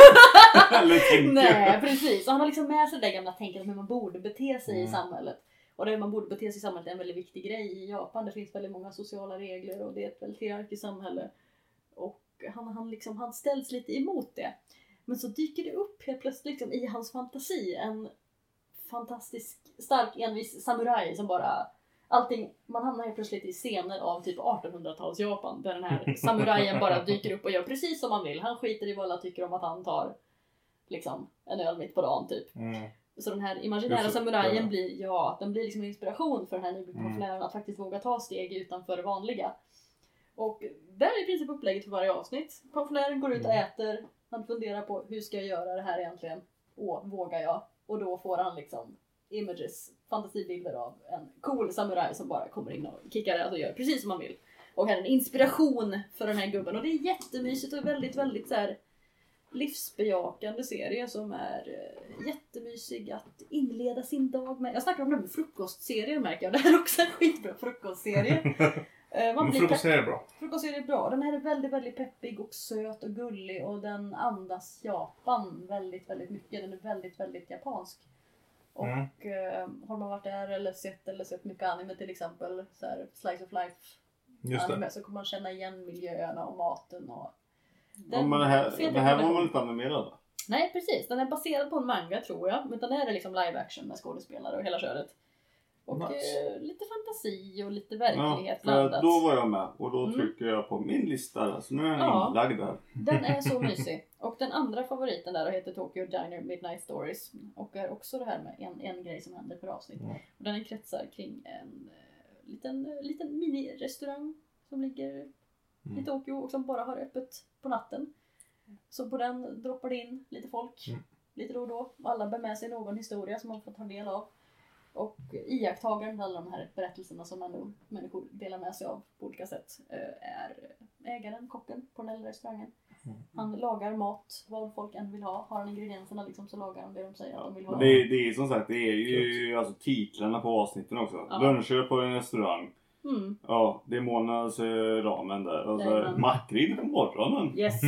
Nej, precis. Och han har liksom med sig det gamla tänket om hur man borde bete sig i samhället. Och det man borde bete sig i samhället är en väldigt viktig grej i Japan. Det finns väldigt många sociala regler och det är ett väldigt hierarkiskt samhälle. Och han ställs lite emot det. Men så dyker det upp helt plötsligt liksom, i hans fantasi en fantastisk, stark, envis samurai som bara... Man hamnar helt plötsligt i scener av typ 1800-tals Japan. Där den här samurajen bara dyker upp och gör precis som han vill. Han skiter i vad alla tycker om att han tar liksom, en öl mitt på dagen typ. Så den här imaginära samurajen blir liksom inspiration för den här nybliven att faktiskt våga ta steg utanför det vanliga. Och där är i princip upplägget för varje avsnitt. Pensionären går ut och äter. Han funderar på hur ska jag göra det här egentligen? Vågar jag? Och då får han liksom images, fantasibilder av en cool samurai som bara kommer in och kickar och gör precis som man vill. Och här är en inspiration för den här gubben. Och det är jättemysigt och väldigt, väldigt så här livsbejakande serie som är jättemysig att inleda sin dag med. Jag snackar om den med frukostserier märker jag. Det här är också en skitbra frukostserie. Frukostserie är bra. Frukostserie är bra. Den här är väldigt, väldigt peppig och söt och gullig och den andas Japan väldigt, väldigt mycket. Den är väldigt, väldigt japansk. Och har man varit där eller sett mycket anime till exempel, så här, Slice of Life anime, så kommer man känna igen miljöerna och maten. Och men det här var väl inte animerad? Nej, precis. Den är baserad på en manga tror jag. Men den är liksom live action med skådespelare och hela köret. Och lite fantasi och lite verklighet blandat. Då var jag med och då trycker jag på min lista. Så nu är jag inlagd där. Den är så mysig. Och den andra favoriten där heter Tokyo Diner Midnight Stories. Och är också det här med en grej som händer per avsnitt. Och den kretsar kring en liten mini-restaurang som ligger i Tokyo och som bara har öppet på natten. Så på den droppar det in lite folk lite då och då. Alla bär med sig någon historia som man får ta del av. Och iakttagaren alla de här berättelserna som människor delar med sig av på olika sätt är ägaren, kocken på den här restaurangen. Han lagar mat, vad folk än vill ha. Har han ingredienserna liksom, så lagar han det de säger att de vill ha. Det är som sagt, det är ju alltså titlarna på avsnitten också. Luncher på en restaurang. Ja, det är månadens ramen där. Och så makrill på morgonen. Yes.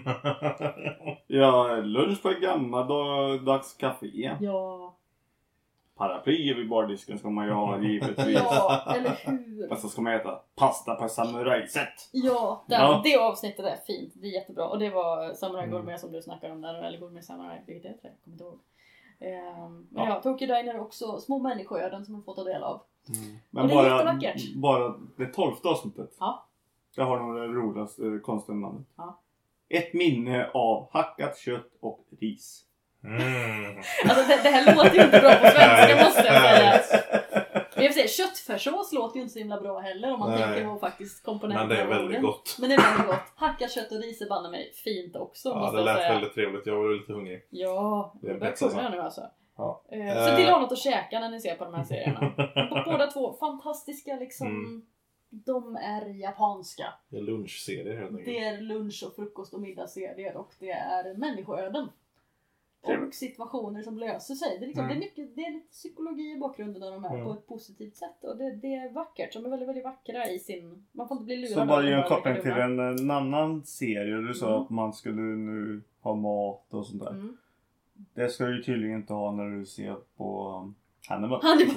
Ja, lunch på ett gammaldags café. Ja. Paraply vid bardisken ska man ju ha givetvis. Ja, eller hur? Och så ska man äta pasta på samurajsätt. Ja, det avsnittet är fint. Det är jättebra. Och det var Samurai Gourmet som du snackar om där. Eller Gourmet Samurai, vilket heter det? Kommer inte ihåg. Men Tokyo Diner är också små människoöden som man får ta del av. Men och det är jättevackert. Bara det 12:e avsnittet. Ja. Det har nog det roligaste konstiga namnet. Ja. Ett minne av hackat kött och ris. Alltså det här låter ju inte bra på svenska måste jag säga. Men jag vill säga, köttfärssås låter ju inte så himla bra heller om man tänker på faktiskt komponenter. Men det är väldigt gott. Men det är väldigt gott. Hackat kött och ris är banne mig fint också. Ja, det lät väldigt trevligt. Jag var lite hungrig. Ja, det börjar kunna nu alltså. Ja. Så till något att käka när ni ser på de här serierna. Båda två fantastiska liksom. De är japanska. Det är lunchserier helt enkelt. Det är lunch- och frukost- och middagsserier. Och det är människoöden. Och situationer som löser sig. Det är, liksom, det är lite psykologi i bakgrunden av de här på ett positivt sätt. Och det är vackert. De är väldigt, väldigt vackra i sin... Man får inte bli lurad. Så bara ge en koppling till en annan serie. Du sa att man skulle nu ha mat och sånt där. Det ska du ju tydligen inte ha när du ser på Hannibal.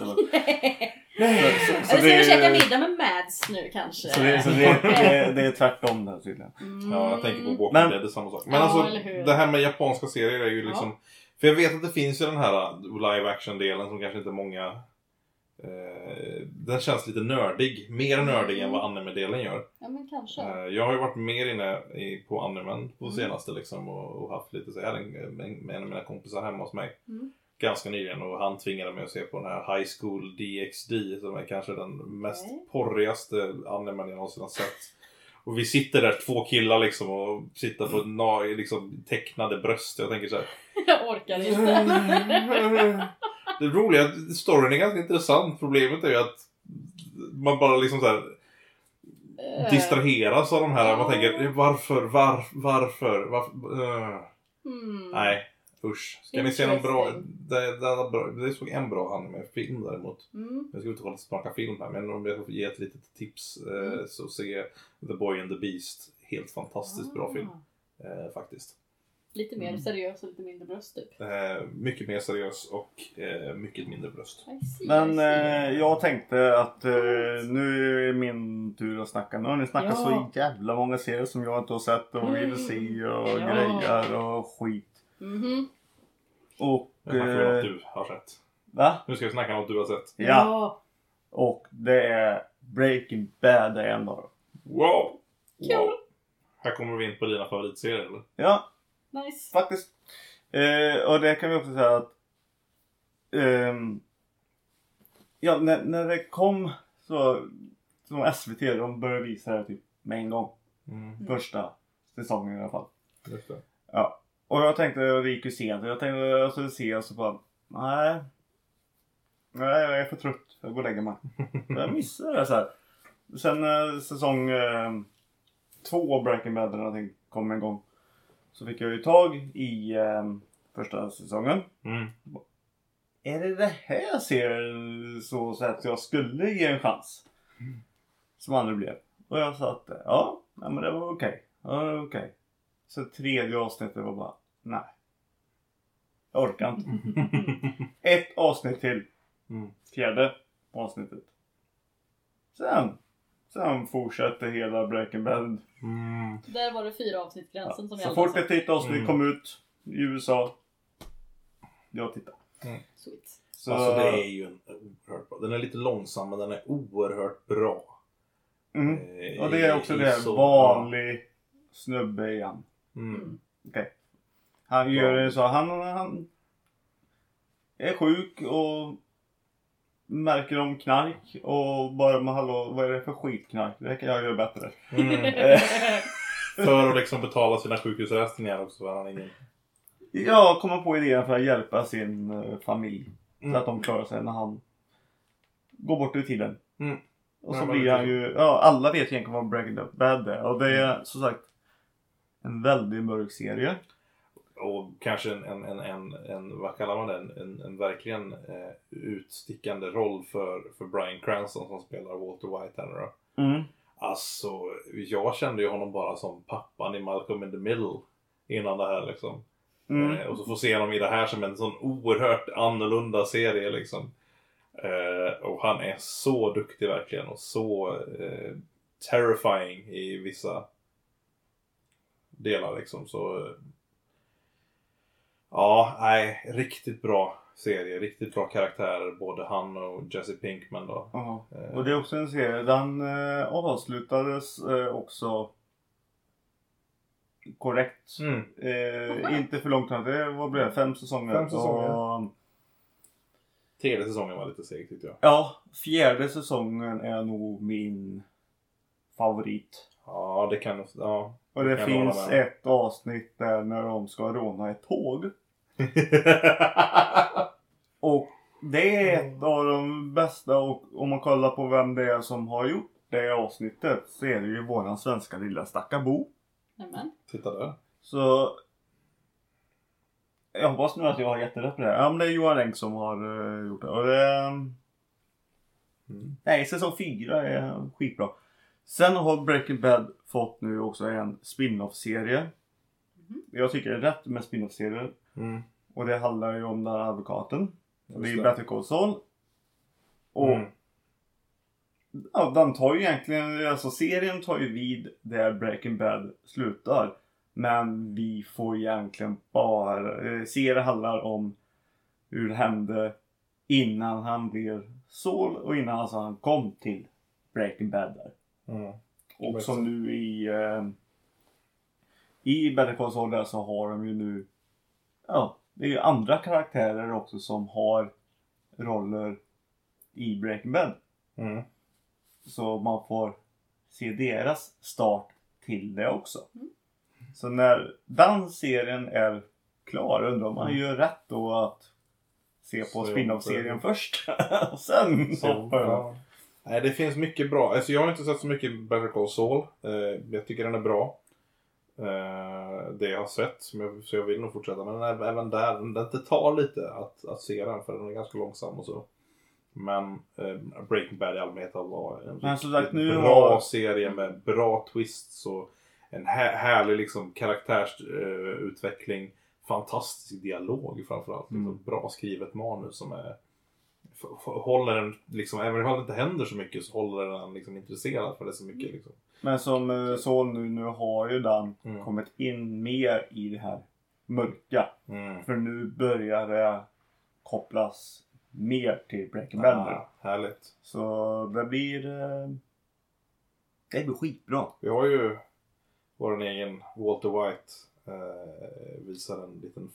Så ska vi käka middag med Mads nu kanske. Så det är tvärtom där tydligen. Ja, jag tänker på Walking Dead, det är samma sak. Men alltså, det här med japanska serier är ju liksom... För jag vet att det finns ju den här live action-delen som kanske inte många... den känns lite nördig. Mer nördig än vad anime-delen gör. Ja, men kanske. Jag har ju varit mer inne på animen på senaste liksom. Och haft lite så. Jag hade en av mina kompisar hemma hos mig. Ganska nyligen och han tvingade mig att se på den här High School DxD som är kanske den mest porrigaste animen jag någonsin har sett. Och vi sitter där, 2 killar liksom och sitter på liksom, tecknade bröst. Jag tänker så här. Jag orkar inte. Det roliga, storyn är ganska intressant. Problemet är ju att man bara liksom så här distraheras av de här. Man tänker, varför? Nej. Usch. Ska ni se någon bra... Det såg en bra anime-film däremot. Jag ska inte snacka film här. Men om jag får ge ett litet tips så se The Boy and the Beast. Helt fantastiskt bra film. Faktiskt. Lite mer seriös och lite mindre bröst typ. Mycket mer seriös och mycket mindre bröst. Men jag tänkte att nu är min tur att snacka. Nu har ni snackat så jävla många serier som jag inte har sett och vill se och grejer och skit. Och jag snackar om att du har sett. Va? Nu ska vi snacka om att du har sett. Ja. Och det är Breaking Bad är en dag. Wow. Här kommer vi in på dina favoritserier eller? Ja. Nice. Faktiskt. Och det kan vi också säga att när det kom så som SVT de började visa det typ med en gång. Första säsongen i alla fall. Just det. Ja. Och jag tänkte, det gick ju sent. Jag tänkte jag skulle se och så bara, nej jag är för trött. Jag går och lägger mig. Jag missade det så här. Sen säsong 2 av Breaking Bad eller någonting kom en gång. Så fick jag ju tag i första säsongen. Är det här jag ser så att jag skulle ge en chans? Som aldrig blev. Och jag sa att ja men det var okej. Ja, okej. Så 3:e avsnittet var bara, nej. Jag orkar inte. Ett avsnitt till. 4:e avsnittet. Sen fortsätter hela Breaking Bad. Där var det 4 avsnittgränsen som jag så fort ett nytt avsnitt kom ut i USA. Jag tittar. Sweet. Så alltså det är ju en oerhört bra. Den är lite långsam men den är oerhört bra. Och det är också det vanlig snubbe igen. Okej. Han gör det så. Han är sjuk och märker om knark och bara med hallå, vad är det för skitknark? Det kan jag göra bättre. För att liksom betala sina sjukhusrästningar också. För han ingen... Jag kommer på idén för att hjälpa sin familj. Så att de klarar sig när han går bort ur tiden. Och så blir han ju... Ja, alla vet egentligen vad Breaking Bad är. Och det är som sagt en väldigt mörk serie. Och kanske en vad kallar man det? En verkligen utstickande roll för Bryan Cranston som spelar Walter White här nu då. Alltså, jag kände ju honom bara som pappan i Malcolm in the Middle innan det här liksom. Och så får se honom i det här som en sån oerhört annorlunda serie liksom. Och han är så duktig verkligen och så terrifying i vissa delar liksom. Så ja, nej, riktigt bra serie, riktigt bra karaktärer, både han och Jesse Pinkman då. Och det är också en serie, den avslutades också korrekt. Inte för långt, det var 5 säsonger. 5 säsonger. 3:e säsongen var lite seg tyckte jag. Ja, 4:e säsongen är nog min favorit. Ja, det kan ja. Och det finns ett avsnitt där när de ska råna ett tåg. Och det är ett av de bästa, och om man kollar på vem det är som har gjort det avsnittet så är det ju våran svenska lilla Stackabo. Titta där. Så jag hoppas nu att jag har jätterätt på det. Ja, men det är Johan Renck som har gjort det. Och det nej, säsong 4 är skitbra. Sen har Breaking Bad fått nu också en spin-off-serie. Jag tycker det är rätt med spin-off-serier. Och det handlar ju om den här advokaten. Det är Better Call Saul. Och ja, den tar ju egentligen, alltså serien tar ju vid där Breaking Bad slutar. Men vi får egentligen bara, serien handlar om hur det hände innan han blev Saul och innan alltså han kom till Breaking Bad där. Och som nu i Better Call Saul där så har de ju nu, ja, det är ju andra karaktärer också som har roller i Breaking Bad. Så man får se deras start till det också. Så när den serien är klar undrar man gör rätt då att se på spin-off-serien först. Och sen hoppar jag. Nej, det finns mycket bra. Alltså jag har inte sett så mycket Better Call Saul. Jag tycker den är bra. Det jag har sett. Så jag vill nog fortsätta. Men även där, det tar lite att se den. För den är ganska långsam och så. Men Breaking Bad i allmänhet var en riktigt bra serie med bra twists och en härlig liksom karaktärsutveckling. Fantastisk dialog framförallt. Bra skrivet manus som är håller den liksom, även om det inte händer så mycket så håller den liksom intresserad för det så mycket liksom. Men som Saul nu har ju den kommit in mer i det här mörka. För nu börjar det kopplas mer till Breaking Bad. Härligt. Så det blir skitbra. Vi har ju vår egen Walter White visar en liten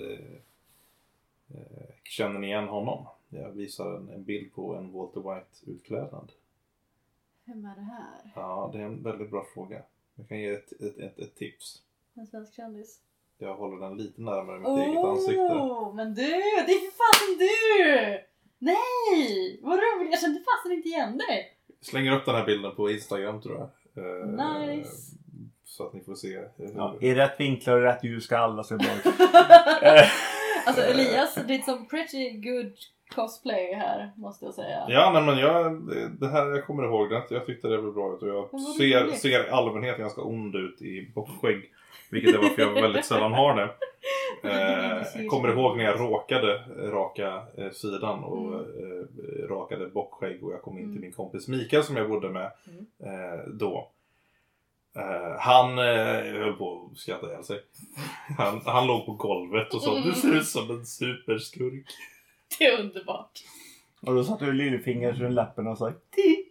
känner ni igen honom? Jag visar en bild på en Walter White utklädnad. Vem är det här? Ja, det är en väldigt bra fråga. Jag kan ge ett tips. En svensk kändis. Jag håller den lite närmare mitt eget ansikte. Men du! Det är för fasen du! Nej! Vad roligt! Jag kände fasen inte igen dig. Slänger upp den här bilden på Instagram tror jag. Nice. Så att ni får se. I rätt vinklar och rätt ljus ska alla se bra ut. Alltså Elias did some pretty good cosplay här, måste jag säga. Ja, nej, men det här jag kommer ihåg det. Jag tyckte det var bra ut och jag ser i allmänhet ganska ond ut i bockskägg. Vilket är varför jag väldigt sällan har det. Kommer ihåg när jag råkade raka sidan och rakade bockskägg och jag kom in till min kompis Mikael som jag bodde med då. Han höll på att skratta ihjäl sig. Han låg på golvet och sa du ser ut som en superskurk. Det är underbart. Och då satt du lillfingret runt läppen och sa $1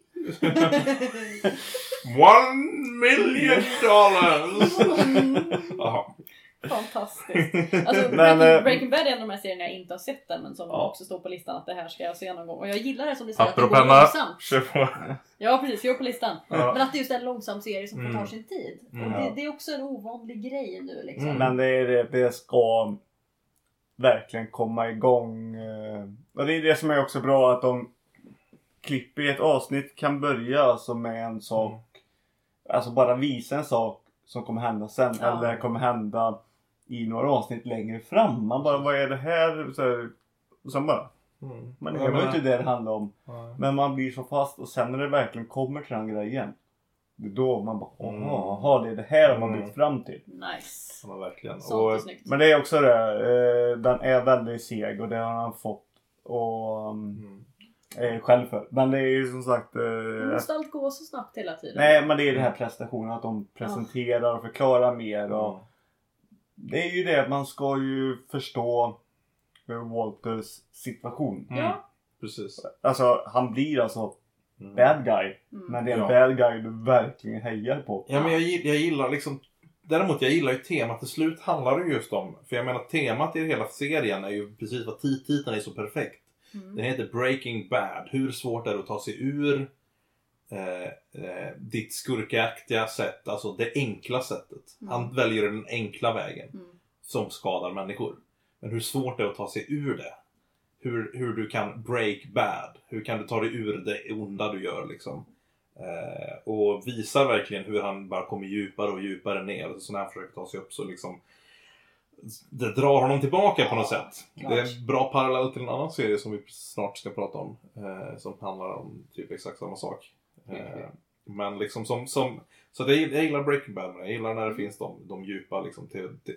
million. Jaha. Fantastiskt. Alltså Breaking Bad är en av de här serierna jag inte har sett än, men som också står på listan att det här ska jag se någon gång. Och jag gillar det som du säger att det går långsamt. Ja precis, jag är på listan. Men att det är just en långsam serie som får ta sin tid. Och det är också en ovanlig grej nu liksom. Men det ska verkligen komma igång. Och det är det som är också bra, att de klipper i ett avsnitt kan börja alltså med en sak. Alltså bara visa en sak som kommer hända sen. Eller kommer hända i några avsnitt längre fram. Man bara, vad är det här? Så här, och sen bara. Men det var inte det handlar om. Men man blir så fast. Och sen när det verkligen kommer till den grejen. Då man bara, det är det här man blir fram till. Nice. Ja, verkligen. Men det är också det. Den är väldigt seg. Och det har han fått. Och själv för. Men det är ju som sagt... det måste allt gå så snabbt hela tiden. Nej, men det är den här prestationen. Att de presenterar och förklarar mer. Och det är ju det att man ska ju förstå Walters situation. Ja. Precis. Alltså, han blir alltså bad guy. Men det är en bad guy du verkligen hejar på. Ja, men jag gillar liksom... Däremot jag gillar ju temat. Till slut handlar det just om... För jag menar, temat i hela serien är ju precis vad titeln är så perfekt. Den heter Breaking Bad. Hur svårt är det att ta sig ur ditt skurkaktiga sätt. Alltså det enkla sättet. Han väljer den enkla vägen. Som skadar människor. Men hur svårt det är att ta sig ur det. Hur du kan break bad. Hur kan du ta dig ur det onda du gör liksom. Och visar verkligen hur han bara kommer djupare och djupare ner. Så när han försöker ta sig upp så liksom... Det drar honom tillbaka på något sätt. Klart. Det är en bra parallell till en annan serie som vi snart ska prata om. Som handlar om typ exakt samma sak. Men liksom så jag gillar Breaking Bad. Jag gillar när det finns de djupa liksom,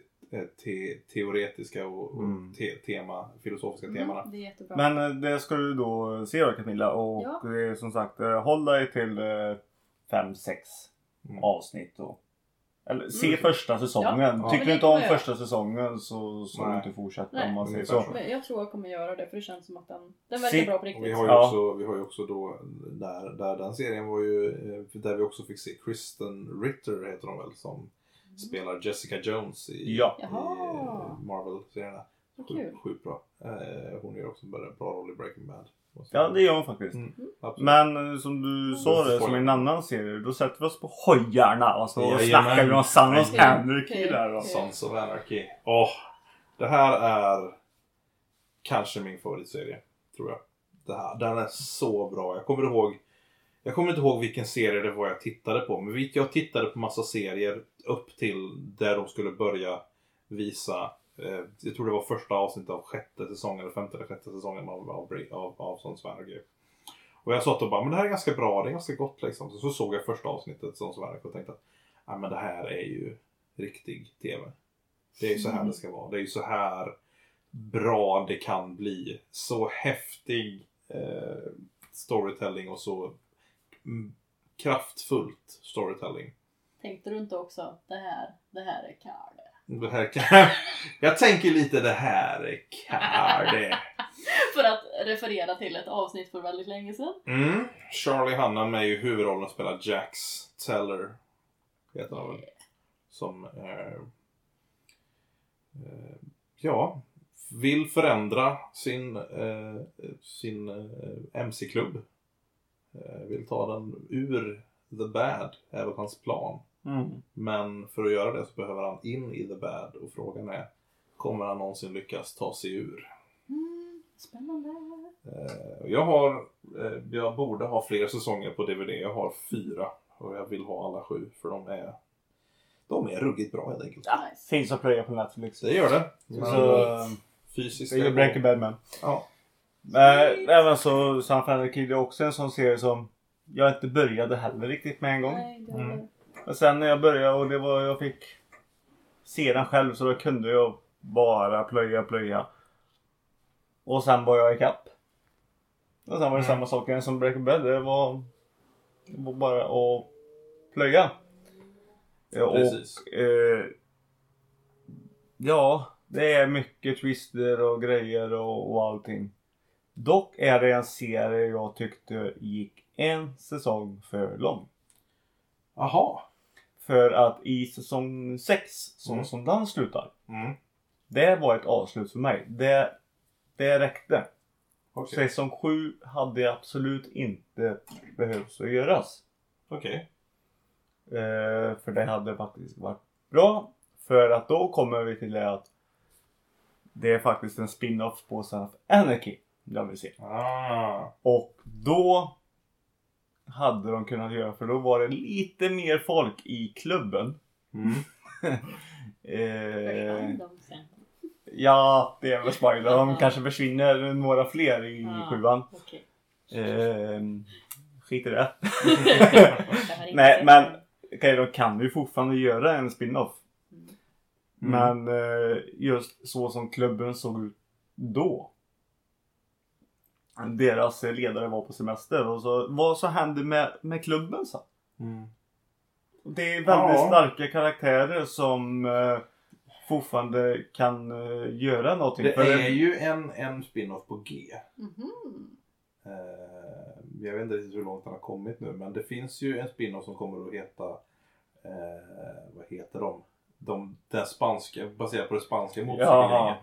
teoretiska och filosofiska temana. Det är jättebra. Men det ska du då se då, Camilla. Och som sagt, håll dig till 5-6 avsnitt då. Eller se första säsongen. Tycker du inte om första säsongen så ska du inte fortsätta om man säger så. Men jag tror jag kommer göra det, för det känns som att den verkar bra på riktigt. Vi har ju också då där den serien var ju där vi också fick se Kristen Ritter heter hon väl, som spelar Jessica Jones i Marvel-serierna. Sjukt bra. Hon gör också en bra roll i Breaking Bad. Ja, det gör hon faktiskt. Men som du sa det, som i en annan serie, då sätter vi oss på hojarna och så snackar vi om Sons of Anarchy där. Sons of Anarchy. Det här är kanske min favoritserie, tror jag. Den är så bra. Jag kommer inte ihåg vilken serie det var jag tittade på. Men jag tittade på massa serier upp till där de skulle börja visa. Jag tror det var första avsnittet av 6:e säsongen eller 5:e eller 6:e säsongen av Sons of Anarchy. Och jag satt och bara, men det här är ganska bra, det är ganska gott liksom. Så såg jag första avsnittet Sons of Anarchy och tänkte att men det här är ju riktig tv. Det är ju så här det ska vara. Det är ju så här bra det kan bli. Så häftig storytelling och så kraftfullt storytelling. Tänkte du inte också, det här är Karl? Jag tänker lite det här är Karl. För att referera till ett avsnitt för väldigt länge sedan. Charlie Hunnam är ju huvudrollen och spelar Jax Teller. Heter han väl. Som vill förändra sin MC-klubb. Vill ta den ur the bad, är väl hans plan. Men för att göra det så behöver han in i the bad. Och frågan är, kommer han någonsin lyckas ta sig ur? Spännande. Jag borde ha fler säsonger på DVD. Jag har 4. Och jag vill ha alla 7. För de är ruggigt bra helt enkelt. Ja, finns att plöja på Netflix. Det gör det. Fysiskt. Det är Breaking Bad, men. Ja. Även så Sons of Anarchy är också en sån serie som jag inte började heller riktigt med en gång. Nej, och sen när jag började och jag fick se den själv, så då kunde jag bara plöja. Och sen var jag i kapp. Och sen var det samma sak igen som Breaking Bad. Det var bara att plöja. Precis. Och ja, det är mycket twister och grejer och allting. Dock är det en serie jag tyckte gick en säsong för lång. Aha. För att i säsong 6, som den slutar, det var ett avslut för mig. Det räckte. Okay. Säsong 7 hade absolut inte behövt att göras. Okej. För det hade faktiskt varit bra. För att då kommer vi till det att det är faktiskt en spin-off på Sons of Anarchy. Jag vill se. Och då hade de kunnat göra, för då var det lite mer folk i klubben. Ja, det är väl spoiler. De kanske försvinner några fler i 7:an. Okay. Skit i det. Nej, men de kan ju fortfarande göra en spin-off. Men just så som klubben såg ut då. Deras ledare var på semester. Och så, vad så hände med klubben så? Det är väldigt starka karaktärer som fortfarande kan göra någonting. Det är ju en spin-off på G. Jag vet inte riktigt hur långt den har kommit nu. Men det finns ju en spin-off som kommer att heta... vad heter de? Den spanska, baserat på det spanska motsvarighet.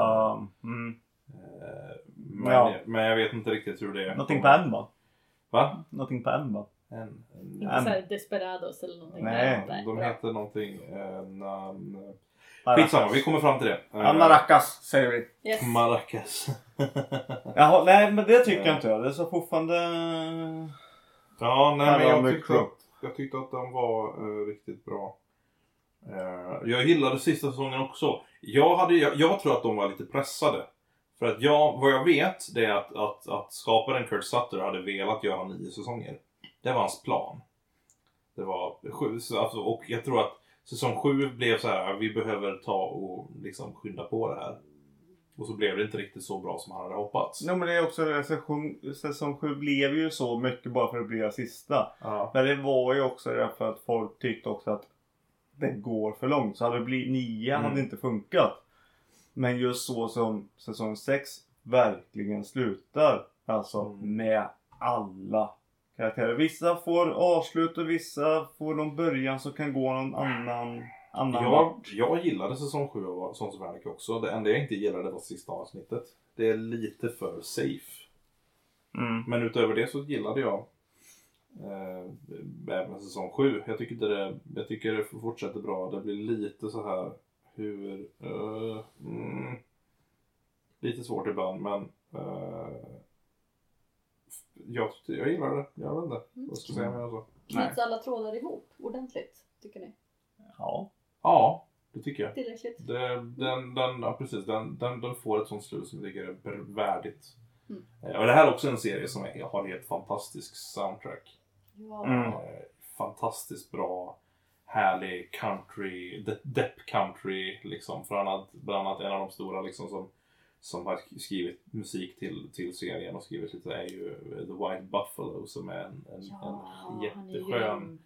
Men jag vet inte riktigt hur det är. Någonting på M, va? Va? Någonting på M, va? Inte såhär Desperados eller någonting. Nej. De heter någonting... Skitsamma, vi kommer fram till det. Maracas, säger vi. Yes. Maracas. Jaha, nej, men det tycker jag inte. Det är så fortfarande... Ja, nej, men jag tyckte att de var riktigt bra. Jag gillade sista säsongen också. Jag tror att de var lite pressade. För att vad jag vet, det är att skaparen Kurt Sutter hade velat göra 9 säsonger. Det var hans plan. Det var 7, alltså, och jag tror att säsong 7 blev så här: vi behöver ta och liksom skynda på det här. Och så blev det inte riktigt så bra som han hade hoppats. Ja, men det är också det, säsong 7 blev ju så mycket bara för att bli sista. Men det var ju också därför att folk tyckte också att det går för långt. Så hade det blivit 9 hade inte funkat. Men just så som säsong 6 verkligen slutar. Alltså med alla karaktärer. Vissa får avslut och vissa får någon början som kan gå någon annan jag gillade säsong 7 av Sons of Anarchy också. Det enda jag inte gillade var sista avsnittet. Det är lite för safe. Men utöver det så gillade jag även säsong 7. Jag tycker det fortsätter bra. Det blir lite så här lite svårt ibland, men jag gillar det. Jag vet inte. Vad ska jag säga med så? Knyts alla trådar ihop ordentligt, tycker ni? Ja, det tycker jag. Tillräckligt. Precis. Den får ett sånt slut som jag tycker är värdigt. Och det här är också en serie som har helt fantastisk soundtrack. Fantastiskt bra, härlig country, depp country liksom. Bland annat en av de stora liksom som har skrivit musik till serien och skrivit lite är ju The White Buffalo, som är en jätteskön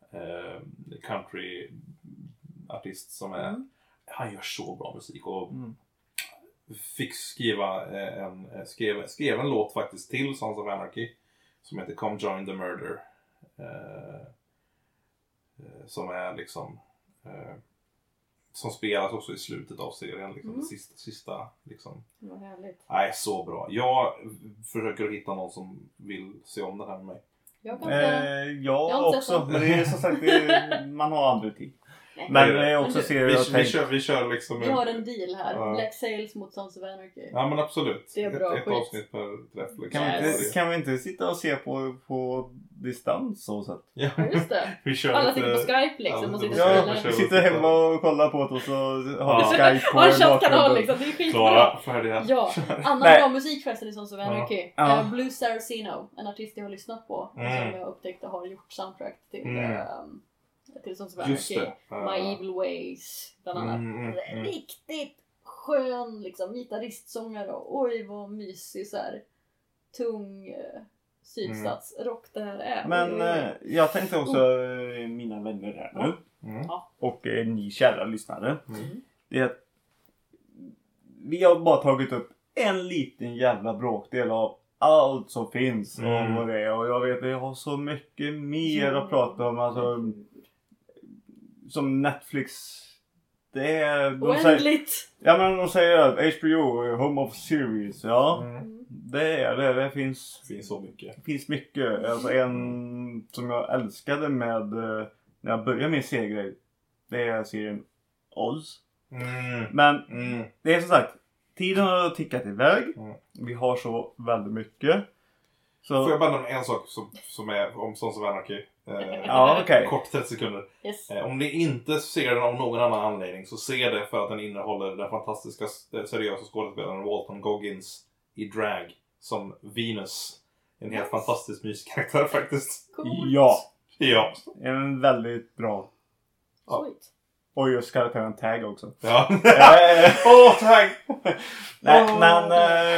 countryartist som är, han gör så bra musik och fick skrev en låt faktiskt till Sons of Anarchy som heter Come Join the Murder, som är liksom som spelas också i slutet av serien liksom, det sista liksom. Vad härligt. Nej, så bra. Jag försöker hitta någon som vill se om det här med mig. Jag kan säga jag också, men det är som sagt man har aldrig tid. Men det är också vi kör liksom. Vi har en deal här. Black Sails mot Sons of Anarchy. Ja, men absolut. Det är bra ett avsnitt per träff liksom. Kan vi inte sitta och se på distans så sätt? Ja, just det. Vi kör alla sitter på Skype liksom och vi sitter hemma och kollar på det och så har vi Skype på en chattkanal liksom. Det är skitbra. Färdiga. Ja, annan bra musik förresten i Sons of Anarchy. Blue Saraceno, en artist jag har lyssnat på som jag upptäckte har gjort soundtrack till Sons of Anarchy. My Evil Ways bland annat. Riktigt skön liksom gitarristsångare och oj vad mysig så här tung sydstatsrock det här är. Men jag tänkte också mina vänner här nu och ni kära lyssnare. Det är att vi har bara tagit upp en liten jävla bråkdel av allt som finns och vad det är. Och jag vet att jag har så mycket mer att prata om. Alltså, som Netflix. Det är... Oändligt! Ja, men de säger att HBO, Home of Series. Ja, det är det. Det finns så mycket. Det finns mycket. Alltså en som jag älskade med när jag började min seriegrej. Det är serien Oz. Men det är som sagt, tiden har tickat iväg. Vi har så väldigt mycket. Så... Får jag bara nämna en sak som är om Sons of Anarchy? Ja, okej. Kort 30 sekunder. Yes. Om ni inte ser den av någon annan anledning så se det för att den innehåller den fantastiska seriösa skådespelaren Walton Goggins i drag som Venus. En helt fantastisk myskaraktär faktiskt. Cool. Ja. En väldigt bra. Sweet. Och just karaktären Tag också. Ja. Tag! Nej, men...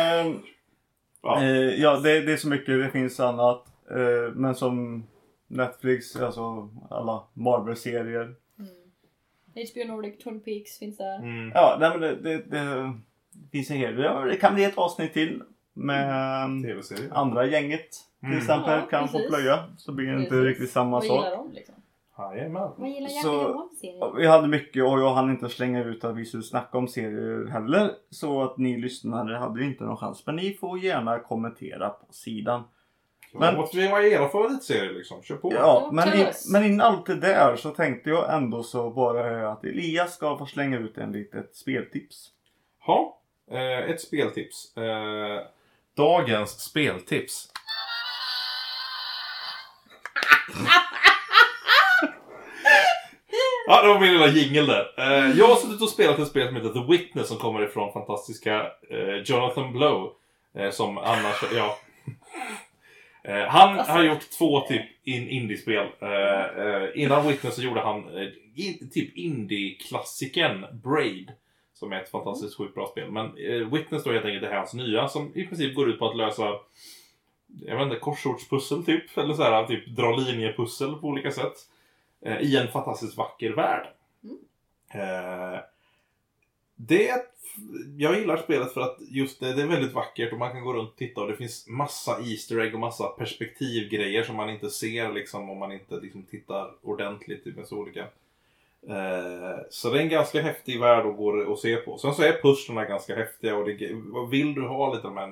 det är så mycket. Det finns annat. Men som Netflix, alltså alla Marvel-serier. HBO Nordic, Twin Peaks finns där. Ja, nej, men det finns en hel del. Det kan bli ett avsnitt till med andra gänget. Till exempel kan få plöja. Så blir det inte riktigt samma sak. Vad gillar de liksom? Vad gillar så vi hade mycket och jag hann inte slänga ut att vi skulle snacka om serier heller. Så att ni lyssnare hade inte någon chans. Men ni får gärna kommentera på sidan. Men måste vi vara era favoritserier liksom. Kör på. Ja, men innan allt det där så tänkte jag ändå så bara att Elias ska få slänga ut en litet speltips. Ja, ett speltips. Dagens speltips. Ja, det var min lilla jingle där. Jag har suttit och spelat ett spel som heter The Witness som kommer ifrån fantastiska Jonathan Blow. Som annars, ja. Han har gjort 2 typ indiespel. Innan Witness så gjorde han typ indie-klassiken Braid. Som är ett fantastiskt sjukt bra spel. Men Witness då helt enkelt är hans nya som i princip går ut på att lösa jag vet inte, korsordspussel typ. Eller så här, typ dra linjepussel på olika sätt. I en fantastiskt vacker värld. Jag gillar spelet för att just det är väldigt vackert och man kan gå runt och titta och det finns massa Easter egg och massa perspektivgrejer som man inte ser liksom, om man inte liksom, tittar ordentligt med så olika. Så det är en ganska häftig värld att gå och se på. Sen så är pusslarna ganska häftiga och vill du ha lite de här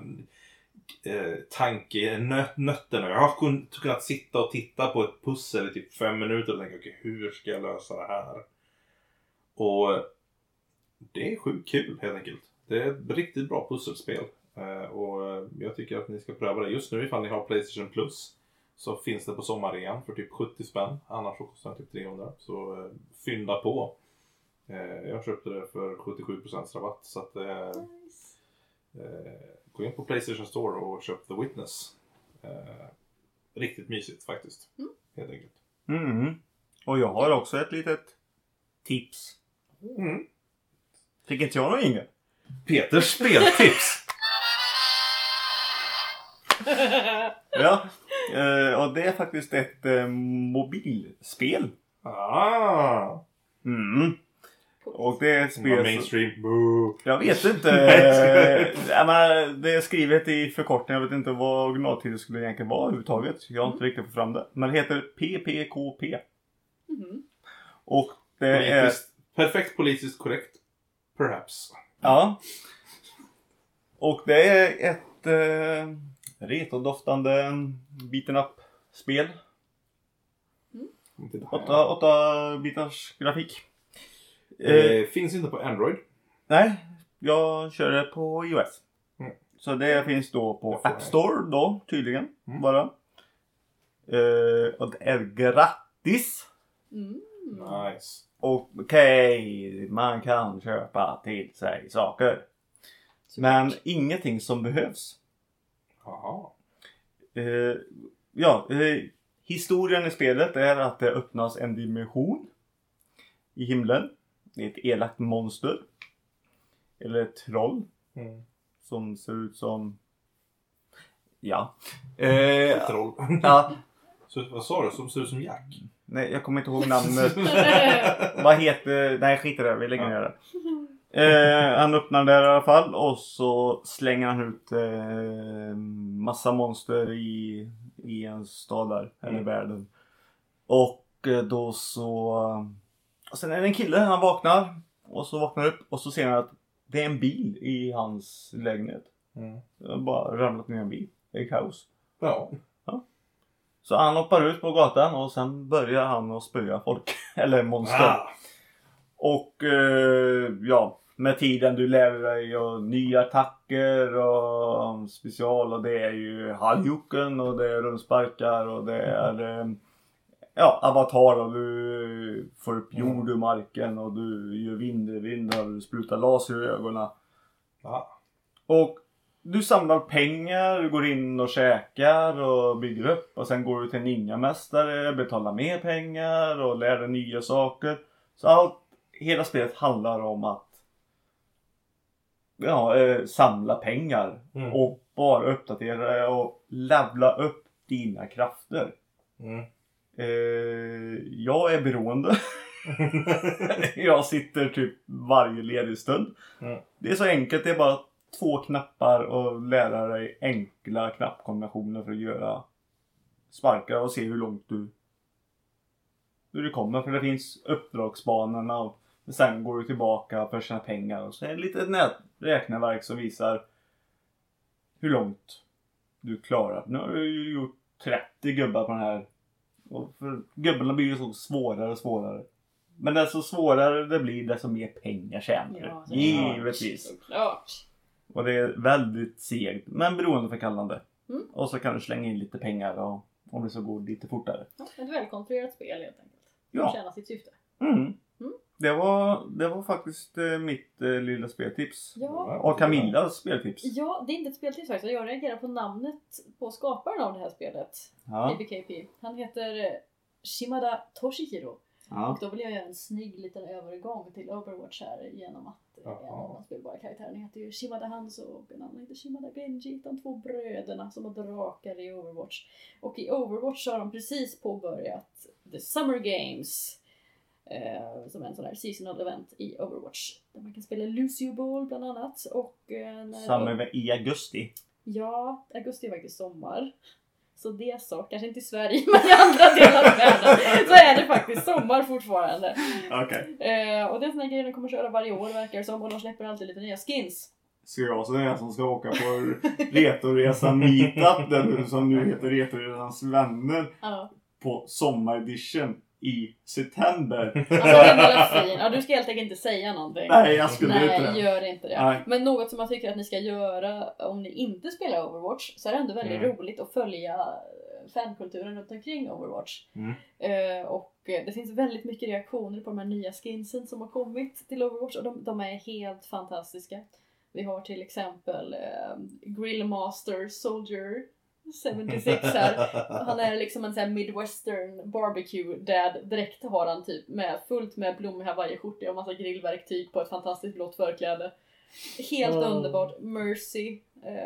nötterna. Jag har kunnat sitta och titta på ett pussel i typ 5 minuter och tänka okej, hur ska jag lösa det här? Och det är sjukt kul helt enkelt. Det är ett riktigt bra pusselspel. Och jag tycker att ni ska pröva det. Just nu ifall ni har PlayStation Plus så finns det på sommarrean för typ 70 spänn. Annars kostar det typ 300. Så fynda på. Jag köpte det för 77% rabatt. Så att gå in på PlayStation Store och köp The Witness. Riktigt mysigt faktiskt. Helt enkelt. Och jag har också ett litet tips. Fick inte jag någon ingen? Peters speltips. Ja, och det är faktiskt ett mobilspel. Och det är ett spel mainstream. Jag vet inte. Det är skrivet i förkortning. Jag vet inte vad originaltiteln skulle egentligen vara överhuvudtaget. Jag har inte riktigt fått fram det. Men det heter PPKP. Och det är perfekt politiskt korrekt. Perhaps. Ja. Och det är ett retrodoftande beaten up spel. 8 bitars grafik. Finns inte på Android. Nej, jag kör det på iOS. Så det finns då på App Store då, tydligen. Bara. Och det är gratis. Nice. Och okej, man kan köpa till sig saker. Men ingenting som behövs. Jaha. Historien i spelet är att det öppnas en dimension i himlen. Det är ett elakt monster. Eller ett troll. Som ser ut som... Ja. Troll. Ja. Så, vad sa du? Som ser ut som Jack? Nej, jag kommer inte ihåg namnet. Vad heter... Nej, skit i det. Vi lägger ner det. Han öppnar där i alla fall. Och så slänger han ut massa monster i en stad där. Eller världen. Och då så... Och sen är det en kille. Han vaknar. Och så vaknar upp. Och så ser han att det är en bil i hans lägenhet. Det har bara ramlat ner en bil. Det är kaos. Ja. Så han hoppar ut på gatan och sen börjar han att spöa folk. Eller monster. Och ja, med tiden du lär dig och nya attacker och special. Och det är ju haljuken och det är rundsparkar och det är avatar och du får upp jord ur marken och du gör vindar och du sprutar laser i ögonen. Och du samlar pengar, du går in och käkar och bygger upp. Och sen går du till en ninjamästare, betalar mer pengar och lär dig nya saker. Så hela spelet handlar om att samla pengar. Och bara uppdatera och levla upp dina krafter. Jag är beroende. Jag sitter typ varje ledig stund. Det är så enkelt, det är bara 2 knappar och lära dig enkla knappkombinationer för att göra sparkar och se hur långt du kommer. För det finns uppdragsbanorna och sen går du tillbaka för sina pengar och så är det lite räkneverk som visar hur långt du klarar. Nu har du ju gjort 30 gubbar på den här. Och för gubbarna blir ju så svårare och svårare. Men desto svårare det blir, desto mer pengar tjänar du. Givetvis. Såklart. Och det är väldigt segt, men beroendeförkallande. Och så kan du slänga in lite pengar och om det så går lite fortare. Ett välkontrollerat spel helt enkelt. Ja. Tjäna sitt syfte. Det var faktiskt mitt lilla speltips. Ja. Och Camillas speltips. Ja, det är inte ett speltips faktiskt. Jag reagerar på namnet på skaparen av det här spelet. ABKP. Han heter Shimada Toshihiro. Och då vill jag göra en snygg liten övergång till Overwatch här genom att en av de spelbara karaktärerna heter ju Shimada Hanzo och en annan heter Shimada Genji. De 2 bröderna som har drakar i Overwatch. Och i Overwatch så har de precis påbörjat The Summer Games. Som en sån här seasonal event i Overwatch. Där man kan spela Lucio Ball bland annat. Och, Summer i augusti. Ja, augusti är faktiskt sommar. Så det är så, kanske inte i Sverige men i andra delar av världen så är det faktiskt sommar fortfarande. Och den sån här grejen kommer köra varje år verkar det som. Och de släpper alltid lite nya skins. Ska jag så den som ska åka på Retoresan Meetup där som nu heter Retoresans vänner på sommaredition i september. Alltså den är fin. Ja, du ska helt enkelt inte säga någonting. Nej, jag skulle inte det. Nej, gör inte det. Nej. Men något som jag tycker att ni ska göra om ni inte spelar Overwatch så är det ändå väldigt roligt att följa fankulturen runt omkring Overwatch. Och det finns väldigt mycket reaktioner på de här nya skinsen som har kommit till Overwatch och de är helt fantastiska. Vi har till exempel Grillmaster Soldier 76 här. Han är liksom en sån här midwestern barbecue dad. Direkt har han typ med fullt med blommor här varje skjorta och massa grillverktyg på ett fantastiskt blått förkläde. Helt underbart. Mercy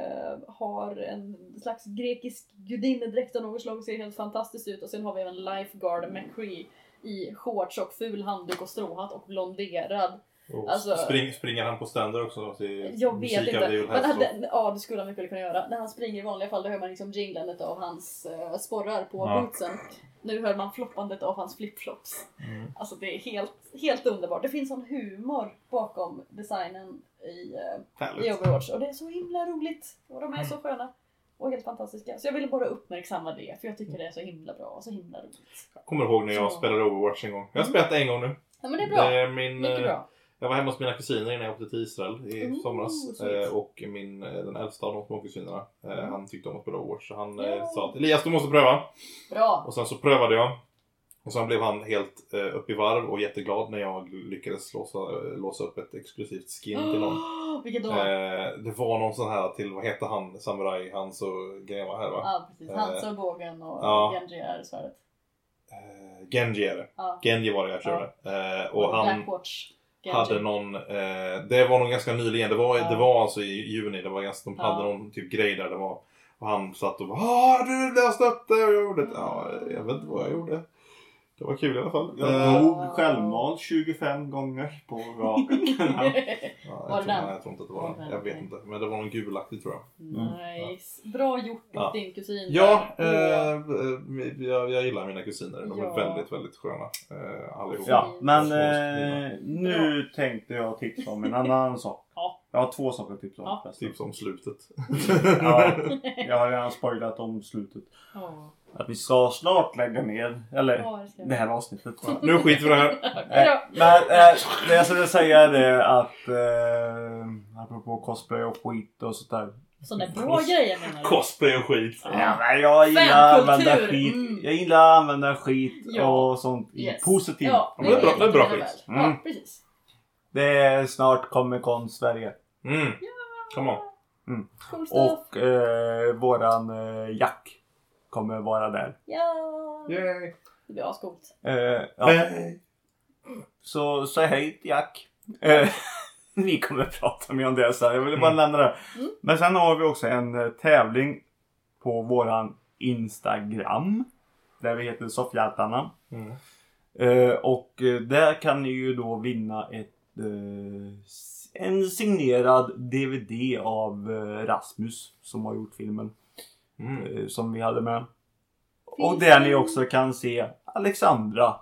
har en slags grekisk gudinnedräkt av något slag och ser helt fantastiskt ut. Och sen har vi även Lifeguard McCree i shorts och ful handduk och stråhatt och blonderad. Alltså, springer han på ständer också? Jag vet inte. Men det skulle han mycket kunna göra. När han springer i vanliga fall då hör man liksom jinglandet av hans sporrar på bootsen. Nu hör man floppandet av hans flipflops. Alltså det är helt underbart. Det finns sån humor bakom designen i Overwatch. Och det är så himla roligt. Och de är så sköna. Och helt fantastiska. Så jag ville bara uppmärksamma det. För jag tycker det är så himla bra och så himla roligt. Jag kommer ihåg när jag spelade Overwatch en gång. Jag har spelat det en gång nu. Ja men det är bra. Det är mycket bra. Jag var hemma hos mina kusiner innan jag åkte till Israel i somras. Och den äldsta av de små kusinerna, han tyckte om att spela Overwatch. Så han sa att Elias, du måste pröva. Bra. Och sen så prövade jag. Och sen blev han helt upp i varv och jätteglad när jag lyckades låsa upp ett exklusivt skin till någon. Vilket då? Det var någon sån här till, vad heter han? Samurai, Hans och grejen var här va? Ja precis, Hans och bågen och Genji är svärdet. Genji är det. Genji var det jag körde. Och han, Blackwatch. hade någon, det var nog ganska nyligen, det var alltså i juni, de hade någon typ grej där det var, och han satt och bara, du läste upp det och jag gjorde det. Jag vet inte vad jag gjorde. Det var kul i alla fall. Jag dog självmalt 25 gånger på raken. Jag tror inte att det var jag vet inte. Men det var någon gulaktig tror jag. Nice. Bra gjort åt din kusin. Ja, jag gillar mina kusiner. De är väldigt, väldigt sköna. Allihop. Ja, men nu tänkte jag tipsa om en annan sak. Jag har 2 saker att tipsa om. Tips om slutet. Ja, jag har redan spoilat om slutet. Att vi ska snart lägga ner, eller det här avsnittet. Nu skiter vi det här. Men det jag skulle säga är att apropå cosplay och skit och sånt där. Sådana bra grejer menar du? Cosplay och skit. Ja, men jag gillar att använda skit. Jag gillar att använda skit och sånt i positivt. Ja, det är bra skit. Ja, precis. Det är snart Comic-Con Sverige. Come on. Cool stuff. Och våran Jack kommer vara där. Ja. Yay. Det blir ascoolt. Så säg hej till Jack. Vi kommer prata mer om det så här. Jag vill bara nämna det. Men sen har vi också en tävling på våran Instagram. Där vi heter Soffhjältarna. Och där kan ni ju då vinna en signerad DVD av Rasmus som har gjort filmen. Som vi hade med. Och där ni också kan se Alexandra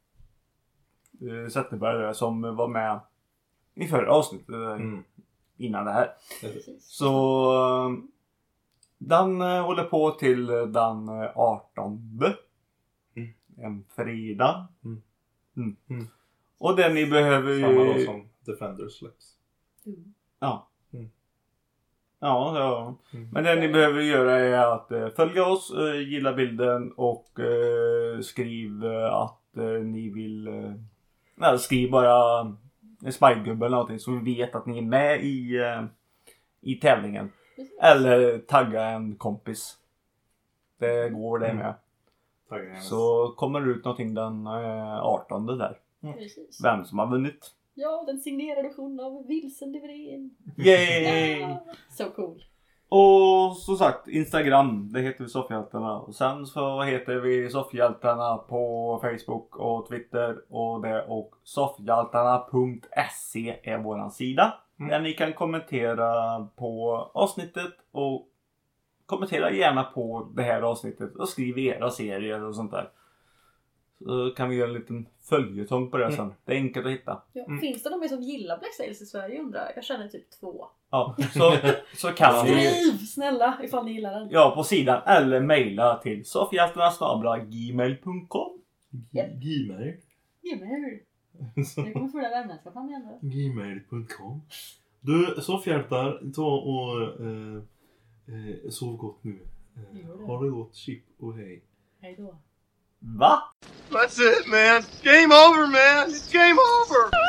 Zetterberg som var med i förra avsnittet innan det här. Så den håller på till den 18. En fredag. Och det ni behöver samma då som Defenders släpps. Ja. Ja. Men det ni behöver göra är att följa oss, gilla bilden och skriv att ni vill skriv bara en smiley-gubbe eller någonting så vi vet att ni är med i tävlingen. Eller tagga en kompis. Det går det med. Så kommer det ut någonting den 18 där. Vem som har vunnit. Ja, den signerade versionen av Vilsen-DVD:n. Yay! Så cool. Och som sagt, Instagram, det heter vi Soffhjältarna. Och sen så heter vi Soffhjältarna på Facebook och Twitter och det. Och soffhjältarna.se är våran sida. Där ni kan kommentera på avsnittet och kommentera gärna på det här avsnittet. Och skriv era serier och sånt där. Så kan vi göra en liten följetong på det sen. Det är enkelt att hitta. Ja, finns det någon som gillar Black Sails i Sverige undrar? Jag känner typ 2. Ja, så kan ni... Skriv snälla ifall ni gillar den. Ja, på sidan. Eller mejla till soffhjältarna@gmail.com. Gmail. Det kommer från värmländska familjen då. Gmail.com. Du, Soffhjältar, ta och sov gott nu. Ha det gott, chip och hej. Hej då. Va? That's it, man. Game over, man. It's game over.